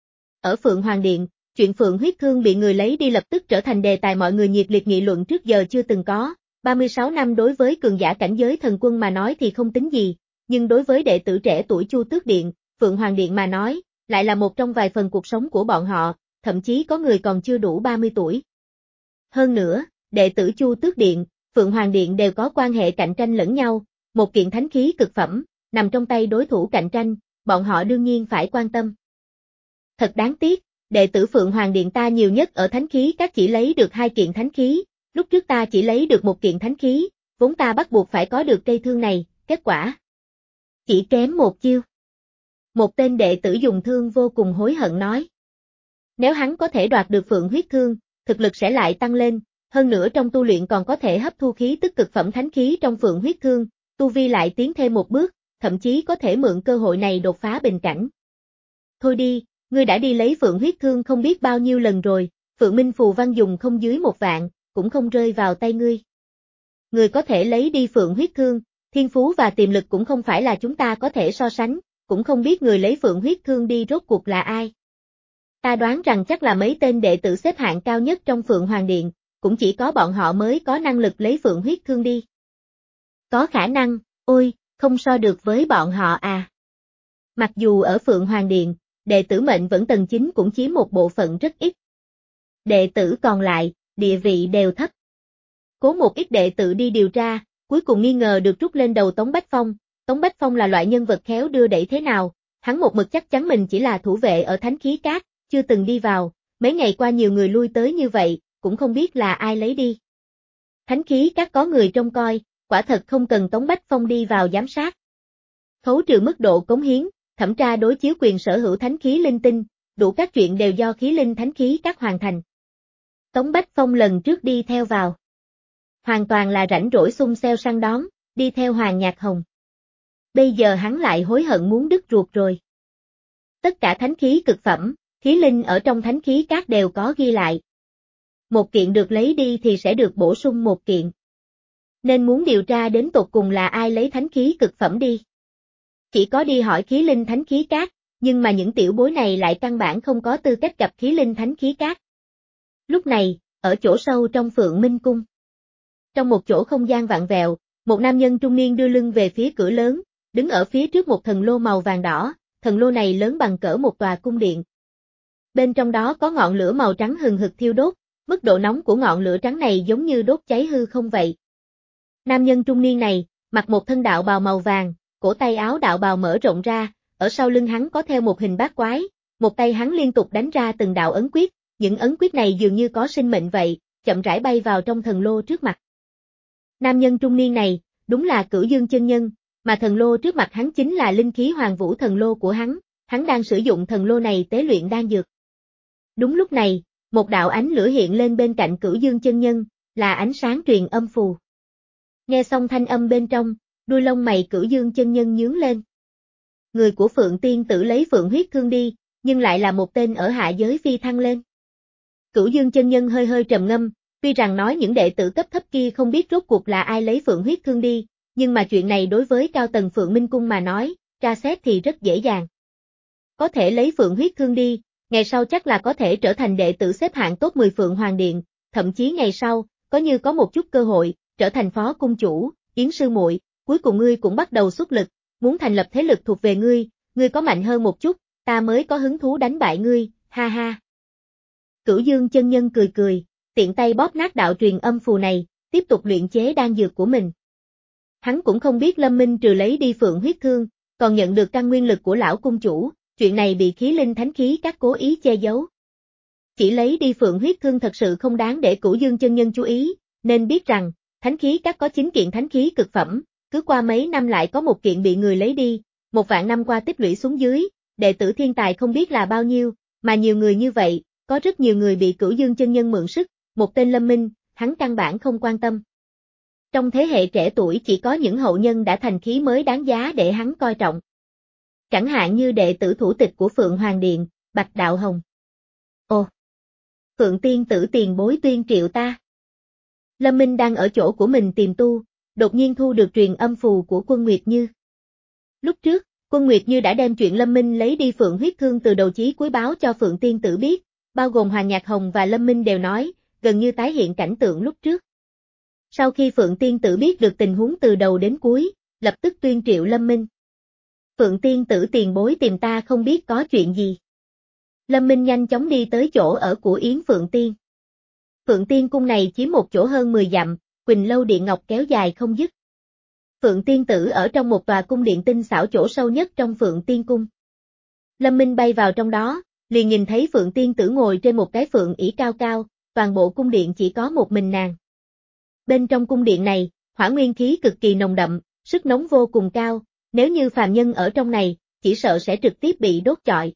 Ở Phượng Hoàng Điện, chuyện Phượng huyết thương bị người lấy đi lập tức trở thành đề tài mọi người nhiệt liệt nghị luận trước giờ chưa từng có, ba mươi sáu năm đối với cường giả cảnh giới thần quân mà nói thì không tính gì, nhưng đối với đệ tử trẻ tuổi Chu Tước Điện, Phượng Hoàng Điện mà nói, lại là một trong vài phần cuộc sống của bọn họ, thậm chí có người còn chưa đủ ba mươi tuổi. Hơn nữa, đệ tử Chu Tước Điện, Phượng Hoàng Điện đều có quan hệ cạnh tranh lẫn nhau, một kiện thánh khí cực phẩm, nằm trong tay đối thủ cạnh tranh, bọn họ đương nhiên phải quan tâm. Thật đáng tiếc, đệ tử Phượng Hoàng Điện ta nhiều nhất ở thánh khí các chỉ lấy được hai kiện thánh khí, lúc trước ta chỉ lấy được một kiện thánh khí, vốn ta bắt buộc phải có được cây thương này, kết quả chỉ kém một chiêu. Một tên đệ tử dùng thương vô cùng hối hận nói. Nếu hắn có thể đoạt được Phượng huyết thương, thực lực sẽ lại tăng lên, hơn nữa trong tu luyện còn có thể hấp thu khí tức cực phẩm thánh khí trong Phượng huyết thương, tu vi lại tiến thêm một bước, thậm chí có thể mượn cơ hội này đột phá bình cảnh. Thôi đi, ngươi đã đi lấy Phượng huyết thương không biết bao nhiêu lần rồi, Phượng Minh phù văn dùng không dưới một vạn, cũng không rơi vào tay ngươi. Người có thể lấy đi Phượng huyết thương, thiên phú và tiềm lực cũng không phải là chúng ta có thể so sánh, cũng không biết người lấy Phượng huyết thương đi rốt cuộc là ai. Ta đoán rằng chắc là mấy tên đệ tử xếp hạng cao nhất trong Phượng Hoàng Điện, cũng chỉ có bọn họ mới có năng lực lấy Phượng huyết thương đi. Có khả năng, ôi, không so được với bọn họ à. Mặc dù ở Phượng Hoàng Điện, đệ tử mệnh vẫn tầng chín cũng chiếm một bộ phận rất ít. Đệ tử còn lại, địa vị đều thấp. Cố một ít đệ tử đi điều tra, cuối cùng nghi ngờ được trút lên đầu Tống Bách Phong. Tống Bách Phong là loại nhân vật khéo đưa đẩy thế nào, hắn một mực chắc chắn mình chỉ là thủ vệ ở thánh khí cát, chưa từng đi vào, mấy ngày qua nhiều người lui tới như vậy, cũng không biết là ai lấy đi. Thánh khí cát có người trông coi, quả thật không cần Tống Bách Phong đi vào giám sát. Khấu trừ mức độ cống hiến, thẩm tra đối chiếu quyền sở hữu thánh khí linh tinh, đủ các chuyện đều do khí linh thánh khí cát hoàn thành. Tống Bách Phong lần trước đi theo vào. Hoàn toàn là rảnh rỗi xung xeo săn đón, đi theo Hoàng Nhạc Hồng. Bây giờ hắn lại hối hận muốn đứt ruột rồi. Tất cả thánh khí cực phẩm, khí linh ở trong thánh khí cát đều có ghi lại. Một kiện được lấy đi thì sẽ được bổ sung một kiện. Nên muốn điều tra đến tột cùng là ai lấy thánh khí cực phẩm đi. Chỉ có đi hỏi khí linh thánh khí cát, nhưng mà những tiểu bối này lại căn bản không có tư cách gặp khí linh thánh khí cát. Lúc này, ở chỗ sâu trong Phượng Minh Cung. Trong một chỗ không gian vặn vẹo, một nam nhân trung niên đưa lưng về phía cửa lớn, đứng ở phía trước một thần lô màu vàng đỏ, thần lô này lớn bằng cỡ một tòa cung điện. Bên trong đó có ngọn lửa màu trắng hừng hực thiêu đốt, mức độ nóng của ngọn lửa trắng này giống như đốt cháy hư không vậy. Nam nhân trung niên này, mặc một thân đạo bào màu vàng, cổ tay áo đạo bào mở rộng ra, ở sau lưng hắn có theo một hình bát quái, một tay hắn liên tục đánh ra từng đạo ấn quyết, những ấn quyết này dường như có sinh mệnh vậy, chậm rãi bay vào trong thần lô trước mặt. Nam nhân trung niên này, đúng là Cửu Dương chân nhân, mà thần lô trước mặt hắn chính là linh khí Hoàng Vũ thần lô của hắn, hắn đang sử dụng thần lô này tế luyện đan dược. Đúng lúc này, một đạo ánh lửa hiện lên bên cạnh Cửu Dương chân nhân, là ánh sáng truyền âm phù. Nghe xong thanh âm bên trong, đuôi lông mày Cửu Dương chân nhân nhướng lên. Người của Phượng Tiên Tử lấy Phượng huyết thương đi, nhưng lại là một tên ở hạ giới phi thăng lên. Cửu Dương chân nhân hơi hơi trầm ngâm, tuy rằng nói những đệ tử cấp thấp kia không biết rốt cuộc là ai lấy Phượng huyết thương đi, nhưng mà chuyện này đối với cao tầng Phượng Minh Cung mà nói, tra xét thì rất dễ dàng. Có thể lấy Phượng huyết thương đi, ngày sau chắc là có thể trở thành đệ tử xếp hạng top mười Phượng Hoàng Điện, thậm chí ngày sau, có như có một chút cơ hội, trở thành phó cung chủ, Yến sư muội, cuối cùng ngươi cũng bắt đầu xuất lực, muốn thành lập thế lực thuộc về ngươi, ngươi có mạnh hơn một chút, ta mới có hứng thú đánh bại ngươi, ha ha. Cửu Dương chân nhân cười cười, tiện tay bóp nát đạo truyền âm phù này, tiếp tục luyện chế đan dược của mình. Hắn cũng không biết Lâm Minh trừ lấy đi Phượng huyết thương, còn nhận được căn nguyên lực của lão cung chủ, chuyện này bị khí linh thánh khí các cố ý che giấu. Chỉ lấy đi Phượng huyết thương thật sự không đáng để Cửu Dương chân nhân chú ý, nên biết rằng, thánh khí các có chín kiện thánh khí cực phẩm, cứ qua mấy năm lại có một kiện bị người lấy đi, một vạn năm qua tích lũy xuống dưới, đệ tử thiên tài không biết là bao nhiêu, mà nhiều người như vậy, có rất nhiều người bị Cửu Dương chân nhân mượn sức, một tên Lâm Minh, hắn căn bản không quan tâm. Trong thế hệ trẻ tuổi chỉ có những hậu nhân đã thành khí mới đáng giá để hắn coi trọng. Chẳng hạn như đệ tử thủ tịch của Phượng Hoàng Điện, Bạch Đạo Hồng. Ồ! Phượng Tiên Tử tiền bối tuyên triệu ta. Lâm Minh đang ở chỗ của mình tìm tu, đột nhiên thu được truyền âm phù của Quân Nguyệt Như. Lúc trước, Quân Nguyệt Như đã đem chuyện Lâm Minh lấy đi Phượng huyết thương từ đầu chí cuối báo cho Phượng Tiên Tử biết, bao gồm Hoàng Nhạc Hồng và Lâm Minh đều nói, gần như tái hiện cảnh tượng lúc trước. Sau khi Phượng Tiên Tử biết được tình huống từ đầu đến cuối, lập tức tuyên triệu Lâm Minh. Phượng tiên tử tiền bối tìm ta không biết có chuyện gì. Lâm Minh nhanh chóng đi tới chỗ ở của Yến Phượng Tiên. Phượng Tiên cung này chiếm một chỗ hơn mười dặm, Quỳnh lâu điện ngọc kéo dài không dứt. Phượng Tiên tử ở trong một tòa cung điện tinh xảo chỗ sâu nhất trong Phượng Tiên cung. Lâm Minh bay vào trong đó, liền nhìn thấy Phượng Tiên tử ngồi trên một cái phượng ỷ cao cao, toàn bộ cung điện chỉ có một mình nàng. Bên trong cung điện này, hỏa nguyên khí cực kỳ nồng đậm, sức nóng vô cùng cao, nếu như phàm nhân ở trong này, chỉ sợ sẽ trực tiếp bị đốt chọi.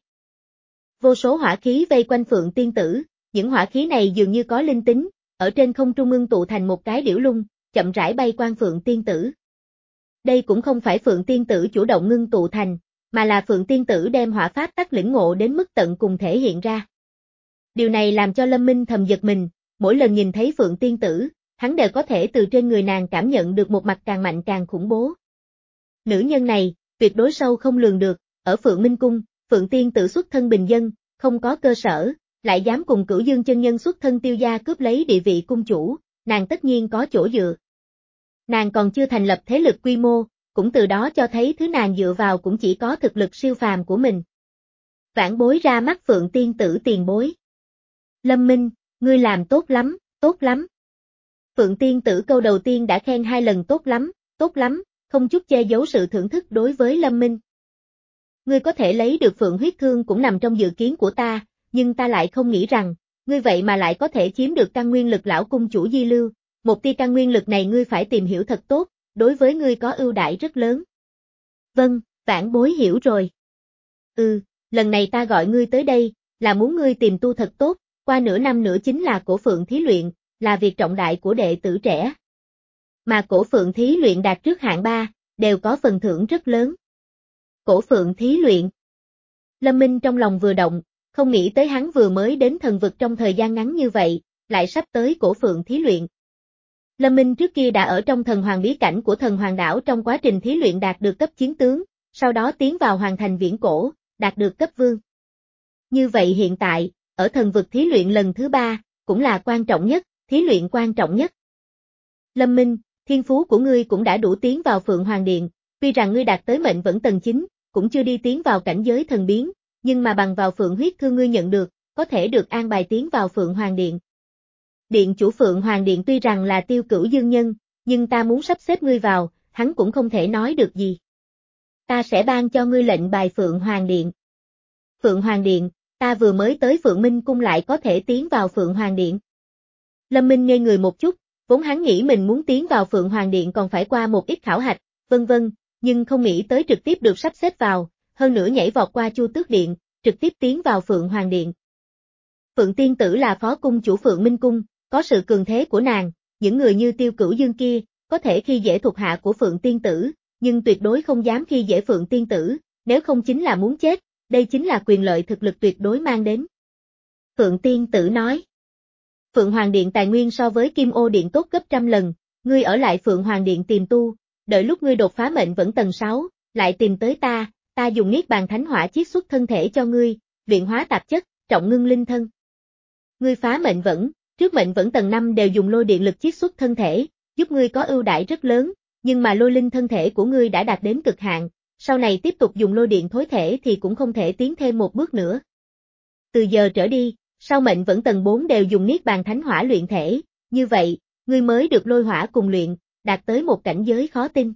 Vô số hỏa khí vây quanh Phượng Tiên tử, những hỏa khí này dường như có linh tính, ở trên không trung ngưng tụ thành một cái điểu lung, chậm rãi bay qua Phượng Tiên tử. Đây cũng không phải Phượng Tiên tử chủ động ngưng tụ thành, mà là Phượng Tiên tử đem hỏa pháp tắc lĩnh ngộ đến mức tận cùng thể hiện ra. Điều này làm cho Lâm Minh thầm giật mình, mỗi lần nhìn thấy Phượng Tiên tử, hắn đều có thể từ trên người nàng cảm nhận được một mặt càng mạnh càng khủng bố. Nữ nhân này, tuyệt đối sâu không lường được, ở Phượng Minh Cung, Phượng Tiên tử xuất thân bình dân, không có cơ sở, lại dám cùng Cửu Dương chân nhân xuất thân Tiêu gia cướp lấy địa vị cung chủ, nàng tất nhiên có chỗ dựa. Nàng còn chưa thành lập thế lực quy mô, cũng từ đó cho thấy thứ nàng dựa vào cũng chỉ có thực lực siêu phàm của mình. Vãn bối ra mắt Phượng Tiên tử tiền bối. Lâm Minh, ngươi làm tốt lắm, tốt lắm. Phượng Tiên tử câu đầu tiên đã khen hai lần tốt lắm, tốt lắm, không chút che giấu sự thưởng thức đối với Lâm Minh. Ngươi có thể lấy được Phượng huyết thương cũng nằm trong dự kiến của ta, nhưng ta lại không nghĩ rằng, ngươi vậy mà lại có thể chiếm được căn nguyên lực lão cung chủ Di Lưu, một tia căn nguyên lực này ngươi phải tìm hiểu thật tốt, đối với ngươi có ưu đãi rất lớn. Vâng, vãn bối hiểu rồi. Ừ, lần này ta gọi ngươi tới đây, là muốn ngươi tìm tu thật tốt, qua nửa năm nữa chính là cổ Phượng thí luyện, là việc trọng đại của đệ tử trẻ. Mà cổ Phượng thí luyện đạt trước hạng ba, đều có phần thưởng rất lớn. Cổ Phượng thí luyện. Lâm Minh trong lòng vừa động, không nghĩ tới hắn vừa mới đến thần vực trong thời gian ngắn như vậy, lại sắp tới cổ Phượng thí luyện. Lâm Minh trước kia đã ở trong thần hoàng bí cảnh của thần hoàng đảo trong quá trình thí luyện đạt được cấp chiến tướng, sau đó tiến vào hoàng thành viễn cổ, đạt được cấp vương. Như vậy hiện tại, ở thần vực thí luyện lần thứ ba, cũng là quan trọng nhất, thí luyện quan trọng nhất. Lâm Minh, thiên phú của ngươi cũng đã đủ tiến vào Phượng Hoàng Điện, tuy rằng ngươi đạt tới mệnh vẫn tầng chín, cũng chưa đi tiến vào cảnh giới thần biến, nhưng mà bằng vào Phượng huyết thương ngươi nhận được, có thể được an bài tiến vào Phượng Hoàng Điện. Điện chủ Phượng Hoàng Điện tuy rằng là Tiêu Cửu Dương nhân, nhưng ta muốn sắp xếp ngươi vào, hắn cũng không thể nói được gì. Ta sẽ ban cho ngươi lệnh bài Phượng Hoàng Điện. Phượng Hoàng Điện, ta vừa mới tới Phượng Minh Cung lại có thể tiến vào Phượng Hoàng Điện. Lâm Minh ngây người một chút, vốn hắn nghĩ mình muốn tiến vào Phượng Hoàng Điện còn phải qua một ít khảo hạch, vân vân, nhưng không nghĩ tới trực tiếp được sắp xếp vào, hơn nữa nhảy vọt qua Chu Tước Điện, trực tiếp tiến vào Phượng Hoàng Điện. Phượng Tiên tử là phó cung chủ Phượng Minh Cung, có sự cường thế của nàng, những người như Tiêu Cửu Dương kia, có thể khi dễ thuộc hạ của Phượng Tiên tử, nhưng tuyệt đối không dám khi dễ Phượng Tiên tử, nếu không chính là muốn chết, đây chính là quyền lợi thực lực tuyệt đối mang đến. Phượng Tiên tử nói. Phượng Hoàng Điện tài nguyên so với Kim Ô Điện tốt gấp trăm lần, ngươi ở lại Phượng Hoàng Điện tìm tu, đợi lúc ngươi đột phá mệnh vẫn tầng sáu, lại tìm tới ta, ta dùng Niết Bàn Thánh Hỏa chiết xuất thân thể cho ngươi, luyện hóa tạp chất, trọng ngưng linh thân. Ngươi phá mệnh vẫn, trước mệnh vẫn tầng năm đều dùng lôi điện lực chiết xuất thân thể, giúp ngươi có ưu đãi rất lớn, nhưng mà lôi linh thân thể của ngươi đã đạt đến cực hạn, sau này tiếp tục dùng lôi điện thối thể thì cũng không thể tiến thêm một bước nữa. Từ giờ trở đi, sau mệnh vẫn tầng bốn đều dùng Niết Bàn Thánh Hỏa luyện thể, như vậy, ngươi mới được lôi hỏa cùng luyện, đạt tới một cảnh giới khó tin.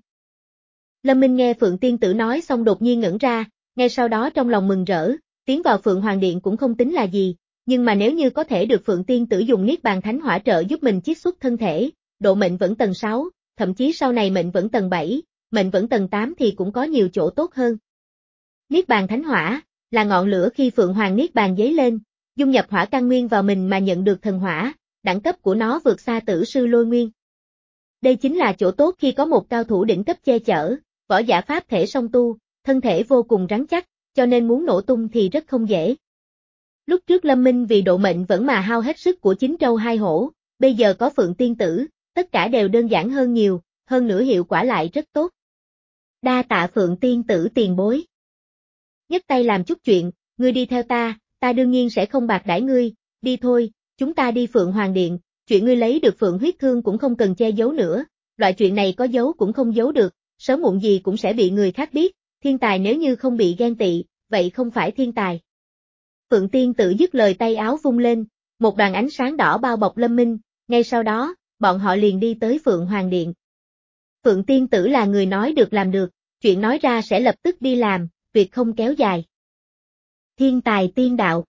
Lâm Minh nghe Phượng Tiên tử nói xong đột nhiên ngẩn ra, ngay sau đó trong lòng mừng rỡ, tiến vào Phượng Hoàng Điện cũng không tính là gì, nhưng mà nếu như có thể được Phượng Tiên tử dùng Niết Bàn Thánh Hỏa trợ giúp mình chiết xuất thân thể, độ mệnh vẫn tầng sáu, thậm chí sau này mệnh vẫn tầng bảy, mệnh vẫn tầng tám thì cũng có nhiều chỗ tốt hơn. Niết Bàn Thánh Hỏa là ngọn lửa khi Phượng Hoàng Niết Bàn giấy lên, dung nhập hỏa căn nguyên vào mình mà nhận được thần hỏa, đẳng cấp của nó vượt xa Tử sư Lôi Nguyên. Đây chính là chỗ tốt khi có một cao thủ đỉnh cấp che chở, võ giả pháp thể song tu, thân thể vô cùng rắn chắc, cho nên muốn nổ tung thì rất không dễ. Lúc trước Lâm Minh vì độ mệnh vẫn mà hao hết sức của chín trâu hai hổ, bây giờ có Phượng Tiên tử, tất cả đều đơn giản hơn nhiều, hơn nữa hiệu quả lại rất tốt. Đa tạ Phượng Tiên tử tiền bối. Nhấc tay làm chút chuyện, ngươi đi theo ta, ta đương nhiên sẽ không bạc đãi ngươi, đi thôi, chúng ta đi Phượng Hoàng Điện, chuyện ngươi lấy được Phượng huyết thương cũng không cần che giấu nữa, loại chuyện này có giấu cũng không giấu được, sớm muộn gì cũng sẽ bị người khác biết, thiên tài nếu như không bị ghen tị, vậy không phải thiên tài. Phượng Tiên Tử dứt lời tay áo vung lên, một đoàn ánh sáng đỏ bao bọc Lâm Minh, ngay sau đó, bọn họ liền đi tới Phượng Hoàng Điện. Phượng Tiên Tử là người nói được làm được, chuyện nói ra sẽ lập tức đi làm, việc không kéo dài. Thiên tài tiên đạo.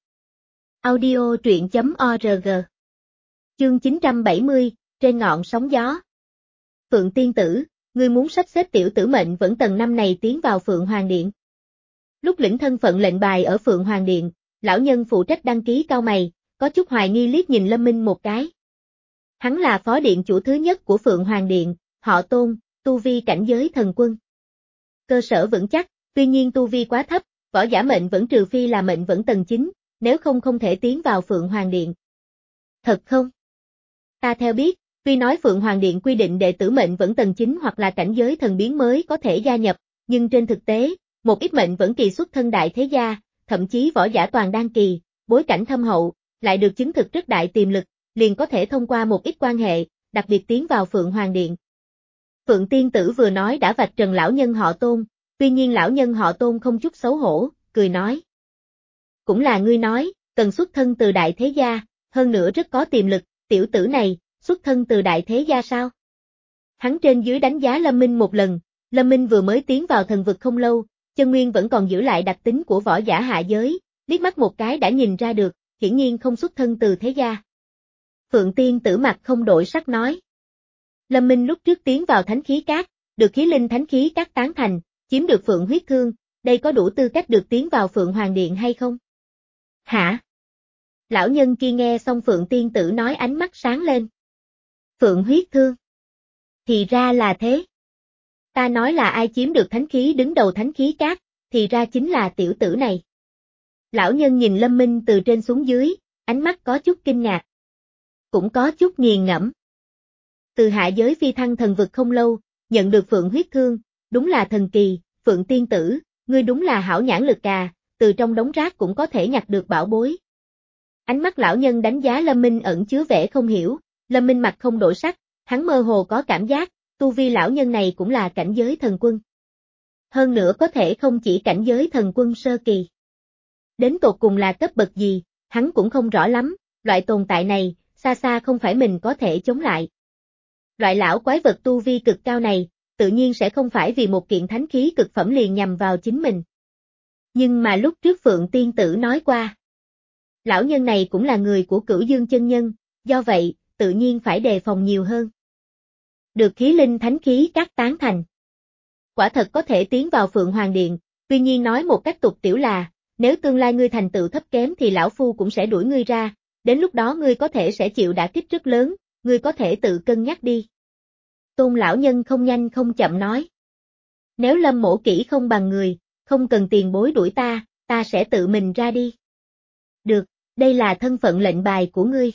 Audio truyện chấm org. Chương chín trăm bảy mươi, trên ngọn sóng gió. Phượng Tiên Tử, ngươi muốn sắp xếp tiểu tử mệnh vẫn tầng năm này tiến vào Phượng Hoàng Điện. Lúc lĩnh thân phận lệnh bài ở Phượng Hoàng Điện, lão nhân phụ trách đăng ký cao mày, có chút hoài nghi liếc nhìn Lâm Minh một cái. Hắn là phó điện chủ thứ nhất của Phượng Hoàng Điện, họ Tôn, tu vi cảnh giới thần quân. Cơ sở vững chắc, tuy nhiên tu vi quá thấp, võ giả mệnh vẫn trừ phi là mệnh vẫn tầng chín, nếu không không thể tiến vào Phượng Hoàng Điện. Thật không? Ta theo biết, tuy nói Phượng Hoàng Điện quy định đệ tử mệnh vẫn tầng chín hoặc là cảnh giới thần biến mới có thể gia nhập, nhưng trên thực tế, một ít mệnh vẫn kỳ xuất thân đại thế gia, thậm chí võ giả toàn đan kỳ, bối cảnh thâm hậu, lại được chứng thực rất đại tiềm lực, liền có thể thông qua một ít quan hệ, đặc biệt tiến vào Phượng Hoàng Điện. Phượng Tiên Tử vừa nói đã vạch trần lão nhân họ Tôn, tuy nhiên lão nhân họ Tôn không chút xấu hổ, cười nói. Cũng là ngươi nói, cần xuất thân từ đại thế gia, hơn nữa rất có tiềm lực, tiểu tử này, xuất thân từ đại thế gia sao? Hắn trên dưới đánh giá Lâm Minh một lần, Lâm Minh vừa mới tiến vào thần vực không lâu, chân nguyên vẫn còn giữ lại đặc tính của võ giả hạ giới, liếc mắt một cái đã nhìn ra được, hiển nhiên không xuất thân từ thế gia. Phượng Tiên Tử mặt không đổi sắc nói. Lâm Minh lúc trước tiến vào thánh khí cát, được khí linh thánh khí cát tán thành, chiếm được Phượng huyết thương, đây có đủ tư cách được tiến vào Phượng Hoàng Điện hay không? Hả? Lão nhân kia nghe xong Phượng Tiên Tử nói ánh mắt sáng lên. Phượng huyết thương. Thì ra là thế. Ta nói là ai chiếm được thánh khí đứng đầu thánh khí cát, thì ra chính là tiểu tử này. Lão nhân nhìn Lâm Minh từ trên xuống dưới, ánh mắt có chút kinh ngạc. Cũng có chút nghiền ngẫm. Từ hạ giới phi thăng thần vực không lâu, nhận được Phượng huyết thương, đúng là thần kỳ, Phượng Tiên Tử, ngươi đúng là hảo nhãn lực à, từ trong đống rác cũng có thể nhặt được bảo bối. Ánh mắt lão nhân đánh giá Lâm Minh ẩn chứa vẻ không hiểu, Lâm Minh mặt không đổi sắc, hắn mơ hồ có cảm giác, tu vi lão nhân này cũng là cảnh giới thần quân. Hơn nữa có thể không chỉ cảnh giới thần quân sơ kỳ. Đến tột cùng là cấp bậc gì, hắn cũng không rõ lắm, loại tồn tại này, xa xa không phải mình có thể chống lại. Loại lão quái vật tu vi cực cao này, tự nhiên sẽ không phải vì một kiện thánh khí cực phẩm liền nhằm vào chính mình. Nhưng mà lúc trước Phượng Tiên Tử nói qua, lão nhân này cũng là người của Cửu Dương chân nhân, do vậy, tự nhiên phải đề phòng nhiều hơn. Được khí linh thánh khí các tán thành. Quả thật có thể tiến vào Phượng Hoàng Điện, tuy nhiên nói một cách tục tiểu là, nếu tương lai ngươi thành tựu thấp kém thì lão phu cũng sẽ đuổi ngươi ra, đến lúc đó ngươi có thể sẽ chịu đả kích rất lớn, ngươi có thể tự cân nhắc đi. Tôn lão nhân không nhanh không chậm nói. Nếu Lâm mổ kỹ không bằng người, không cần tiền bối đuổi ta, ta sẽ tự mình ra đi. Được, đây là thân phận lệnh bài của ngươi.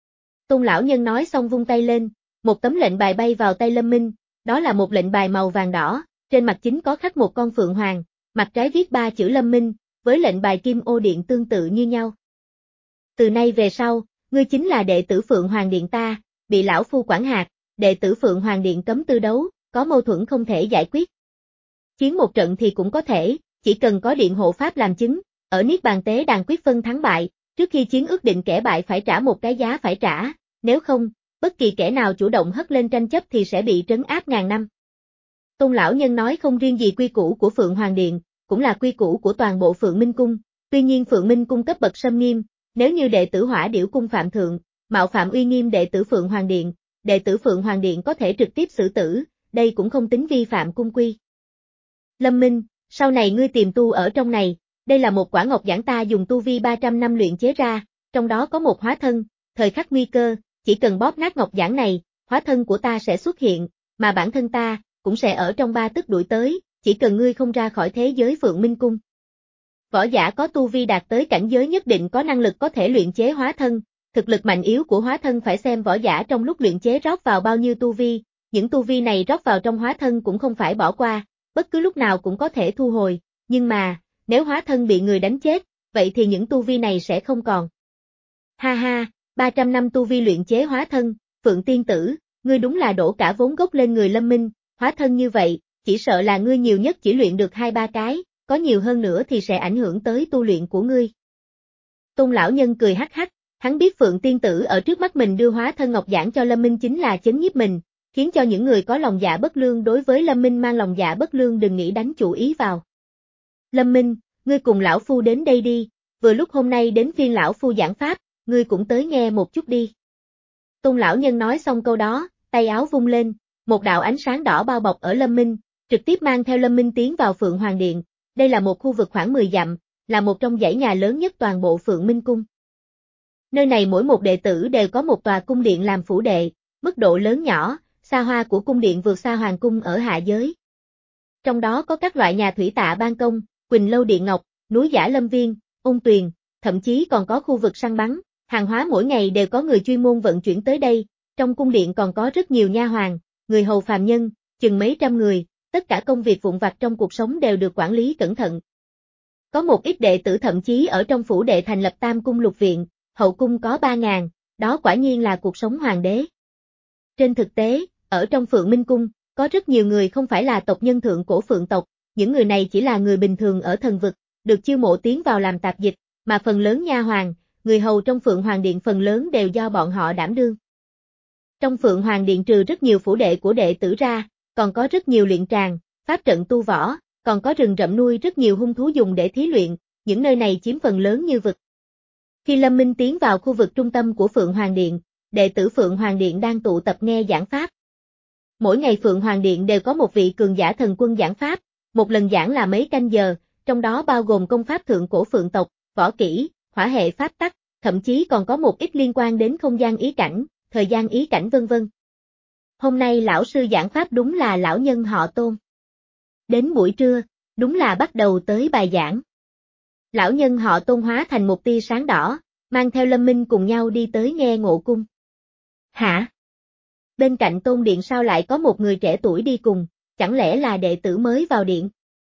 Tôn lão nhân nói xong vung tay lên, một tấm lệnh bài bay vào tay Lâm Minh, đó là một lệnh bài màu vàng đỏ, trên mặt chính có khắc một con phượng hoàng, mặt trái viết ba chữ Lâm Minh, với lệnh bài Kim Ô Điện tương tự như nhau. Từ nay về sau, ngươi chính là đệ tử Phượng Hoàng Điện ta, bị lão phu quản hạt, đệ tử Phượng Hoàng Điện cấm tư đấu, có mâu thuẫn không thể giải quyết. Chiến một trận thì cũng có thể, chỉ cần có điện hộ pháp làm chứng, ở Niết Bàn Tế Đàn quyết phân thắng bại, trước khi chiến ước định kẻ bại phải trả một cái giá phải trả, nếu không, bất kỳ kẻ nào chủ động hất lên tranh chấp thì sẽ bị trấn áp ngàn năm. Tôn lão nhân nói không riêng gì quy củ của Phượng Hoàng Điện, cũng là quy củ của toàn bộ Phượng Minh Cung, tuy nhiên Phượng Minh Cung cấp bậc sâm nghiêm, nếu như đệ tử Hỏa Điểu Cung phạm thượng, mạo phạm uy nghiêm đệ tử Phượng Hoàng Điện, đệ tử Phượng Hoàng Điện có thể trực tiếp xử tử, đây cũng không tính vi phạm cung quy. Lâm Minh, sau này ngươi tìm tu ở trong này, đây là một quả ngọc giản ta dùng tu vi ba trăm năm luyện chế ra, trong đó có một hóa thân, thời khắc nguy cơ, chỉ cần bóp nát ngọc giản này, hóa thân của ta sẽ xuất hiện, mà bản thân ta, cũng sẽ ở trong ba tức đuổi tới, chỉ cần ngươi không ra khỏi thế giới Phượng Minh Cung. Võ giả có tu vi đạt tới cảnh giới nhất định có năng lực có thể luyện chế hóa thân, thực lực mạnh yếu của hóa thân phải xem võ giả trong lúc luyện chế rót vào bao nhiêu tu vi, những tu vi này rót vào trong hóa thân cũng không phải bỏ qua, bất cứ lúc nào cũng có thể thu hồi, nhưng mà, nếu hóa thân bị người đánh chết, vậy thì những tu vi này sẽ không còn. Ha ha, ba trăm năm tu vi luyện chế hóa thân, Phượng Tiên Tử, ngươi đúng là đổ cả vốn gốc lên người Lâm Minh, hóa thân như vậy, chỉ sợ là ngươi nhiều nhất chỉ luyện được hai ba cái, có nhiều hơn nữa thì sẽ ảnh hưởng tới tu luyện của ngươi. Tôn lão nhân cười hắc hắc, hắn biết Phượng tiên tử ở trước mắt mình đưa hóa thân ngọc giản cho Lâm Minh chính là chấn nhiếp mình, khiến cho những người có lòng dạ bất lương đối với Lâm Minh mang lòng dạ bất lương đừng nghĩ đánh chủ ý vào. Lâm Minh, ngươi cùng lão phu đến đây đi, vừa lúc hôm nay đến phiên lão phu giảng pháp, ngươi cũng tới nghe một chút đi. Tôn lão nhân nói xong câu đó, tay áo vung lên, một đạo ánh sáng đỏ bao bọc ở Lâm Minh, trực tiếp mang theo Lâm Minh tiến vào Phượng Hoàng Điện. Đây là một khu vực khoảng mười dặm, là một trong dãy nhà lớn nhất toàn bộ Phượng Minh Cung. Nơi này mỗi một đệ tử đều có một tòa cung điện làm phủ đệ, mức độ lớn nhỏ, xa hoa của cung điện vượt xa hoàng cung ở hạ giới. Trong đó có các loại nhà thủy tạ ban công, Quỳnh Lâu Điện Ngọc, núi Giả Lâm Viên, ôn tuyền, thậm chí còn có khu vực săn bắn, hàng hóa mỗi ngày đều có người chuyên môn vận chuyển tới đây, trong cung điện còn có rất nhiều nha hoàn, người hầu phàm nhân, chừng mấy trăm người, tất cả công việc vụn vặt trong cuộc sống đều được quản lý cẩn thận. Có một ít đệ tử thậm chí ở trong phủ đệ thành lập tam cung lục viện, hậu cung có ba ngàn, đó quả nhiên là cuộc sống hoàng đế. Trên thực tế, ở trong Phượng Minh Cung, có rất nhiều người không phải là tộc nhân thượng cổ Phượng tộc, những người này chỉ là người bình thường ở thần vực, được chiêu mộ tiến vào làm tạp dịch, mà phần lớn nha hoàn, người hầu trong Phượng Hoàng Điện phần lớn đều do bọn họ đảm đương. Trong Phượng Hoàng Điện trừ rất nhiều phủ đệ của đệ tử ra, còn có rất nhiều luyện tràng, pháp trận tu võ, còn có rừng rậm nuôi rất nhiều hung thú dùng để thí luyện, những nơi này chiếm phần lớn như vực. Khi Lâm Minh tiến vào khu vực trung tâm của Phượng Hoàng Điện, đệ tử Phượng Hoàng Điện đang tụ tập nghe giảng pháp. Mỗi ngày Phượng Hoàng Điện đều có một vị cường giả thần quân giảng pháp, một lần giảng là mấy canh giờ, trong đó bao gồm công pháp thượng cổ Phượng tộc, võ kỹ, hỏa hệ pháp tắc, thậm chí còn có một ít liên quan đến không gian ý cảnh, thời gian ý cảnh vân vân. Hôm nay lão sư giảng pháp đúng là lão nhân họ Tôn. Đến buổi trưa, đúng là bắt đầu tới bài giảng. Lão nhân họ Tôn hóa thành một tia sáng đỏ, mang theo Lâm Minh cùng nhau đi tới nghe ngộ cung. Hả? Bên cạnh Tôn Điện sao lại có một người trẻ tuổi đi cùng, chẳng lẽ là đệ tử mới vào điện?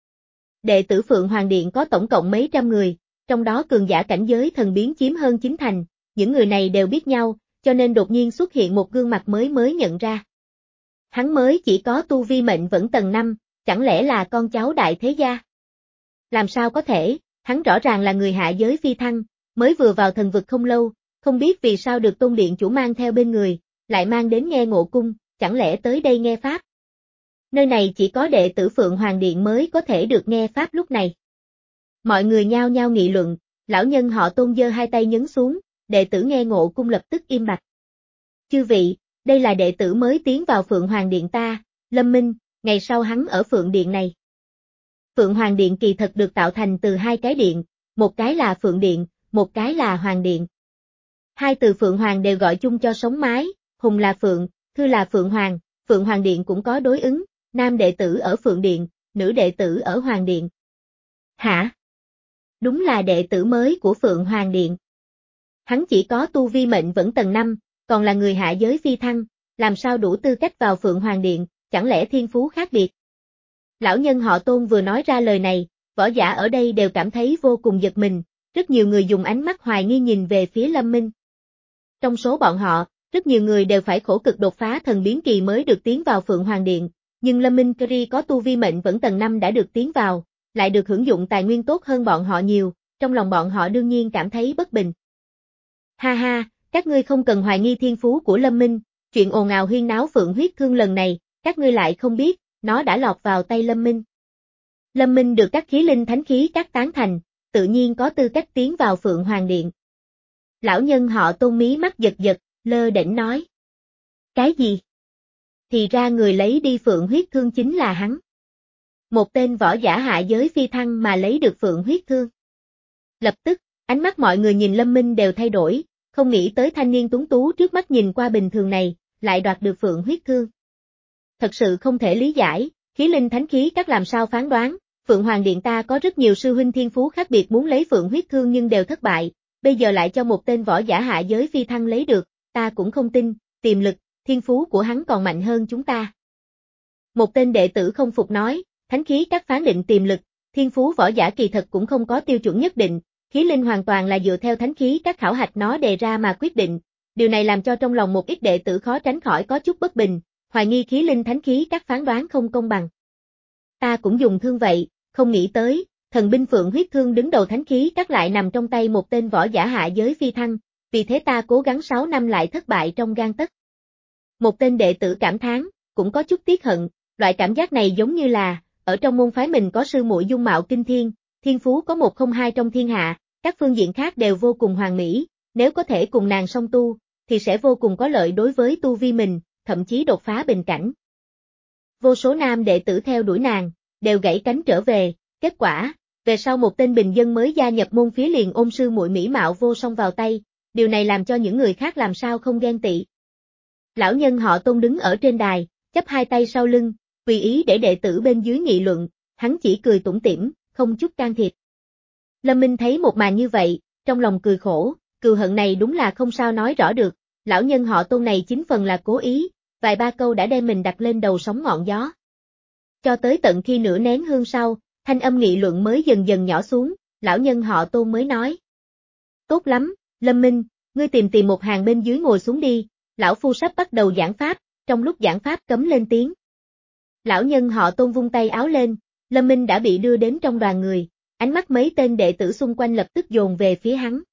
Đệ tử Phượng Hoàng Điện có tổng cộng mấy trăm người, trong đó cường giả cảnh giới thần biến chiếm hơn chín thành, những người này đều biết nhau, cho nên đột nhiên xuất hiện một gương mặt mới mới nhận ra. Hắn mới chỉ có tu vi mệnh vẫn tầng năm, chẳng lẽ là con cháu đại thế gia? Làm sao có thể, hắn rõ ràng là người hạ giới phi thăng, mới vừa vào thần vực không lâu, không biết vì sao được Tôn Điện chủ mang theo bên người, lại mang đến nghe ngộ cung, chẳng lẽ tới đây nghe pháp? Nơi này chỉ có đệ tử Phượng Hoàng Điện mới có thể được nghe pháp lúc này. Mọi người nhao nhao nghị luận, lão nhân họ Tôn giơ hai tay nhấn xuống, đệ tử nghe ngộ cung lập tức im bặt. Chư vị, đây là đệ tử mới tiến vào Phượng Hoàng Điện ta, Lâm Minh, ngày sau hắn ở Phượng Điện này. Phượng Hoàng Điện kỳ thật được tạo thành từ hai cái điện, một cái là Phượng Điện, một cái là Hoàng Điện. Hai từ Phượng Hoàng đều gọi chung cho sống mái, Hùng là Phượng, Thư là Phượng Hoàng, Phượng Hoàng Điện cũng có đối ứng, nam đệ tử ở Phượng Điện, nữ đệ tử ở Hoàng Điện. Hả? Đúng là đệ tử mới của Phượng Hoàng Điện. Hắn chỉ có tu vi mệnh vẫn tầng năm, còn là người hạ giới phi thăng, làm sao đủ tư cách vào Phượng Hoàng Điện, chẳng lẽ thiên phú khác biệt? Lão nhân họ Tôn vừa nói ra lời này, võ giả ở đây đều cảm thấy vô cùng giật mình, rất nhiều người dùng ánh mắt hoài nghi nhìn về phía Lâm Minh. Trong số bọn họ, rất nhiều người đều phải khổ cực đột phá thần biến kỳ mới được tiến vào Phượng Hoàng Điện, nhưng Lâm Minh Curry có tu vi mệnh vẫn tầng năm đã được tiến vào, lại được hưởng dụng tài nguyên tốt hơn bọn họ nhiều, trong lòng bọn họ đương nhiên cảm thấy bất bình. Ha ha, các ngươi không cần hoài nghi thiên phú của Lâm Minh, chuyện ồn ào huyên náo Phượng huyết thương lần này, các ngươi lại không biết, nó đã lọt vào tay Lâm Minh. Lâm Minh được các khí linh thánh khí các tán thành, tự nhiên có tư cách tiến vào Phượng Hoàng Điện. Lão nhân họ Tôn mí mắt giật giật, lơ đễnh nói. Cái gì? Thì ra người lấy đi Phượng huyết thương chính là hắn. Một tên võ giả hạ giới phi thăng mà lấy được Phượng huyết thương. Lập tức, ánh mắt mọi người nhìn Lâm Minh đều thay đổi, không nghĩ tới thanh niên tuấn tú trước mắt nhìn qua bình thường này, lại đoạt được Phượng huyết thương. Thật sự không thể lý giải, khí linh thánh khí các làm sao phán đoán, Phượng Hoàng Điện ta có rất nhiều sư huynh thiên phú khác biệt muốn lấy Phượng huyết thương nhưng đều thất bại, bây giờ lại cho một tên võ giả hạ giới phi thăng lấy được, ta cũng không tin, tiềm lực, thiên phú của hắn còn mạnh hơn chúng ta. Một tên đệ tử không phục nói, thánh khí các phán định tiềm lực, thiên phú võ giả kỳ thật cũng không có tiêu chuẩn nhất định, khí linh hoàn toàn là dựa theo thánh khí các khảo hạch nó đề ra mà quyết định, điều này làm cho trong lòng một ít đệ tử khó tránh khỏi có chút bất bình, hoài nghi khí linh thánh khí các phán đoán không công bằng. Ta cũng dùng thương vậy, không nghĩ tới, thần binh phượng huyết thương đứng đầu thánh khí các lại nằm trong tay một tên võ giả hạ giới phi thăng, vì thế ta cố gắng sáu năm lại thất bại trong gang tấc. Một tên đệ tử cảm thán, cũng có chút tiếc hận, loại cảm giác này giống như là, ở trong môn phái mình có sư muội dung mạo kinh thiên, thiên phú có một không hai trong thiên hạ, các phương diện khác đều vô cùng hoàn mỹ, nếu có thể cùng nàng song tu, thì sẽ vô cùng có lợi đối với tu vi mình, thậm chí đột phá bình cảnh. Vô số nam đệ tử theo đuổi nàng, đều gãy cánh trở về, kết quả, về sau một tên bình dân mới gia nhập môn phía liền ôm sư muội mỹ mạo vô song vào tay, điều này làm cho những người khác làm sao không ghen tị. Lão nhân họ Tôn đứng ở trên đài, chắp hai tay sau lưng, tùy ý để đệ tử bên dưới nghị luận, hắn chỉ cười tủm tỉm, không chút can thiệp. Lâm Minh thấy một màn như vậy, trong lòng cười khổ, cừu hận này đúng là không sao nói rõ được, lão nhân họ Tôn này chính phần là cố ý, vài ba câu đã đem mình đặt lên đầu sóng ngọn gió. Cho tới tận khi nửa nén hương sau, thanh âm nghị luận mới dần dần nhỏ xuống, lão nhân họ Tôn mới nói. Tốt lắm, Lâm Minh, ngươi tìm tìm một hàng bên dưới ngồi xuống đi, lão phu sắp bắt đầu giảng pháp, trong lúc giảng pháp cấm lên tiếng. Lão nhân họ Tôn vung tay áo lên, Lâm Minh đã bị đưa đến trong đoàn người, ánh mắt mấy tên đệ tử xung quanh lập tức dồn về phía hắn.